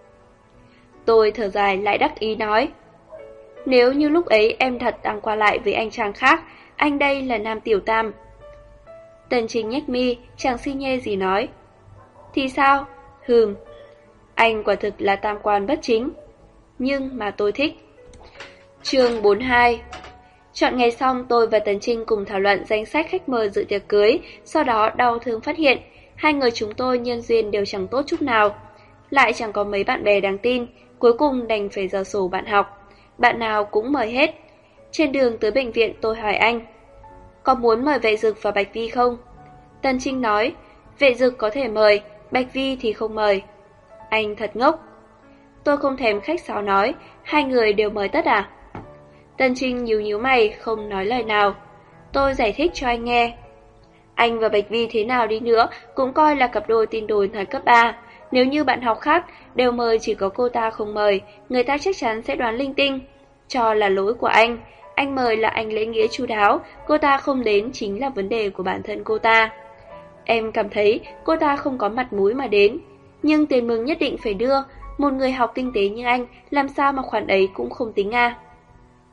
Tôi thở dài lại đắc ý nói, nếu như lúc ấy em thật đang qua lại với anh chàng khác, anh đây là nam tiểu tam. Tần Trinh nhếch mi, chẳng xi nhê gì nói. Thì sao? Hừm, anh quả thực là tam quan bất chính, nhưng mà tôi thích. Chương bốn mươi hai. Chọn ngày xong, tôi và Tần Trinh cùng thảo luận danh sách khách mời dự tiệc cưới, sau đó đau thương phát hiện, hai người chúng tôi nhân duyên đều chẳng tốt chút nào, lại chẳng có mấy bạn bè đáng tin, cuối cùng đành phải dở sổ bạn học. Bạn nào cũng mời hết. Trên đường tới bệnh viện tôi hỏi anh, có muốn mời Vệ Dực và Bạch Vi không? Tần Trinh nói, Vệ Dực có thể mời, Bạch Vi thì không mời. Anh thật ngốc. Tôi không thèm khách sáo nói, hai người đều mời tất à? Tần Trinh nhíu nhíu mày, không nói lời nào. Tôi giải thích cho anh nghe. Anh và Bạch Vi thế nào đi nữa cũng coi là cặp đôi tin đồn thời cấp ba. Nếu như bạn học khác đều mời chỉ có cô ta không mời, người ta chắc chắn sẽ đoán linh tinh, cho là lỗi của anh. Anh mời là anh lễ nghĩa chu đáo, cô ta không đến chính là vấn đề của bản thân cô ta. Em cảm thấy cô ta không có mặt mũi mà đến, nhưng tiền mừng nhất định phải đưa. Một người học kinh tế như anh, làm sao mà khoản ấy cũng không tính à?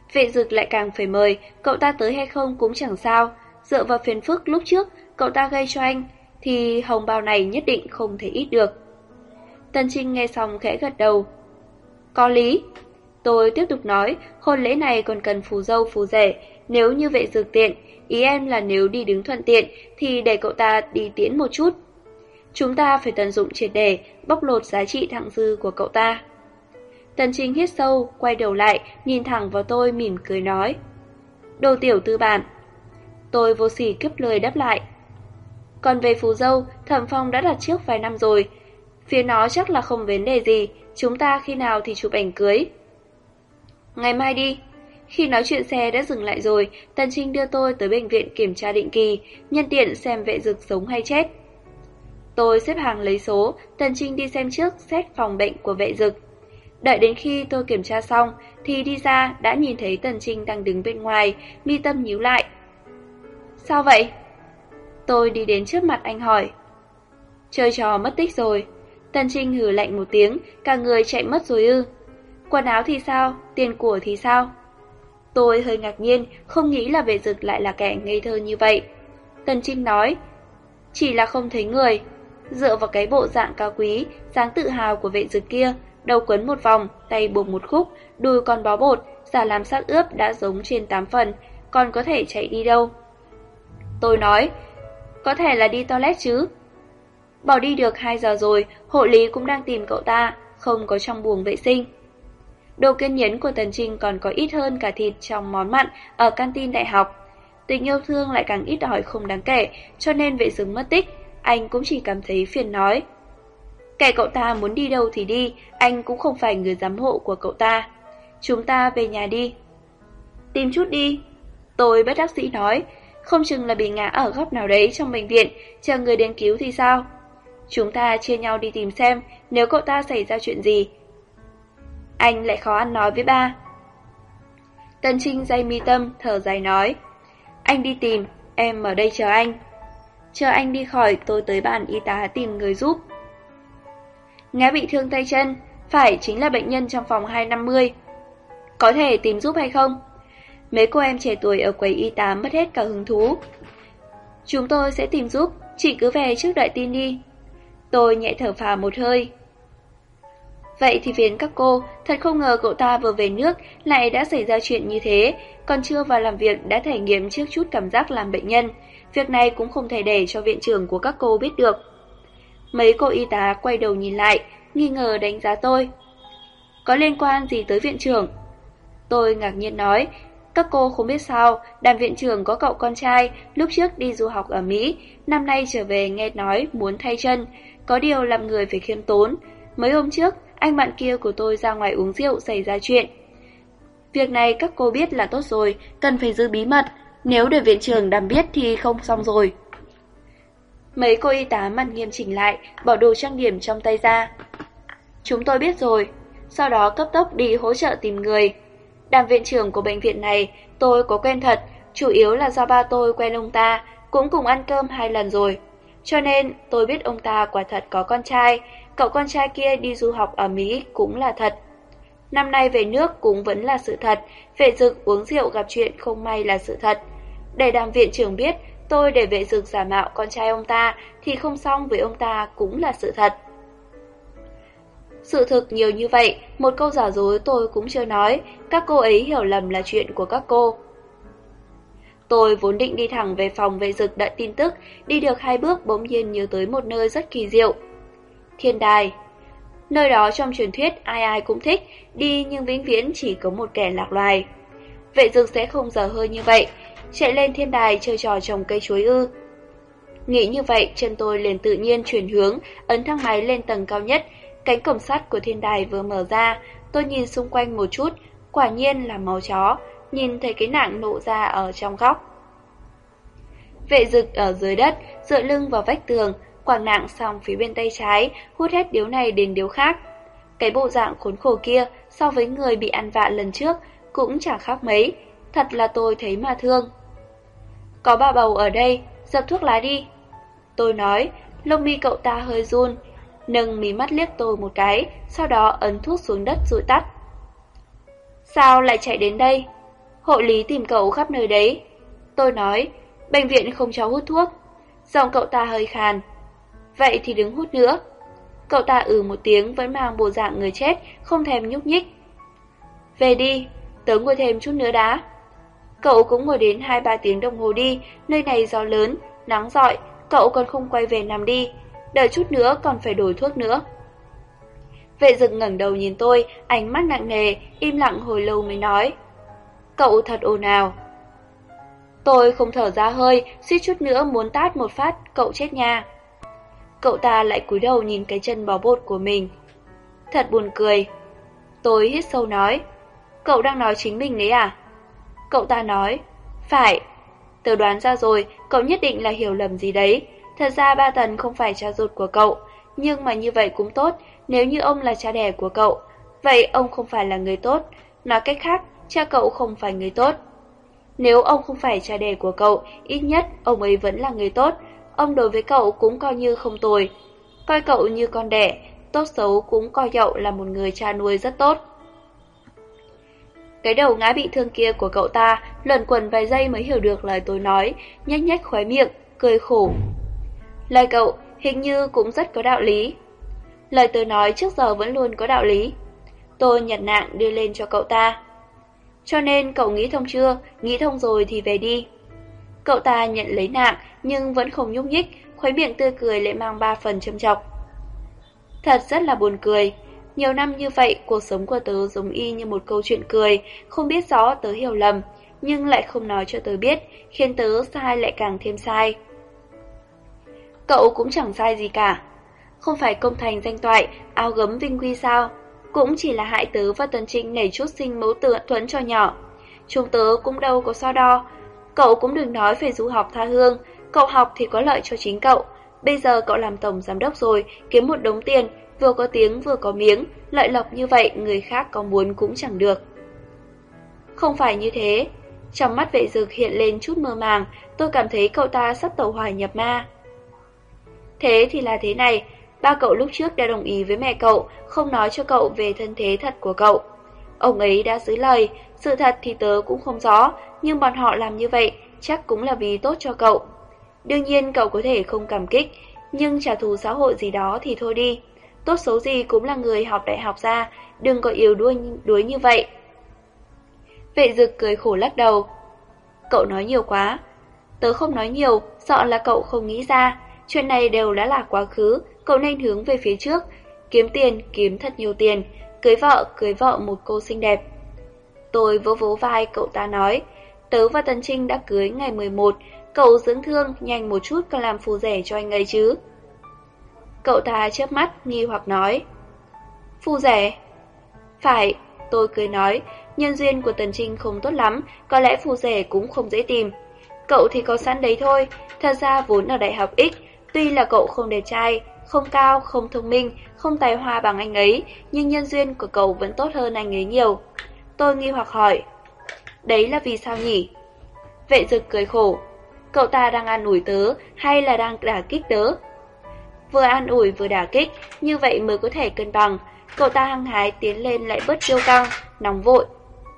Vệ Dực lại càng phải mời, cậu ta tới hay không cũng chẳng sao. Dựa vào phiền phức lúc trước cậu ta gây cho anh, thì hồng bao này nhất định không thể ít được. Tần Trinh nghe xong khẽ gật đầu. Có lý. Tôi tiếp tục nói, hôn lễ này còn cần phù dâu phù rể, nếu như Vệ Dực tiện, ý em là nếu đi đứng thuận tiện thì để cậu ta đi tiễn một chút. Chúng ta phải tận dụng triệt để, bóc lột giá trị thặng dư của cậu ta. Tần Trinh hít sâu, quay đầu lại, nhìn thẳng vào tôi mỉm cười nói. Đồ tiểu tư bản. Tôi vô sỉ cướp lời đáp lại. Còn về phù dâu, Thẩm Phong đã đặt trước vài năm rồi. Phía nó chắc là không vấn đề gì, chúng ta khi nào thì chụp ảnh cưới. Ngày mai đi. Khi nói chuyện xe đã dừng lại rồi, Tần Trinh đưa tôi tới bệnh viện kiểm tra định kỳ, nhân tiện xem Vệ Dực sống hay chết. Tôi xếp hàng lấy số, Tần Trinh đi xem trước xét phòng bệnh của Vệ Dực. Đợi đến khi tôi kiểm tra xong thì đi ra đã nhìn thấy Tần Trinh đang đứng bên ngoài, mi tâm nhíu lại. Sao vậy? Tôi đi đến trước mặt anh hỏi. Chơi trò mất tích rồi. Tần Trinh hừ lạnh một tiếng, cả người chạy mất rồi ư? Quần áo thì sao? Tiền của thì sao? Tôi hơi ngạc nhiên, không nghĩ là Vệ Dực lại là kẻ ngây thơ như vậy. Tần Trinh nói, chỉ là không thấy người. Dựa vào cái bộ dạng cao quý, dáng tự hào của Vệ Dực kia, đầu quấn một vòng, tay buộc một khúc, đùi còn bó bột, giả làm xác ướp đã giống trên tám phần, còn có thể chạy đi đâu? Tôi nói, có thể là đi toilet chứ. Bỏ đi được hai giờ rồi, hộ lý cũng đang tìm cậu ta, không có trong buồng vệ sinh. Đồ kiên nhẫn của Tần Trinh còn có ít hơn cả thịt trong món mặn ở canteen đại học. Tình yêu thương lại càng ít ỏi không đáng kể, cho nên Vệ Dực mất tích, anh cũng chỉ cảm thấy phiền nói. Kẻ cậu ta muốn đi đâu thì đi, anh cũng không phải người giám hộ của cậu ta. Chúng ta về nhà đi. Tìm chút đi. Tôi bất đắc dĩ nói, không chừng là bị ngã ở góc nào đấy trong bệnh viện, chờ người đến cứu thì sao? Chúng ta chia nhau đi tìm xem, nếu cậu ta xảy ra chuyện gì. Anh lại khó ăn nói với ba. Tần Trinh day mi tâm, thở dài nói. Anh đi tìm, em ở đây chờ anh. Chờ anh đi khỏi, tôi tới bàn y tá tìm người giúp. Ngã bị thương tay chân, phải chính là bệnh nhân trong phòng hai năm mươi. Có thể tìm giúp hay không? Mấy cô em trẻ tuổi ở quầy y tá mất hết cả hứng thú. Chúng tôi sẽ tìm giúp, chị cứ về trước đợi tin đi. Tôi nhẹ thở phào một hơi. Vậy thì phiền các cô, thật không ngờ cậu ta vừa về nước lại đã xảy ra chuyện như thế, còn chưa vào làm việc đã trải nghiệm trước chút cảm giác làm bệnh nhân. Việc này cũng không thể để cho viện trưởng của các cô biết được. Mấy cô y tá quay đầu nhìn lại, nghi ngờ đánh giá tôi. Có liên quan gì tới viện trưởng? Tôi ngạc nhiên nói, các cô không biết sao, đàm viện trưởng có cậu con trai, lúc trước đi du học ở Mỹ, năm nay trở về nghe nói muốn thay chân, có điều làm người phải khiêm tốn. Mấy hôm trước, anh bạn kia của tôi ra ngoài uống rượu xảy ra chuyện. Việc này các cô biết là tốt rồi, cần phải giữ bí mật, nếu để viện trưởng đàm biết thì không xong rồi. Mấy cô y tá mặt nghiêm chỉnh lại, bỏ đồ trang điểm trong tay ra. Chúng tôi biết rồi, sau đó cấp tốc đi hỗ trợ tìm người. Đàm viện trưởng của bệnh viện này, tôi có quen thật, chủ yếu là do ba tôi quen ông ta, cũng cùng ăn cơm hai lần rồi. Cho nên tôi biết ông ta quả thật có con trai, cậu con trai kia đi du học ở Mỹ cũng là thật. Năm nay về nước cũng vẫn là sự thật, Vệ Dực uống rượu gặp chuyện không may là sự thật. Để đàm viện trưởng biết, tôi để Vệ Dực giả mạo con trai ông ta thì không xong với ông ta cũng là sự thật. Sự thực nhiều như vậy, một câu giả dối tôi cũng chưa nói, các cô ấy hiểu lầm là chuyện của các cô. Tôi vốn định đi thẳng về phòng Vệ Dực đợi tin tức, đi được hai bước bỗng nhiên nhớ tới một nơi rất kỳ diệu. Thiên đài. Nơi đó trong truyền thuyết ai ai cũng thích, đi nhưng vĩnh viễn chỉ có một kẻ lạc loài. Vệ Dực sẽ không dở hơi như vậy, chạy lên thiên đài chơi trò trồng cây chuối ư. Nghĩ như vậy, chân tôi liền tự nhiên chuyển hướng, ấn thang máy lên tầng cao nhất. Cánh cổng sắt của thiên đài vừa mở ra, tôi nhìn xung quanh một chút, quả nhiên là máu chó, nhìn thấy cái nạng nộ ra ở trong góc. Vệ Dực ở dưới đất, dựa lưng vào vách tường, quàng nạng xong phía bên tay trái, hút hết điếu này đến điếu khác. Cái bộ dạng khốn khổ kia, so với người bị ăn vạ lần trước, cũng chẳng khác mấy, thật là tôi thấy mà thương. Có bà bầu ở đây, dập thuốc lá đi. Tôi nói, lông mi cậu ta hơi run, nâng mí mắt liếc tôi một cái, sau đó ấn thuốc xuống đất rồi tắt. Sao lại chạy đến đây? Hộ lý tìm cậu khắp nơi đấy. Tôi nói, bệnh viện không cho hút thuốc. Giọng cậu ta hơi khàn. Vậy thì đừng hút nữa. Cậu ta ừ một tiếng vẫn mang bộ dạng người chết, không thèm nhúc nhích. Về đi, tớ ngồi thêm chút nữa đã. Cậu cũng ngồi đến hai ba tiếng đồng hồ đi, nơi này gió lớn, nắng rọi, cậu còn không quay về nằm đi, đợi chút nữa còn phải đổi thuốc nữa. Vệ Dực ngẩng đầu nhìn tôi, ánh mắt nặng nề, im lặng hồi lâu mới nói. Cậu thật ồn ào. Tôi không thở ra hơi, suýt chút nữa muốn tát một phát, cậu chết nha. Cậu ta lại cúi đầu nhìn cái chân bó bột của mình. Thật buồn cười. Tôi hít sâu nói. Cậu đang nói chính mình đấy à? Cậu ta nói. Phải. Tớ đoán ra rồi, cậu nhất định là hiểu lầm gì đấy. Thật ra Ba Tần không phải cha ruột của cậu. Nhưng mà như vậy cũng tốt, nếu như ông là cha đẻ của cậu. Vậy ông không phải là người tốt. Nói cách khác, cha cậu không phải người tốt. Nếu ông không phải cha đẻ của cậu, ít nhất ông ấy vẫn là người tốt. Ông đối với cậu cũng coi như không tồi. Coi cậu như con đẻ, tốt xấu cũng coi cậu là một người cha nuôi rất tốt. Cái đầu ngã bị thương kia của cậu ta luẩn quẩn vài giây mới hiểu được lời tôi nói, nhếch nhếch khóe miệng, cười khổ. Lời cậu hình như cũng rất có đạo lý. Lời tôi nói trước giờ vẫn luôn có đạo lý. Tôi nhặt nạng đưa lên cho cậu ta. Cho nên cậu nghĩ thông chưa? Nghĩ thông rồi thì về đi. Cậu ta nhận lấy nạng nhưng vẫn không nhúc nhích, khóe miệng tươi cười lại mang ba phần châm chọc. Thật rất là buồn cười. Nhiều năm như vậy, cuộc sống của tớ giống y như một câu chuyện cười, không biết rõ tớ hiểu lầm, nhưng lại không nói cho tớ biết, khiến tớ sai lại càng thêm sai. Cậu cũng chẳng sai gì cả. Không phải công thành danh toại, áo gấm vinh quy sao? Cũng chỉ là hại tớ và Tần Trinh nảy chút sinh mẫu tự thuẫn cho nhỏ. Chúng tớ cũng đâu có so đo. Cậu cũng đừng nói về du học tha hương, cậu học thì có lợi cho chính cậu. Bây giờ cậu làm tổng giám đốc rồi, kiếm một đống tiền, vừa có tiếng vừa có miếng, lợi lộc như vậy người khác có muốn cũng chẳng được. Không phải như thế. Trong mắt Vệ Dực hiện lên chút mơ màng, tôi cảm thấy cậu ta sắp tẩu hỏa nhập ma. Thế thì là thế này, ba cậu lúc trước đã đồng ý với mẹ cậu, không nói cho cậu về thân thế thật của cậu. Ông ấy đã giữ lời, sự thật thì tớ cũng không rõ, nhưng bọn họ làm như vậy chắc cũng là vì tốt cho cậu. Đương nhiên cậu có thể không cảm kích, nhưng trả thù xã hội gì đó thì thôi đi. Tốt xấu gì cũng là người học đại học ra, đừng có yếu đuối, đuối như vậy. Vệ Dực cười khổ lắc đầu. Cậu nói nhiều quá. Tớ không nói nhiều, sợ là cậu không nghĩ ra. Chuyện này đều đã là quá khứ, cậu nên hướng về phía trước. Kiếm tiền, kiếm thật nhiều tiền. Cưới vợ, cưới vợ một cô xinh đẹp. Tôi vỗ vỗ vai cậu ta nói. Tớ và Tần Trinh đã cưới ngày mười một. Cậu dưỡng thương, nhanh một chút còn làm phù rể cho anh ấy chứ. Cậu ta chớp mắt, nghi hoặc nói. Phù rể? Phải, tôi cười nói. Nhân duyên của Tần Trinh không tốt lắm, có lẽ phù rể cũng không dễ tìm. Cậu thì có sẵn đấy thôi. Thật ra vốn ở đại học X, tuy là cậu không đẹp trai, không cao, không thông minh, không tài hoa bằng anh ấy, nhưng nhân duyên của cậu vẫn tốt hơn anh ấy nhiều. Tôi nghi hoặc hỏi. Đấy là vì sao nhỉ? Vệ Dực cười khổ. Cậu ta đang an ủi tớ hay là đang đả kích tớ? Vừa an ủi vừa đả kích, như vậy mới có thể cân bằng. Cậu ta hăng hái tiến lên lại bớt kiêu căng, nóng vội.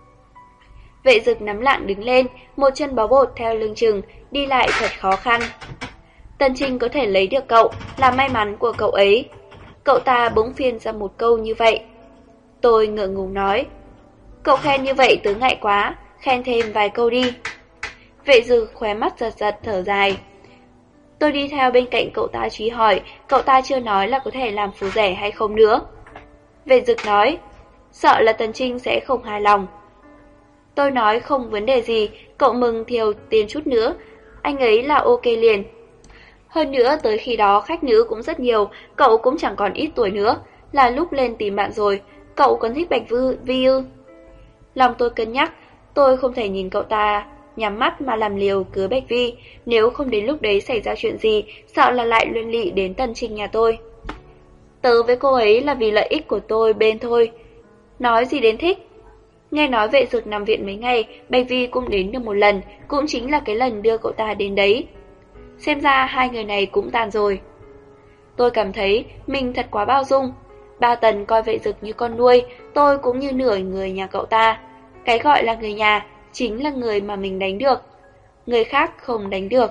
Vệ Dực nắm lạng đứng lên, một chân bó bột theo lưng chừng, đi lại thật khó khăn. Tần Trinh có thể lấy được cậu, là may mắn của cậu ấy. Cậu ta bỗng phiên ra một câu như vậy. Tôi ngượng ngùng nói. Cậu khen như vậy tớ ngại quá, khen thêm vài câu đi. Vệ Dực khóe mắt giật giật thở dài. Tôi đi theo bên cạnh cậu ta truy hỏi, cậu ta chưa nói là có thể làm phù rể hay không nữa. Vệ Dực nói, sợ là Tần Trinh sẽ không hài lòng. Tôi nói không vấn đề gì, cậu mừng thiêu tiền chút nữa, anh ấy là ok liền. Hơn nữa tới khi đó khách nữ cũng rất nhiều, cậu cũng chẳng còn ít tuổi nữa, là lúc lên tìm bạn rồi, cậu còn thích Bạch Vi ư? Lòng tôi cân nhắc, tôi không thể nhìn cậu ta nhắm mắt mà làm liều cưới Bạch Vi, nếu không đến lúc đấy xảy ra chuyện gì, sợ là lại liên lụy đến Tần Trinh nhà tôi. Tớ với cô ấy là vì lợi ích của tôi bên thôi. Nói gì đến thích. Nghe nói Vệ Dực nằm viện mấy ngày, Bạch Vi cũng đến được một lần, cũng chính là cái lần đưa cậu ta đến đấy. Xem ra hai người này cũng tàn rồi. Tôi cảm thấy mình thật quá bao dung. Ba Tần coi Vệ Dực như con nuôi, tôi cũng như nửa người nhà cậu ta. Cái gọi là người nhà chính là người mà mình đánh được. Người khác không đánh được.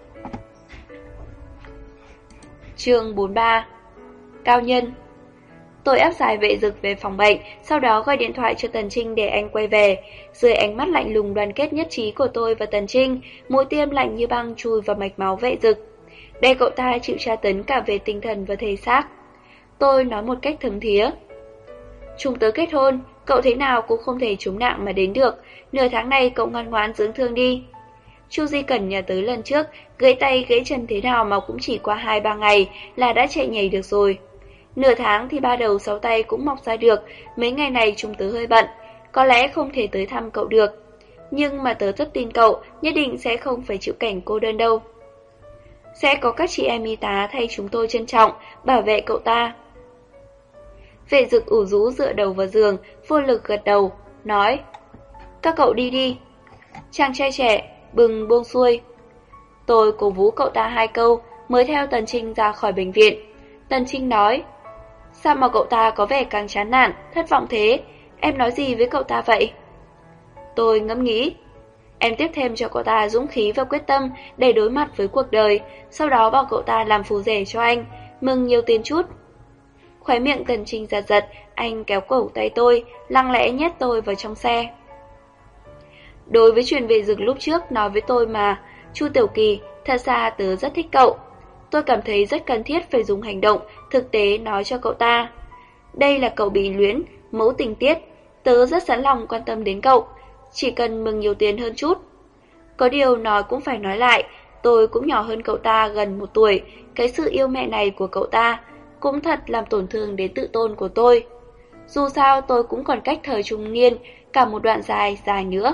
Chương bốn mươi ba. Cao nhân. Tôi áp giải Vệ Dực về phòng bệnh, sau đó gọi điện thoại cho Tần Trinh để anh quay về. Dưới ánh mắt lạnh lùng đoàn kết nhất trí của tôi và Tần Trinh, mũi tiêm lạnh như băng chui vào mạch máu Vệ Dực. Để cậu ta chịu tra tấn cả về tinh thần và thể xác. Tôi nói một cách thấm thía. Chúng tớ kết hôn, cậu thế nào cũng không thể trúng nạn mà đến được. Nửa tháng này cậu ngoan ngoãn dưỡng thương đi. Chu Di Cẩn nhà tới lần trước, gãy tay gãy chân thế nào mà cũng chỉ qua hai ba ngày là đã chạy nhảy được rồi. Nửa tháng thì ba đầu sáu tay cũng mọc ra được, mấy ngày này chúng tớ hơi bận, có lẽ không thể tới thăm cậu được. Nhưng mà tớ rất tin cậu, nhất định sẽ không phải chịu cảnh cô đơn đâu. Sẽ có các chị em y tá thay chúng tôi trân trọng, bảo vệ cậu ta. Vệ Dực ủ rũ dựa đầu vào giường, vô lực gật đầu, nói: Các cậu đi đi. Chàng trai trẻ, bừng buông xuôi. Tôi cổ vũ cậu ta hai câu, mới theo Tần Trinh ra khỏi bệnh viện. Tần Trinh nói: Sao mà cậu ta có vẻ càng chán nản, thất vọng thế? Em nói gì với cậu ta vậy? Tôi ngẫm nghĩ. Em tiếp thêm cho cậu ta dũng khí và quyết tâm để đối mặt với cuộc đời, sau đó bảo cậu ta làm phù rể cho anh, mừng nhiều tiền chút. Khóe miệng Tần Trinh giật giật, anh kéo cổ tay tôi, lặng lẽ nhét tôi vào trong xe. Đối với chuyện Vệ Dực lúc trước nói với tôi mà, Chu Tiểu Kỳ, thật ra tớ rất thích cậu. Tôi cảm thấy rất cần thiết phải dùng hành động thực tế nói cho cậu ta. Đây là cậu bị luyến, mẫu tình tiết, tớ rất sẵn lòng quan tâm đến cậu, chỉ cần mừng nhiều tiền hơn chút. Có điều nói cũng phải nói lại, tôi cũng nhỏ hơn cậu ta gần một tuổi, cái sự yêu mẹ này của cậu ta cũng thật làm tổn thương đến tự tôn của tôi. Dù sao tôi cũng còn cách thời trung niên, cả một đoạn dài dài nữa.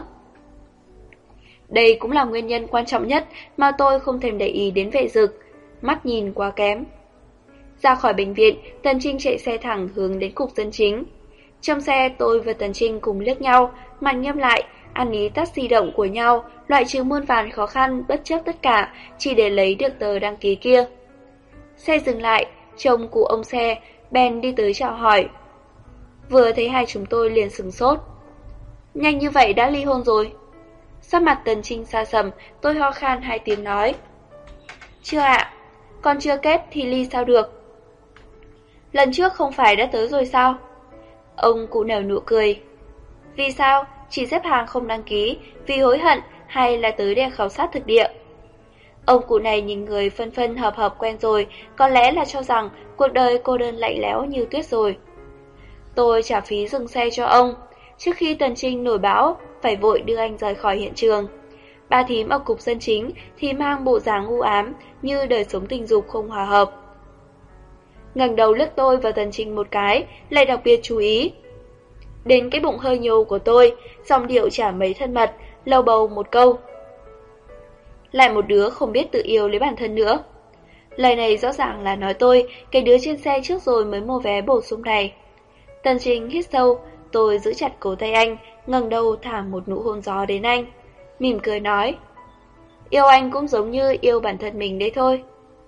Đây cũng là nguyên nhân quan trọng nhất mà tôi không thèm để ý đến Vệ Dực, mắt nhìn quá kém. Ra khỏi bệnh viện, Tần Trinh chạy xe thẳng hướng đến cục dân chính. Trong xe tôi và Tần Trinh cùng liếc nhau, mặt nghiêm lại, ăn ý tắt di động của nhau, loại trừ muôn vàn khó khăn bất chấp tất cả, chỉ để lấy được tờ đăng ký kia. Xe dừng lại, trông cụ ông xe, bèn đi tới chào hỏi. Vừa thấy hai chúng tôi liền sửng sốt. Nhanh như vậy đã ly hôn rồi? Sắc mặt Tần Trinh xa sầm, tôi ho khan hai tiếng nói. Chưa ạ, còn chưa kết thì ly sao được? Lần trước không phải đã tới rồi sao? Ông cụ nở nụ cười. Vì sao? Chỉ xếp hàng không đăng ký, vì hối hận hay là tới để khảo sát thực địa? Ông cụ này nhìn người phân phân hợp hợp quen rồi, có lẽ là cho rằng cuộc đời cô đơn lạnh lẽo như tuyết rồi. Tôi trả phí dừng xe cho ông. Trước khi Tần Trinh nổi bão, phải vội đưa anh rời khỏi hiện trường. Bà thím ở cục dân chính thì mang bộ dáng u ám như đời sống tình dục không hòa hợp. Ngẩng đầu liếc tôi và Tần Trinh một cái, lại đặc biệt chú ý đến cái bụng hơi nhô của tôi, giọng điệu chả mấy thân mật, lầu bầu một câu. Lại một đứa không biết tự yêu lấy bản thân nữa. Lời này rõ ràng là nói tôi, cái đứa trên xe trước rồi mới mua vé bổ sung này. Tần Trinh hít sâu, tôi giữ chặt cổ tay anh, ngẩng đầu thả một nụ hôn gió đến anh, mỉm cười nói: Yêu anh cũng giống như yêu bản thân mình đấy thôi.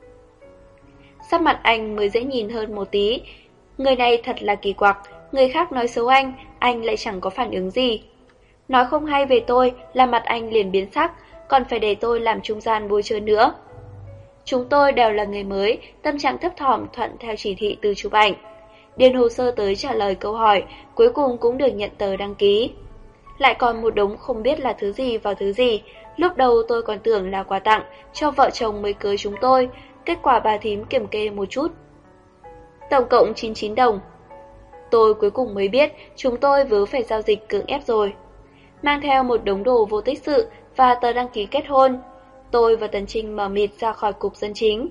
Sắc mặt anh mới dễ nhìn hơn một tí. Người này thật là kỳ quặc, người khác nói xấu anh, anh lại chẳng có phản ứng gì. Nói không hay về tôi là mặt anh liền biến sắc, còn phải để tôi làm trung gian bôi trơn nữa. Chúng tôi đều là người mới, tâm trạng thấp thỏm thuận theo chỉ thị từ chụp ảnh. Điền hồ sơ tới trả lời câu hỏi, cuối cùng cũng được nhận tờ đăng ký. Lại còn một đống không biết là thứ gì vào thứ gì. Lúc đầu tôi còn tưởng là quà tặng cho vợ chồng mới cưới chúng tôi, kết quả bà thím kiểm kê một chút. Tổng cộng chín mươi chín đồng. Tôi cuối cùng mới biết chúng tôi vớ phải giao dịch cưỡng ép rồi. Mang theo một đống đồ vô tích sự và tờ đăng ký kết hôn, tôi và Tần Trinh mờ mịt ra khỏi cục dân chính.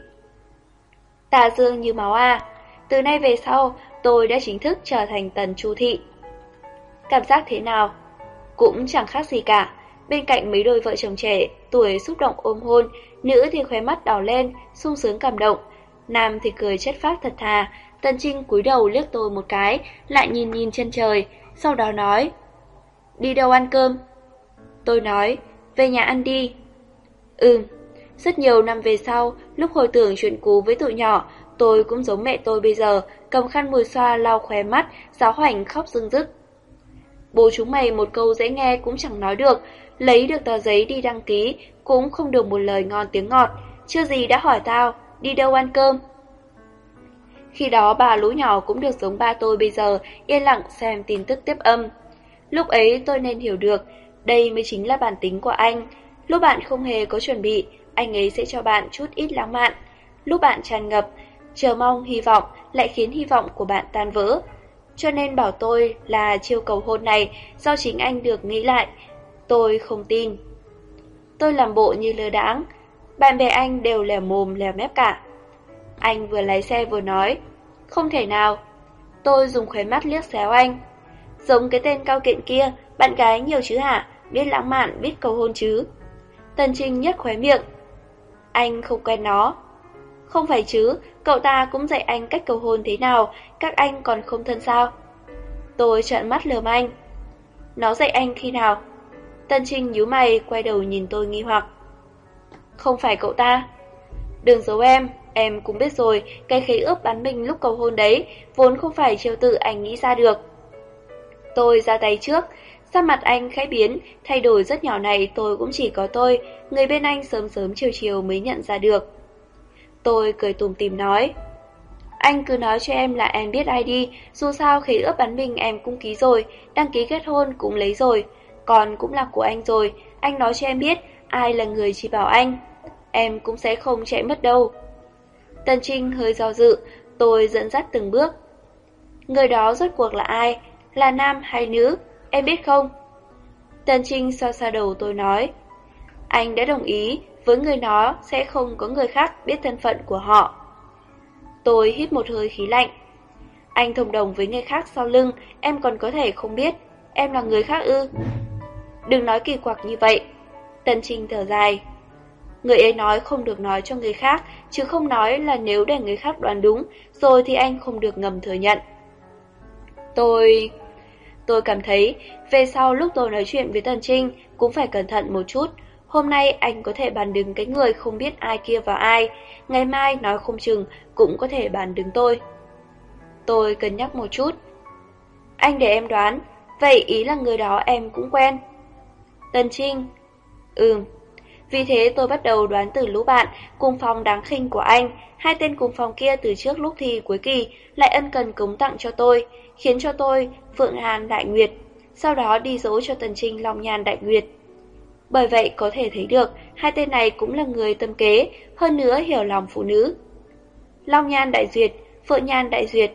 Tà dương như máu à, từ nay về sau tôi đã chính thức trở thành Tần Chu Thị. Cảm giác thế nào? Cũng chẳng khác gì cả. Bên cạnh mấy đôi vợ chồng trẻ, tuổi xúc động ôm hôn, nữ thì khóe mắt đỏ lên, sung sướng cảm động. Nam thì cười chất phác thật thà. Tần Trinh cúi đầu liếc tôi một cái, lại nhìn nhìn chân trời, sau đó nói: Đi đâu ăn cơm? Tôi nói: Về nhà ăn đi. Ừm. Rất nhiều năm về sau, lúc hồi tưởng chuyện cũ với tụi nhỏ, tôi cũng giống mẹ tôi bây giờ, cầm khăn mùi xoa lau khóe mắt, giáo hoành khóc rưng rức. Bố chúng mày một câu dễ nghe cũng chẳng nói được, lấy được tờ giấy đi đăng ký cũng không được một lời ngon tiếng ngọt, chưa gì đã hỏi tao, đi đâu ăn cơm. Khi đó bà lũ nhỏ cũng được giống ba tôi bây giờ, yên lặng xem tin tức tiếp âm. Lúc ấy tôi nên hiểu được, đây mới chính là bản tính của anh. Lúc bạn không hề có chuẩn bị, anh ấy sẽ cho bạn chút ít lãng mạn. Lúc bạn tràn ngập, chờ mong, hy vọng lại khiến hy vọng của bạn tan vỡ. Cho nên bảo tôi là chiêu cầu hôn này do chính anh được nghĩ lại. Tôi không tin. Tôi làm bộ như lơ đãng. Bạn bè anh đều lèo mồm lèo mép cả. Anh vừa lái xe vừa nói, không thể nào. Tôi dùng khóe mắt liếc xéo anh. Giống cái tên cao kiện kia, bạn gái nhiều chứ hả? Biết lãng mạn, biết cầu hôn chứ? Tần Trinh nhếch khóe miệng. Anh không quen nó. Không phải chứ, cậu ta cũng dạy anh cách cầu hôn thế nào, các anh còn không thân sao? Tôi trợn mắt lườm anh. Nó dạy anh khi nào? Tần Trinh nhíu mày, quay đầu nhìn tôi nghi hoặc. Không phải cậu ta. Đừng giấu em, em cũng biết rồi, cái khế ước bán mình lúc cầu hôn đấy, vốn không phải trêu tự anh nghĩ ra được. Tôi ra tay trước, sắc mặt anh khẽ biến, thay đổi rất nhỏ này tôi cũng chỉ có tôi, người bên anh sớm sớm chiều chiều mới nhận ra được. Tôi cười tủm tỉm nói, anh cứ nói cho em là em biết ai đi, dù sao khế ước bán mình em cũng ký rồi, đăng ký kết hôn cũng lấy rồi, còn cũng là của anh rồi, anh nói cho em biết ai là người chỉ bảo anh, em cũng sẽ không chạy mất đâu. Tần Trinh hơi do dự, tôi dẫn dắt từng bước. Người đó rốt cuộc là ai? Là nam hay nữ? Em biết không? Tần Trinh xoa xoa đầu tôi nói, anh đã đồng ý, với người nó sẽ không có người khác biết thân phận của họ. Tôi hít một hơi khí lạnh. Anh thông đồng với người khác sau lưng, em còn có thể không biết, em là người khác ư? Đừng nói kỳ quặc như vậy. Tần Trinh thở dài. Người ấy nói không được nói cho người khác, chứ không nói là nếu để người khác đoán đúng, rồi thì anh không được ngầm thừa nhận. Tôi... Tôi cảm thấy, về sau lúc tôi nói chuyện với Tần Trinh, cũng phải cẩn thận một chút. Hôm nay anh có thể bàn đứng cái người không biết ai kia vào ai, ngày mai nói không chừng cũng có thể bàn đứng tôi. Tôi cân nhắc một chút. Anh để em đoán, vậy ý là người đó em cũng quen. Tần Trinh. Ừm. Vì thế tôi bắt đầu đoán từ lũ bạn cùng phòng đáng khinh của anh, hai tên cùng phòng kia từ trước lúc thi cuối kỳ lại ân cần cống tặng cho tôi, khiến cho tôi Phượng Hàn Đại Nguyệt, sau đó đi dỗ cho Tần Trinh Long Nhan Đại Nguyệt. Bởi vậy có thể thấy được hai tên này cũng là người tâm kế, hơn nữa hiểu lòng phụ nữ. Long Nhan Đại Duyệt, Phượng Nhan Đại Duyệt.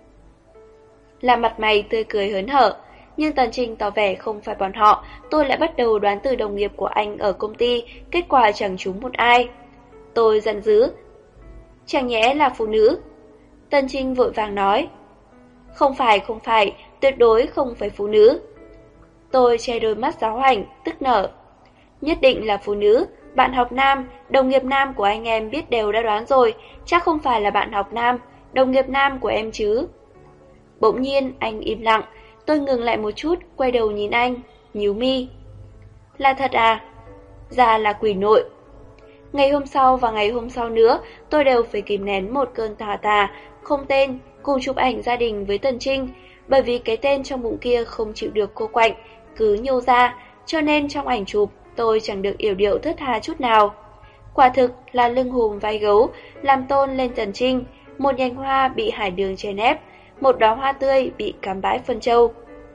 Là mặt mày tươi cười hớn hở, nhưng Tần Trinh tỏ vẻ không phải bọn họ, tôi lại bắt đầu đoán từ đồng nghiệp của anh ở công ty, kết quả chẳng trúng một ai. Tôi giận dữ. Chẳng nhẽ là phụ nữ? Tần Trinh vội vàng nói. Không phải, không phải, tuyệt đối không phải phụ nữ. Tôi che đôi mắt giáo hoành, tức nở. Nhất định là phụ nữ, bạn học nam, đồng nghiệp nam của anh em biết đều đã đoán rồi, chắc không phải là bạn học nam, đồng nghiệp nam của em chứ. Bỗng nhiên anh im lặng, tôi ngừng lại một chút, quay đầu nhìn anh, nhíu mi. Là thật à? Ra là quỷ nội. Ngày hôm sau và ngày hôm sau nữa, tôi đều phải kìm nén một cơn tà tà, không tên, cùng chụp ảnh gia đình với Tần Trinh, bởi vì cái tên trong bụng kia không chịu được cô quạnh, cứ nhô ra, cho nên trong ảnh chụp tôi chẳng được yểu điệu thướt tha chút nào. Quả thực là lưng hùm vai gấu, làm tôn lên Tần Trinh, một nhành hoa bị hải đường chèn ép, một đóa hoa tươi bị cắm bãi phân châu.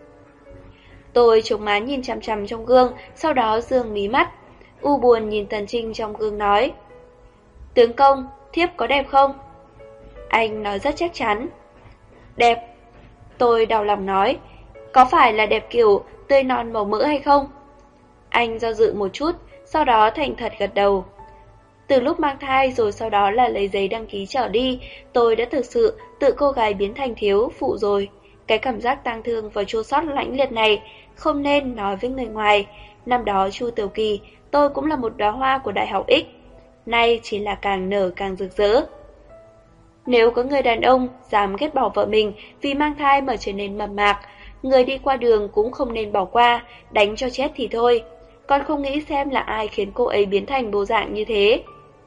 Tôi chống má nhìn chằm chằm trong gương, sau đó dương mí mắt, u buồn nhìn Tần Trinh trong gương nói. Tướng công, thiếp có đẹp không? Anh nói rất chắc chắn. Đẹp. Tôi đau lòng nói, có phải là đẹp kiểu tươi non màu mỡ hay không? Anh do dự một chút, sau đó thành thật gật đầu. Từ lúc mang thai rồi sau đó là lấy giấy đăng ký trở đi, tôi đã thực sự tự cô gái biến thành thiếu phụ rồi. Cái cảm giác tang thương và chua xót lãnh liệt này không nên nói với người ngoài. Năm đó Chu Tiểu Kỳ, tôi cũng là một đóa hoa của Đại học X, nay chỉ là càng nở càng rực rỡ. Nếu có người đàn ông dám ghét bỏ vợ mình vì mang thai mà trở nên mập mạp, người đi qua đường cũng không nên bỏ qua, đánh cho chết thì thôi. Còn không nghĩ xem là ai khiến cô ấy biến thành bộ dạng như thế.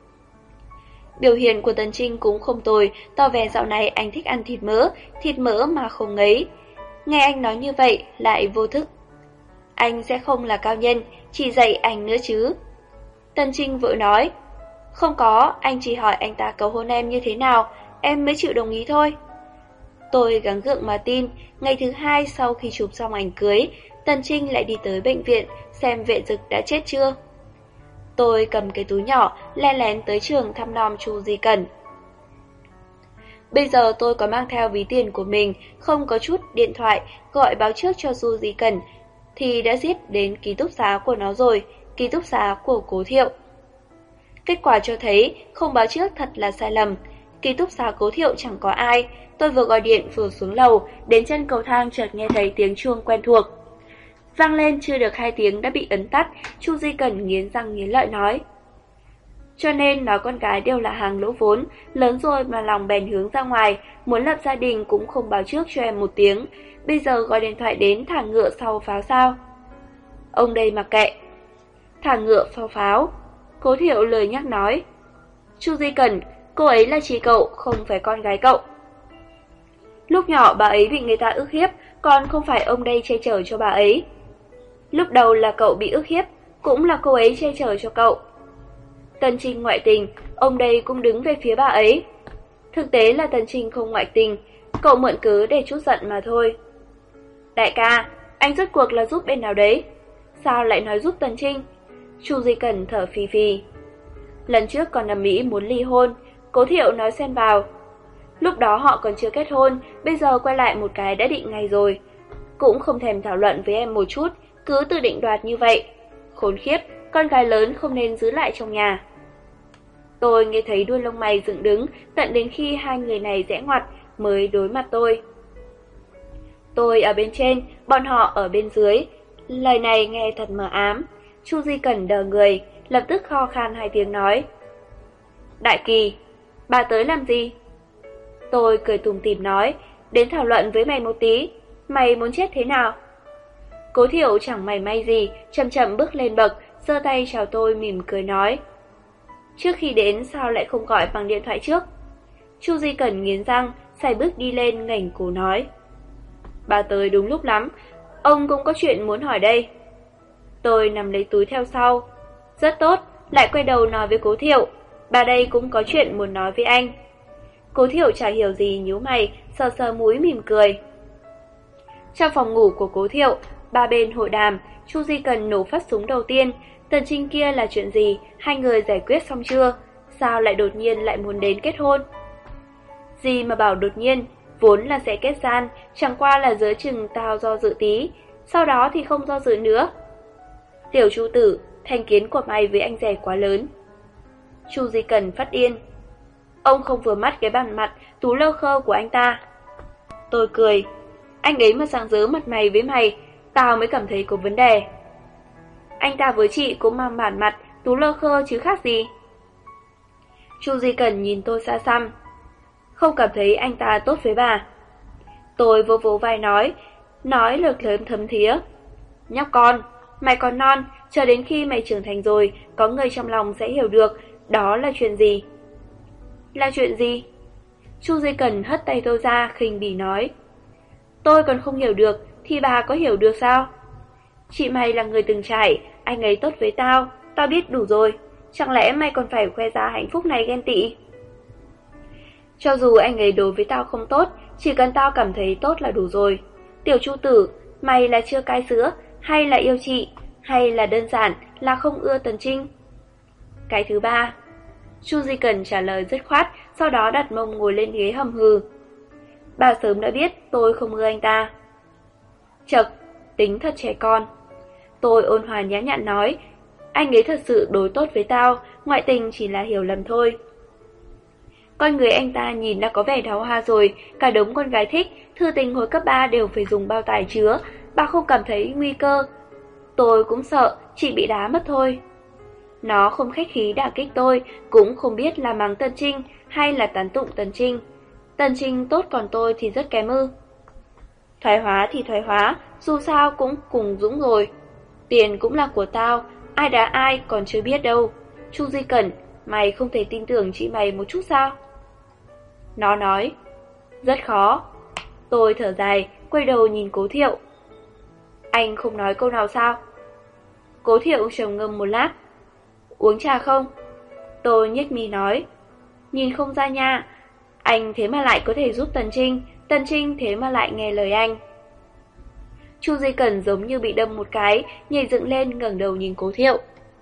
Biểu hiện của Tần Trinh cũng không tồi, tỏ vẻ dạo này anh thích ăn thịt mỡ, thịt mỡ mà không ngấy. Nghe anh nói như vậy lại vô thức. Anh sẽ không là cao nhân, chỉ dạy anh nữa chứ. Tần Trinh vội nói, không có, anh chỉ hỏi anh ta cầu hôn em như thế nào, em mới chịu đồng ý thôi. Tôi gắng gượng mà tin, ngày thứ hai sau khi chụp xong ảnh cưới, Tần Trinh lại đi tới bệnh viện xem Vệ Dực đã chết chưa. Tôi cầm cái túi nhỏ, len lén tới trường thăm nom Chu Di Cẩn. Bây giờ tôi có mang theo ví tiền của mình, không có chút điện thoại, gọi báo trước cho Chu Di Cẩn, thì đã giết đến ký túc xá của nó rồi, ký túc xá của Cố Thiệu. Kết quả cho thấy, không báo trước thật là sai lầm. Ký túc xá Cố Thiệu chẳng có ai, tôi vừa gọi điện vừa xuống lầu, đến chân cầu thang chợt nghe thấy tiếng chuông quen thuộc. Vang lên chưa được hai tiếng đã bị ấn tắt, Chu Di Cẩn nghiến răng nghiến lợi nói. Cho nên nói con gái đều là hàng lỗ vốn, lớn rồi mà lòng bèn hướng ra ngoài, muốn lập gia đình cũng không báo trước cho em một tiếng, bây giờ gọi điện thoại đến thả ngựa sau pháo sao? Ông đây mặc kệ. Thả ngựa sau pháo, Cố Thiệu lời nhắc nói. Chu Di Cẩn, cô ấy là chị cậu, không phải con gái cậu. Lúc nhỏ bà ấy bị người ta ức hiếp, còn không phải ông đây che chở cho bà ấy. Lúc đầu là cậu bị ức hiếp, cũng là cô ấy che chở cho cậu. Tần Trinh ngoại tình, ông đây cũng đứng về phía bà ấy. Thực tế là Tần Trinh không ngoại tình, cậu mượn cớ để trút giận mà thôi. Đại ca, anh rốt cuộc là giúp bên nào đấy? Sao lại nói giúp Tần Trinh? Chu Di Cẩn thở phì phì. Lần trước còn ầm ĩ muốn ly hôn, Cố Thiệu nói xen vào. Lúc đó họ còn chưa kết hôn, bây giờ quay lại một cái đã định ngay rồi. Cũng không thèm thảo luận với em một chút, cứ tự định đoạt như vậy. Khốn khiếp, con gái lớn không nên giữ lại trong nhà. Tôi nghe thấy đuôi lông mày dựng đứng, tận đến khi hai người này rẽ ngoặt mới đối mặt tôi. Tôi ở bên trên, bọn họ ở bên dưới. Lời này nghe thật mờ ám. Chu Di Cẩn đờ người, lập tức kho khan hai tiếng nói. Đại Kỳ, bà tới làm gì? Tôi cười tủm tỉm nói, đến thảo luận với mày một tí, mày muốn chết thế nào? Cố Thiệu chẳng mày may gì, chậm chậm bước lên bậc, giơ tay chào tôi mỉm cười nói. Trước khi đến sao lại không gọi bằng điện thoại trước? Chu Di Cẩn nghiến răng, sải bước đi lên ngẩng cổ nói. Bà tới đúng lúc lắm, ông cũng có chuyện muốn hỏi đây. Tôi nằm lấy túi theo sau. Rất tốt, lại quay đầu nói với Cố Thiệu, bà đây cũng có chuyện muốn nói với anh. Cố Thiệu chả hiểu gì nhíu mày, sờ sờ mũi mỉm cười. Trong phòng ngủ của Cố Thiệu, ba bên hội đàm, Chu Di Cẩn nổ phát súng đầu tiên. Tần Trinh kia là chuyện gì, hai người giải quyết xong chưa? Sao lại đột nhiên lại muốn đến kết hôn? Gì mà bảo đột nhiên, vốn là sẽ kết gian, chẳng qua là giữa chừng tao do dự tí, sau đó thì không do dự nữa. Tiểu Chu tử, thành kiến của mày với anh rể quá lớn. Chu Di Cẩn phát điên. Ông không vừa mắt cái bản mặt tú lơ khơ của anh ta. Tôi cười. Anh ấy mà sáng rớ mặt mày với mày, tao mới cảm thấy có vấn đề. Anh ta với chị cũng mang bản mặt tú lơ khơ chứ khác gì. Chu Di Cẩn nhìn tôi xa xăm. Không cảm thấy anh ta tốt với bà. Tôi vỗ vỗ vai nói, nói lực lớn thấm thía. Nhóc con, mày còn non, chờ đến khi mày trưởng thành rồi, có người trong lòng sẽ hiểu được đó là chuyện gì. Là chuyện gì? Chu Di Cẩn hất tay tôi ra, khinh bỉ nói. Tôi còn không hiểu được, thì bà có hiểu được sao? Chị mày là người từng trải, anh ấy tốt với tao, tao biết đủ rồi. Chẳng lẽ mày còn phải khoe ra hạnh phúc này ghen tị? Cho dù anh ấy đối với tao không tốt, chỉ cần tao cảm thấy tốt là đủ rồi. Tiểu Chu tử, mày là chưa cai sữa, hay là yêu chị, hay là đơn giản là không ưa Tần Trinh? Cái thứ ba. Chu Di Cẩn trả lời dứt khoát, sau đó đặt mông ngồi lên ghế hầm hừ. Bà sớm đã biết tôi không ưa anh ta. Chậc, tính thật trẻ con. Tôi ôn hòa nhã nhặn nói, anh ấy thật sự đối tốt với tao, ngoại tình chỉ là hiểu lầm thôi. Con người anh ta nhìn đã có vẻ đào hoa rồi, cả đống con gái thích, thư tình hồi cấp ba đều phải dùng bao tải chứa, bà không cảm thấy nguy cơ. Tôi cũng sợ, chỉ bị đá mất thôi. Nó không khách khí đả kích tôi, cũng không biết là mắng Tần Trinh hay là tán tụng Tần Trinh. Tần Trinh tốt còn tôi thì rất kém ư. Thoái hóa thì thoái hóa, dù sao cũng cùng Dũng rồi. Tiền cũng là của tao, ai đá ai còn chưa biết đâu. Chu Di Cẩn, mày không thể tin tưởng chị mày một chút sao? Nó nói, rất khó. Tôi thở dài, quay đầu nhìn Cố Thiệu. Anh không nói câu nào sao? Cố Thiệu trầm ngâm một lát. Uống trà không? Tôi nhếch mi nói. Nhìn không ra nha, anh thế mà lại có thể giúp Tần Trinh, Tần Trinh thế mà lại nghe lời anh. Chu Di Cẩn giống như bị đâm một cái, nhảy dựng lên ngẩng đầu nhìn Cố Thiệu.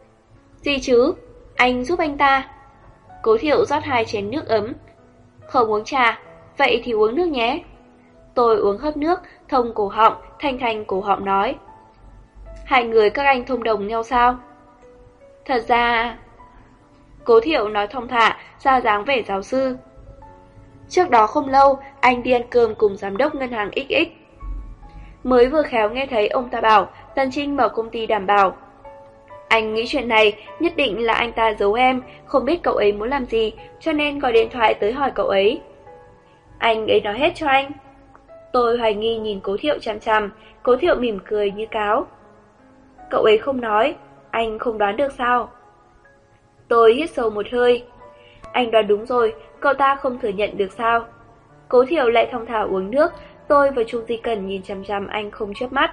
Gì chứ? Anh giúp anh ta. Cố Thiệu rót hai chén nước ấm. Không uống trà, vậy thì uống nước nhé. Tôi uống hớp nước, thông cổ họng, thanh thanh cổ họng nói. Hai người các anh thông đồng nhau sao? Thật ra... Cố Thiệu nói thong thả, ra dáng vẻ giáo sư. Trước đó không lâu, anh đi ăn cơm cùng giám đốc ngân hàng ích ích. Mới vừa khéo nghe thấy ông ta bảo Tần Trinh mở công ty đảm bảo. Anh nghĩ chuyện này nhất định là anh ta giấu em, không biết cậu ấy muốn làm gì, cho nên gọi điện thoại tới hỏi cậu ấy. Anh ấy nói hết cho anh. Tôi hoài nghi nhìn Cố Thiệu chằm chằm, Cố Thiệu mỉm cười như cáo. Cậu ấy không nói, anh không đoán được sao? Tôi hít sâu một hơi. Anh đoán đúng rồi, cậu ta không thừa nhận được sao? Cố Thiệu lại thong thả uống nước, tôi và Chu Di Cẩn nhìn chằm chằm anh không chớp mắt.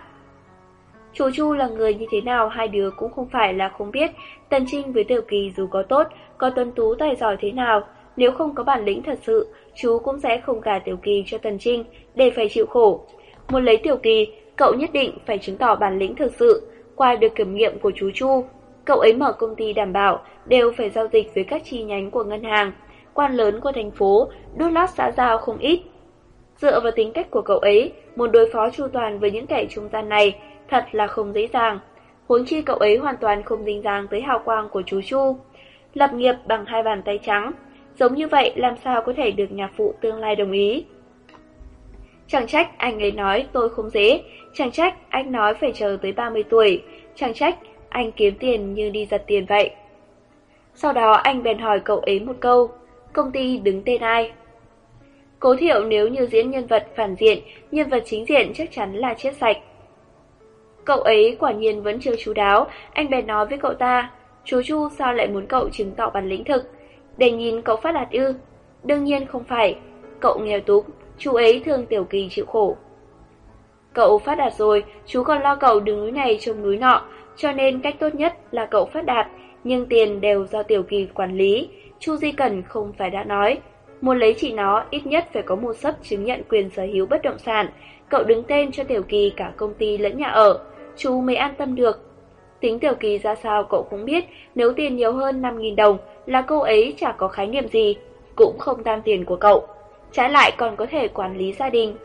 Chú Chu là người như thế nào hai đứa cũng không phải là không biết. Tần Trinh với Tiểu Kỳ dù có tốt, có tuấn tú tài giỏi thế nào, nếu không có bản lĩnh thật sự, chú cũng sẽ không gả Tiểu Kỳ cho Tần Trinh để phải chịu khổ. Muốn lấy Tiểu Kỳ, cậu nhất định phải chứng tỏ bản lĩnh thực sự. Qua được kiểm nghiệm của chú Chu, cậu ấy mở công ty đảm bảo đều phải giao dịch với các chi nhánh của ngân hàng, quan lớn của thành phố, đút lót xã giao không ít. Dựa vào tính cách của cậu ấy, muốn đối phó chu toàn với những kẻ trung gian này thật là không dễ dàng. Huống chi cậu ấy hoàn toàn không dính dáng tới hào quang của chú Chu. Lập nghiệp bằng hai bàn tay trắng, giống như vậy làm sao có thể được nhạc phụ tương lai đồng ý. Chẳng trách anh ấy nói tôi không dễ, chẳng trách anh nói phải chờ tới ba mươi tuổi, chẳng trách anh kiếm tiền như đi giật tiền vậy. Sau đó anh bèn hỏi cậu ấy một câu, công ty đứng tên ai? Cố Thiệu nếu như diễn nhân vật phản diện, nhân vật chính diện chắc chắn là chết sạch. Cậu ấy quả nhiên vẫn chưa chú đáo, anh bèn nói với cậu ta, chú Chu sao lại muốn cậu chứng tỏ bản lĩnh thực, để nhìn cậu phát đạt ư? Đương nhiên không phải, cậu nghèo túng, chú ấy thương Tiểu Kỳ chịu khổ. Cậu phát đạt rồi, chú còn lo cậu đứng núi này trông núi nọ, cho nên cách tốt nhất là cậu phát đạt, nhưng tiền đều do Tiểu Kỳ quản lý. Chu Di Cẩn không phải đã nói, muốn lấy chị nó ít nhất phải có một xấp chứng nhận quyền sở hữu bất động sản, cậu đứng tên cho Tiểu Kỳ cả công ty lẫn nhà ở, chú mới an tâm được. Tính Tiểu Kỳ ra sao cậu cũng biết, nếu tiền nhiều hơn năm nghìn đồng là cô ấy chả có khái niệm gì, cũng không tham tiền của cậu, trái lại còn có thể quản lý gia đình.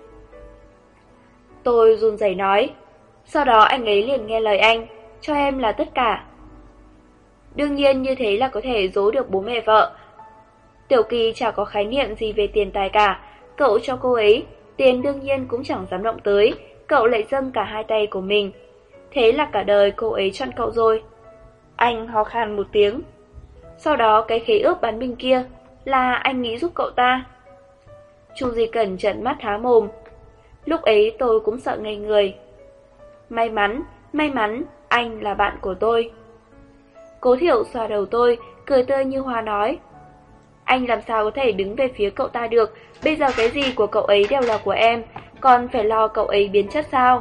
Tôi run rẩy nói, sau đó anh ấy liền nghe lời anh, cho em là tất cả. Đương nhiên như thế là có thể dối được bố mẹ vợ. Tiểu Kỳ chả có khái niệm gì về tiền tài cả, cậu cho cô ấy, tiền đương nhiên cũng chẳng dám động tới, cậu lại dâng cả hai tay của mình. Thế là cả đời cô ấy chọn cậu rồi. Anh ho khan một tiếng. Sau đó cái khế ước bán mình kia là anh nghĩ giúp cậu ta. Chu Di Cẩn trợn mắt há mồm. Lúc ấy tôi cũng sợ ngây người. May mắn, may mắn, anh là bạn của tôi. Cố Thiệu xoa đầu tôi, cười tươi như hoa nói. Anh làm sao có thể đứng về phía cậu ta được, bây giờ cái gì của cậu ấy đều là của em, còn phải lo cậu ấy biến chất sao?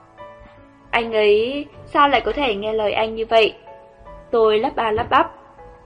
Anh ấy sao lại có thể nghe lời anh như vậy? Tôi lắp ba lắp bắp.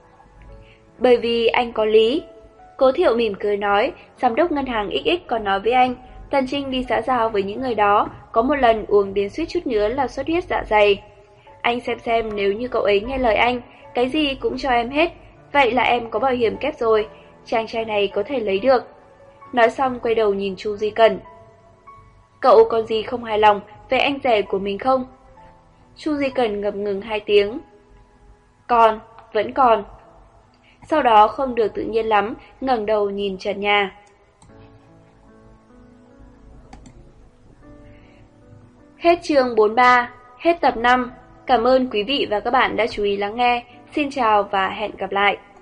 Bởi vì anh có lý. Cố Thiệu mỉm cười nói, giám đốc ngân hàng ích ích còn nói với anh, Tần Trinh đi xã giao với những người đó, có một lần uống đến suýt chút nữa là xuất huyết dạ dày. Anh xem xem nếu như cậu ấy nghe lời anh, cái gì cũng cho em hết, vậy là em có bảo hiểm kép rồi, chàng trai này có thể lấy được. Nói xong quay đầu nhìn Chu Di Cẩn. Cậu còn gì không hài lòng về anh rể của mình không? Chu Di Cẩn ngập ngừng hai tiếng. Còn, vẫn còn. Sau đó không được tự nhiên lắm, ngẩng đầu nhìn trần nhà. Hết chương bốn mươi ba, hết tập năm. Cảm ơn quý vị và các bạn đã chú ý lắng nghe. Xin chào và hẹn gặp lại.